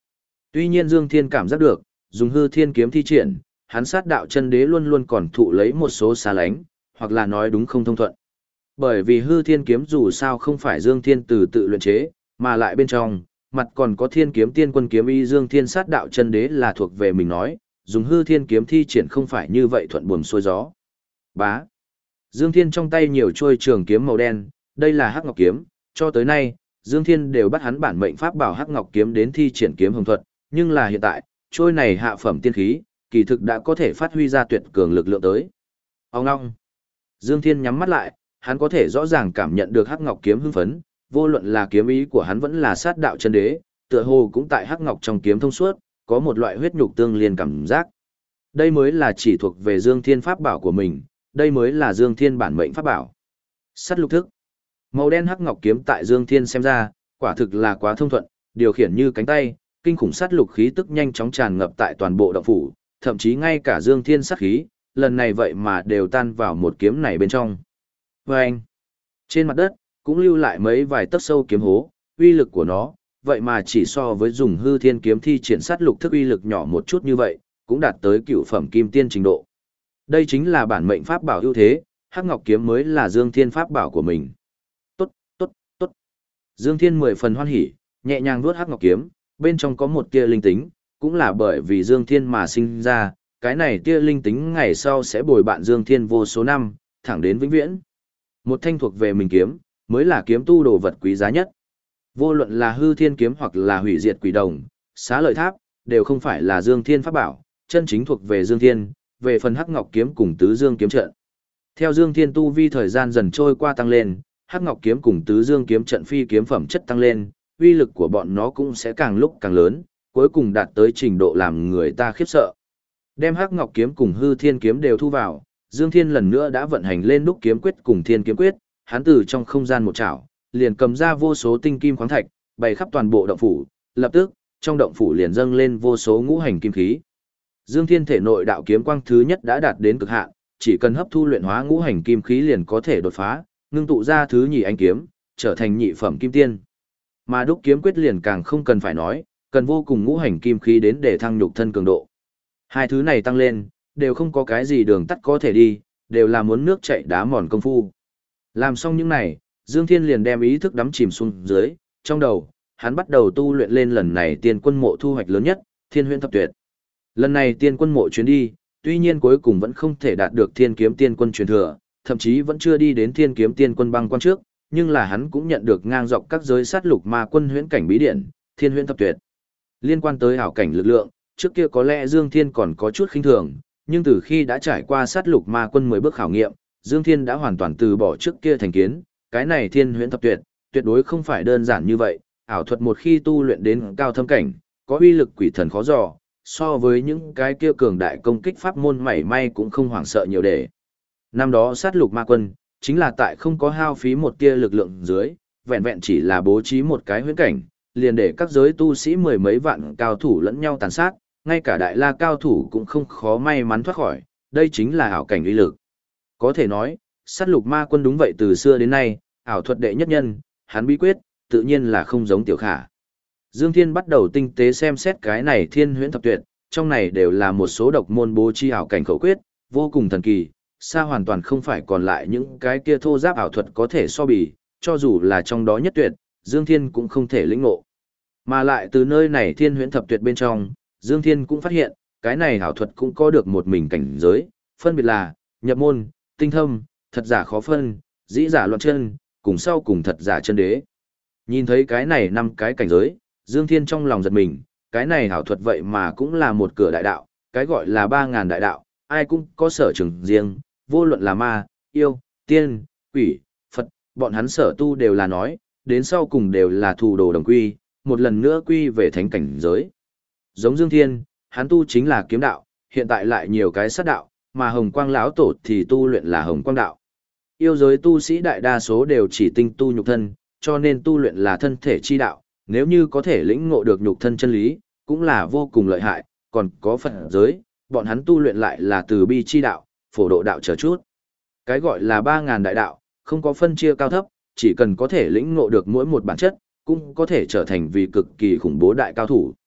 Tuy nhiên Dương Thiên cảm giác được, dùng hư thiên kiếm thi triển, hắn sát đạo chân đế luôn luôn còn thụ lấy một số xa lánh, hoặc là nói đúng không thông thuận. Bởi vì hư thiên kiếm dù sao không phải Dương Thiên từ tự luyện chế, mà lại bên trong, mặt còn có thiên kiếm tiên quân kiếm y Dương Thiên sát đạo chân đế là thuộc về mình nói, dùng hư thiên kiếm thi triển không phải như vậy thuận buồm xuôi gió. Bá. Dương Thiên trong tay nhiều chuôi trường kiếm màu đen, đây là Hắc Ngọc kiếm, cho tới nay, Dương Thiên đều bắt hắn bản mệnh pháp bảo Hắc Ngọc kiếm đến thi triển kiếm hồng thuật, nhưng là hiện tại, chuôi này hạ phẩm tiên khí, kỳ thực đã có thể phát huy ra tuyệt cường lực lượng tới. Ông ngoong. Dương Thiên nhắm mắt lại, hắn có thể rõ ràng cảm nhận được Hắc Ngọc kiếm hưng phấn, vô luận là kiếm ý của hắn vẫn là sát đạo chân đế, tựa hồ cũng tại Hắc Ngọc trong kiếm thông suốt, có một loại huyết nhục tương liên cảm giác. Đây mới là chỉ thuộc về Dương Thiên pháp bảo của mình, đây mới là Dương Thiên bản mệnh pháp bảo. Sắt lục thức. Màu đen Hắc Ngọc kiếm tại Dương Thiên xem ra, quả thực là quá thông thuận, điều khiển như cánh tay, kinh khủng sát lục khí tức nhanh chóng tràn ngập tại toàn bộ động phủ, thậm chí ngay cả Dương Thiên sát khí, lần này vậy mà đều tan vào một kiếm này bên trong. Và anh, trên mặt đất, cũng lưu lại mấy vài tấc sâu kiếm hố, uy lực của nó, vậy mà chỉ so với dùng hư thiên kiếm thi triển sát lục thức uy lực nhỏ một chút như vậy, cũng đạt tới cựu phẩm kim tiên trình độ. Đây chính là bản mệnh pháp bảo ưu thế, Hắc Ngọc kiếm mới là Dương Thiên pháp bảo của mình. Tốt, tốt, tốt. Dương Thiên 10 phần hoan hỉ, nhẹ nhàng vuốt Hắc Ngọc kiếm, bên trong có một tia linh tính, cũng là bởi vì Dương Thiên mà sinh ra, cái này tia linh tính ngày sau sẽ bồi bạn Dương Thiên vô số năm, thẳng đến vĩnh viễn. Một thanh thuộc về mình kiếm, mới là kiếm tu đồ vật quý giá nhất. Vô luận là hư thiên kiếm hoặc là hủy diệt quỷ đồng, xá lợi tháp, đều không phải là Dương Thiên pháp bảo, chân chính thuộc về Dương Thiên, về phần Hắc Ngọc kiếm cùng Tứ Dương kiếm trận. Theo Dương Thiên tu vi thời gian dần trôi qua tăng lên, Hắc Ngọc kiếm cùng Tứ Dương kiếm trận phi kiếm phẩm chất tăng lên, uy lực của bọn nó cũng sẽ càng lúc càng lớn, cuối cùng đạt tới trình độ làm người ta khiếp sợ. Đem Hắc Ngọc kiếm cùng Hư Thiên kiếm đều thu vào, Dương Thiên lần nữa đã vận hành lên đúc kiếm quyết cùng Thiên kiếm quyết, hắn từ trong không gian một chảo, liền cầm ra vô số tinh kim khoáng thạch, bày khắp toàn bộ động phủ, lập tức, trong động phủ liền dâng lên vô số ngũ hành kim khí. Dương Thiên thể nội đạo kiếm quang thứ nhất đã đạt đến cực hạn, chỉ cần hấp thu luyện hóa ngũ hành kim khí liền có thể đột phá, ngưng tụ ra thứ nhì anh kiếm, trở thành nhị phẩm kim tiên. Mà đúc kiếm quyết liền càng không cần phải nói, cần vô cùng ngũ hành kim khí đến để thăng nhục thân cường độ. Hai thứ này tăng lên, đều không có cái gì đường tắt có thể đi, đều là muốn nước chảy đá mòn công phu. Làm xong những này, Dương Thiên liền đem ý thức đắm chìm xuống dưới, trong đầu, hắn bắt đầu tu luyện lên lần này tiên quân mộ thu hoạch lớn nhất, Thiên Huyễn Thập Tuyệt. Lần này tiên quân mộ chuyến đi, tuy nhiên cuối cùng vẫn không thể đạt được Thiên Kiếm Tiên Quân truyền thừa, thậm chí vẫn chưa đi đến Thiên Kiếm Tiên Quân băng quan trước, nhưng là hắn cũng nhận được ngang dọc các giới sát lục ma quân huyễn cảnh bí điển, Thiên Huyễn Thập Tuyệt. Liên quan tới ảo cảnh lực lượng, trước kia có lẽ Dương Thiên còn có chút khinh thường, nhưng từ khi đã trải qua sát lục ma quân 10 bước khảo nghiệm, Dương Thiên đã hoàn toàn từ bỏ trước kia thành kiến, cái này Thiên Huyễn Thập Tuyệt, tuyệt đối không phải đơn giản như vậy, ảo thuật một khi tu luyện đến cao thâm cảnh, có uy lực quỷ thần khó dò, so với những cái kia cường đại công kích pháp môn mảy may cũng không hoảng sợ nhiều để. Năm đó sát lục ma quân, chính là tại không có hao phí một tia lực lượng dưới, vẹn vẹn chỉ là bố trí một cái huyễn cảnh, liền để các giới tu sĩ mười mấy vạn cao thủ lẫn nhau tàn sát, ngay cả đại la cao thủ cũng không khó may mắn thoát khỏi, đây chính là ảo cảnh uy lực. Có thể nói, sát lục ma quân đúng vậy từ xưa đến nay, ảo thuật đệ nhất nhân, hắn bí quyết, tự nhiên là không giống tiểu khả. Dương Thiên bắt đầu tinh tế xem xét cái này Thiên Huyễn Thập Tuyệt, trong này đều là một số độc môn bố trí ảo cảnh khẩu quyết, vô cùng thần kỳ, xa hoàn toàn không phải còn lại những cái kia thô giáp ảo thuật có thể so bì, cho dù là trong đó nhất tuyệt, Dương Thiên cũng không thể lĩnh ngộ. Mà lại từ nơi này Thiên Huyễn Thập Tuyệt bên trong, Dương Thiên cũng phát hiện, cái này ảo thuật cũng có được một mình cảnh giới, phân biệt là nhập môn, tinh thâm, thật giả khó phân, dĩ giả loạn chân, cùng sau cùng thật giả chân đế. Nhìn thấy cái này 5 cái cảnh giới, Dương Thiên trong lòng giật mình, cái này ảo thuật vậy mà cũng là một cửa đại đạo, cái gọi là 3000 đại đạo, ai cũng có sở trường riêng, vô luận là ma, yêu, tiên, quỷ, Phật, bọn hắn sở tu đều là nói, đến sau cùng đều là thù đồ đồng quy, một lần nữa quy về thánh cảnh giới. Giống Dương Thiên, hắn tu chính là kiếm đạo, hiện tại lại nhiều cái sát đạo, mà Hồng Quang lão tổ thì tu luyện là Hồng Quang đạo. Yêu giới tu sĩ đại đa số đều chỉ tinh tu nhục thân, cho nên tu luyện là thân thể chi đạo, nếu như có thể lĩnh ngộ được nhục thân chân lý, cũng là vô cùng lợi hại, còn có Phật giới, bọn hắn tu luyện lại là từ bi chi đạo, phổ độ đạo chờ chút. Cái gọi là 3000 đại đạo, không có phân chia cao thấp, chỉ cần có thể lĩnh ngộ được mỗi một bản chất, cũng có thể trở thành vì cực kỳ khủng bố đại cao thủ.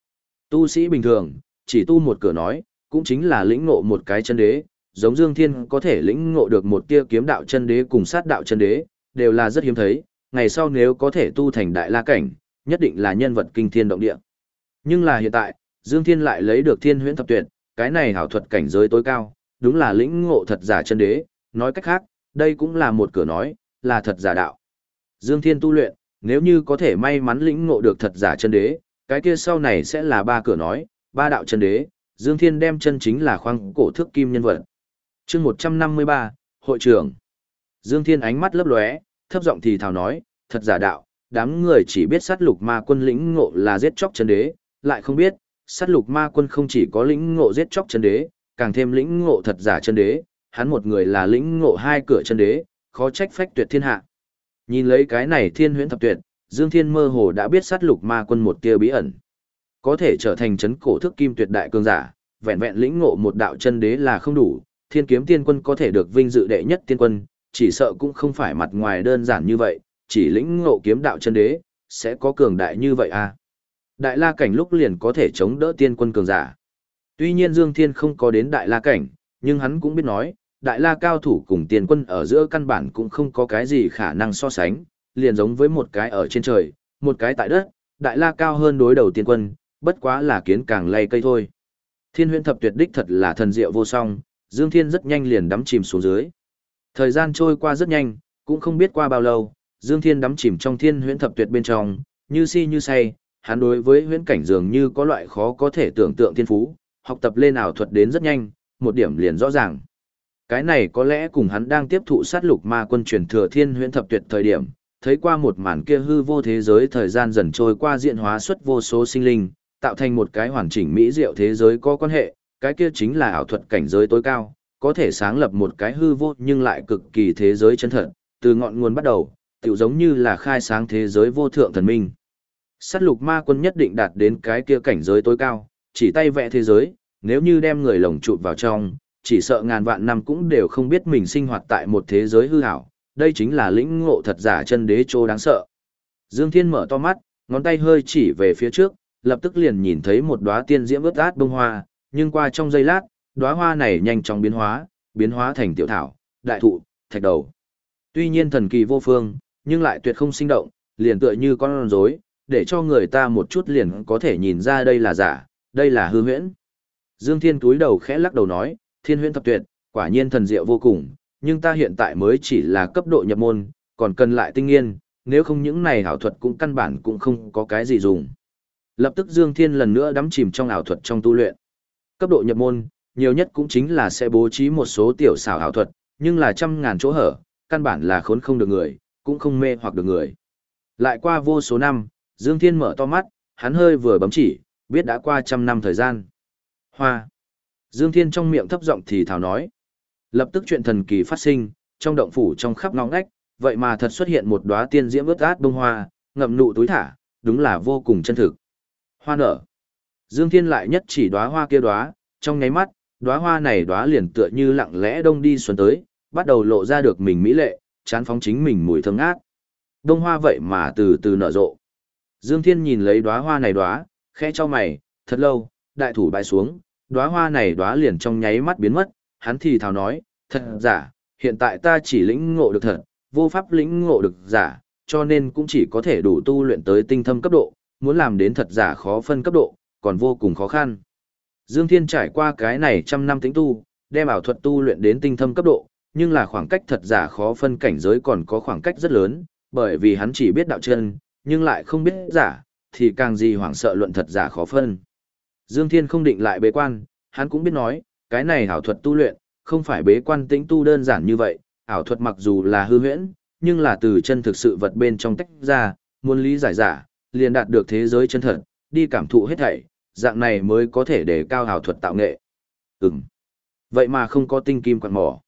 Tu sĩ bình thường, chỉ tu một cửa nói, cũng chính là lĩnh ngộ một cái chân đế, giống Dương Thiên có thể lĩnh ngộ được một tia kiếm đạo chân đế cùng sát đạo chân đế, đều là rất hiếm thấy, ngày sau nếu có thể tu thành đại la cảnh, nhất định là nhân vật kinh thiên động địa. Nhưng là hiện tại, Dương Thiên lại lấy được Thiên Huyễn Thập Tuyệt, cái này hảo thuật cảnh giới tối cao, đúng là lĩnh ngộ thật giả chân đế, nói cách khác, đây cũng là một cửa nói, là thật giả đạo. Dương Thiên tu luyện, nếu như có thể may mắn lĩnh ngộ được thật giả chân đế, cái kia sau này sẽ là ba cửa nói, ba đạo chân đế, Dương Thiên đem chân chính là khoang cổ thước kim nhân vật. Chương 153, hội trưởng. Dương Thiên ánh mắt lấp lóe, thấp giọng thì thào nói, thật giả đạo, đám người chỉ biết sát lục ma quân lĩnh ngộ là giết chóc chân đế, lại không biết, sát lục ma quân không chỉ có lĩnh ngộ giết chóc chân đế, càng thêm lĩnh ngộ thật giả chân đế, hắn một người là lĩnh ngộ hai cửa chân đế, khó trách phách tuyệt thiên hạ. Nhìn lấy cái này Thiên Huyễn Thập Tuyệt, Dương Thiên mơ hồ đã biết sát lục ma quân một tia bí ẩn. Có thể trở thành chấn cổ thước kim tuyệt đại cường giả, vẹn vẹn lĩnh ngộ một đạo chân đế là không đủ, Thiên Kiếm Tiên Quân có thể được vinh dự đệ nhất tiên quân, chỉ sợ cũng không phải mặt ngoài đơn giản như vậy, chỉ lĩnh ngộ kiếm đạo chân đế, sẽ có cường đại như vậy à. Đại la cảnh lúc liền có thể chống đỡ tiên quân cường giả. Tuy nhiên Dương Thiên không có đến đại la cảnh, nhưng hắn cũng biết nói, đại la cao thủ cùng tiên quân ở giữa căn bản cũng không có cái gì khả năng so sánh, liền giống với một cái ở trên trời, một cái tại đất, đại la cao hơn đối đầu tiên quân, bất quá là kiến càng lay cây thôi. Thiên Huyễn Thập Tuyệt đích thật là thần diệu vô song, Dương Thiên rất nhanh liền đắm chìm xuống dưới. Thời gian trôi qua rất nhanh, cũng không biết qua bao lâu, Dương Thiên đắm chìm trong Thiên Huyễn Thập Tuyệt bên trong, như si như say, hắn đối với huyễn cảnh dường như có loại khó có thể tưởng tượng thiên phú, học tập lên ảo thuật đến rất nhanh, một điểm liền rõ ràng. Cái này có lẽ cùng hắn đang tiếp thụ sát lục ma quân truyền thừa Thiên Huyễn Thập Tuyệt thời điểm, thấy qua một màn kia hư vô thế giới thời gian dần trôi qua diễn hóa xuất vô số sinh linh, tạo thành một cái hoàn chỉnh mỹ diệu thế giới có quan hệ, cái kia chính là ảo thuật cảnh giới tối cao, có thể sáng lập một cái hư vô nhưng lại cực kỳ thế giới chân thật, từ ngọn nguồn bắt đầu, tựu giống như là khai sáng thế giới vô thượng thần minh. Sát lục ma quân nhất định đạt đến cái kia cảnh giới tối cao, chỉ tay vẽ thế giới, nếu như đem người lồng chụp vào trong, chỉ sợ ngàn vạn năm cũng đều không biết mình sinh hoạt tại một thế giới hư ảo, đây chính là lĩnh ngộ thật giả chân đế trô đáng sợ. Dương Thiên mở to mắt, ngón tay hơi chỉ về phía trước, lập tức liền nhìn thấy một đóa tiên diễm ướt át bông hoa, nhưng qua trong giây lát, đóa hoa này nhanh chóng biến hóa thành tiểu thảo, đại thụ, thạch đầu. Tuy nhiên thần kỳ vô phương, nhưng lại tuyệt không sinh động, liền tựa như con rối, để cho người ta một chút liền có thể nhìn ra đây là giả, đây là hư huyễn. Dương Thiên túi đầu khẽ lắc đầu nói, Thiên Huyễn Thập Tuyệt, quả nhiên thần diệu vô cùng, nhưng ta hiện tại mới chỉ là cấp độ nhập môn, còn cần lại tinh nghiên, nếu không những này ảo thuật cũng căn bản cũng không có cái gì dùng. Lập tức Dương Thiên lần nữa đắm chìm trong ảo thuật trong tu luyện. Cấp độ nhập môn, nhiều nhất cũng chính là sẽ bố trí một số tiểu xảo ảo thuật, nhưng là trăm ngàn chỗ hở, căn bản là khốn không được người, cũng không mê hoặc được người. Lại qua vô số năm, Dương Thiên mở to mắt, hắn hơi vừa bấm chỉ, biết đã qua 100 năm thời gian. Hoa. Dương Thiên trong miệng thấp giọng thì thào nói. Lập tức chuyện thần kỳ phát sinh, trong động phủ trong khắp ngõ ngách, vậy mà thật xuất hiện một đóa tiên diễm ướt át bông hoa, ngậm nụ túi thả, đúng là vô cùng chân thực. Hoa nở. Dương Thiên lại nhất chỉ đóa hoa kia đóa, trong nháy mắt, đóa hoa này đóa liền tựa như lặng lẽ đông đi xuân tới, bắt đầu lộ ra được mình mỹ lệ, chán phóng chính mình mùi thơm ngát. Đông hoa vậy mà từ từ nở rộ. Dương Thiên nhìn lấy đóa hoa này đóa, khẽ chau mày, thật lâu, đại thủ bãi xuống, đóa hoa này đóa liền trong nháy mắt biến mất, hắn thì thào nói, thật giả, hiện tại ta chỉ lĩnh ngộ được thật, vô pháp lĩnh ngộ được giả, cho nên cũng chỉ có thể đủ tu luyện tới tinh thâm cấp độ, muốn làm đến thật giả khó phân cấp độ, còn vô cùng khó khăn. Dương Thiên trải qua cái này 100 năm tĩnh tu, đem ảo thuật tu luyện đến tinh thâm cấp độ, nhưng là khoảng cách thật giả khó phân cảnh giới còn có khoảng cách rất lớn, bởi vì hắn chỉ biết đạo chân, nhưng lại không biết giả, thì càng gì hoảng sợ luận thật giả khó phân. Dương Thiên không định lại bế quan, hắn cũng biết nói, cái này ảo thuật tu luyện, không phải bế quan tĩnh tu đơn giản như vậy, ảo thuật mặc dù là hư huyễn, nhưng là từ chân thực sự vật bên trong tách ra, muốn lý giải giả, liền đạt được thế giới chân thật, đi cảm thụ hết thảy, dạng này mới có thể đề cao ảo thuật tạo nghệ. Vậy mà không có tinh kim quạt mỏ.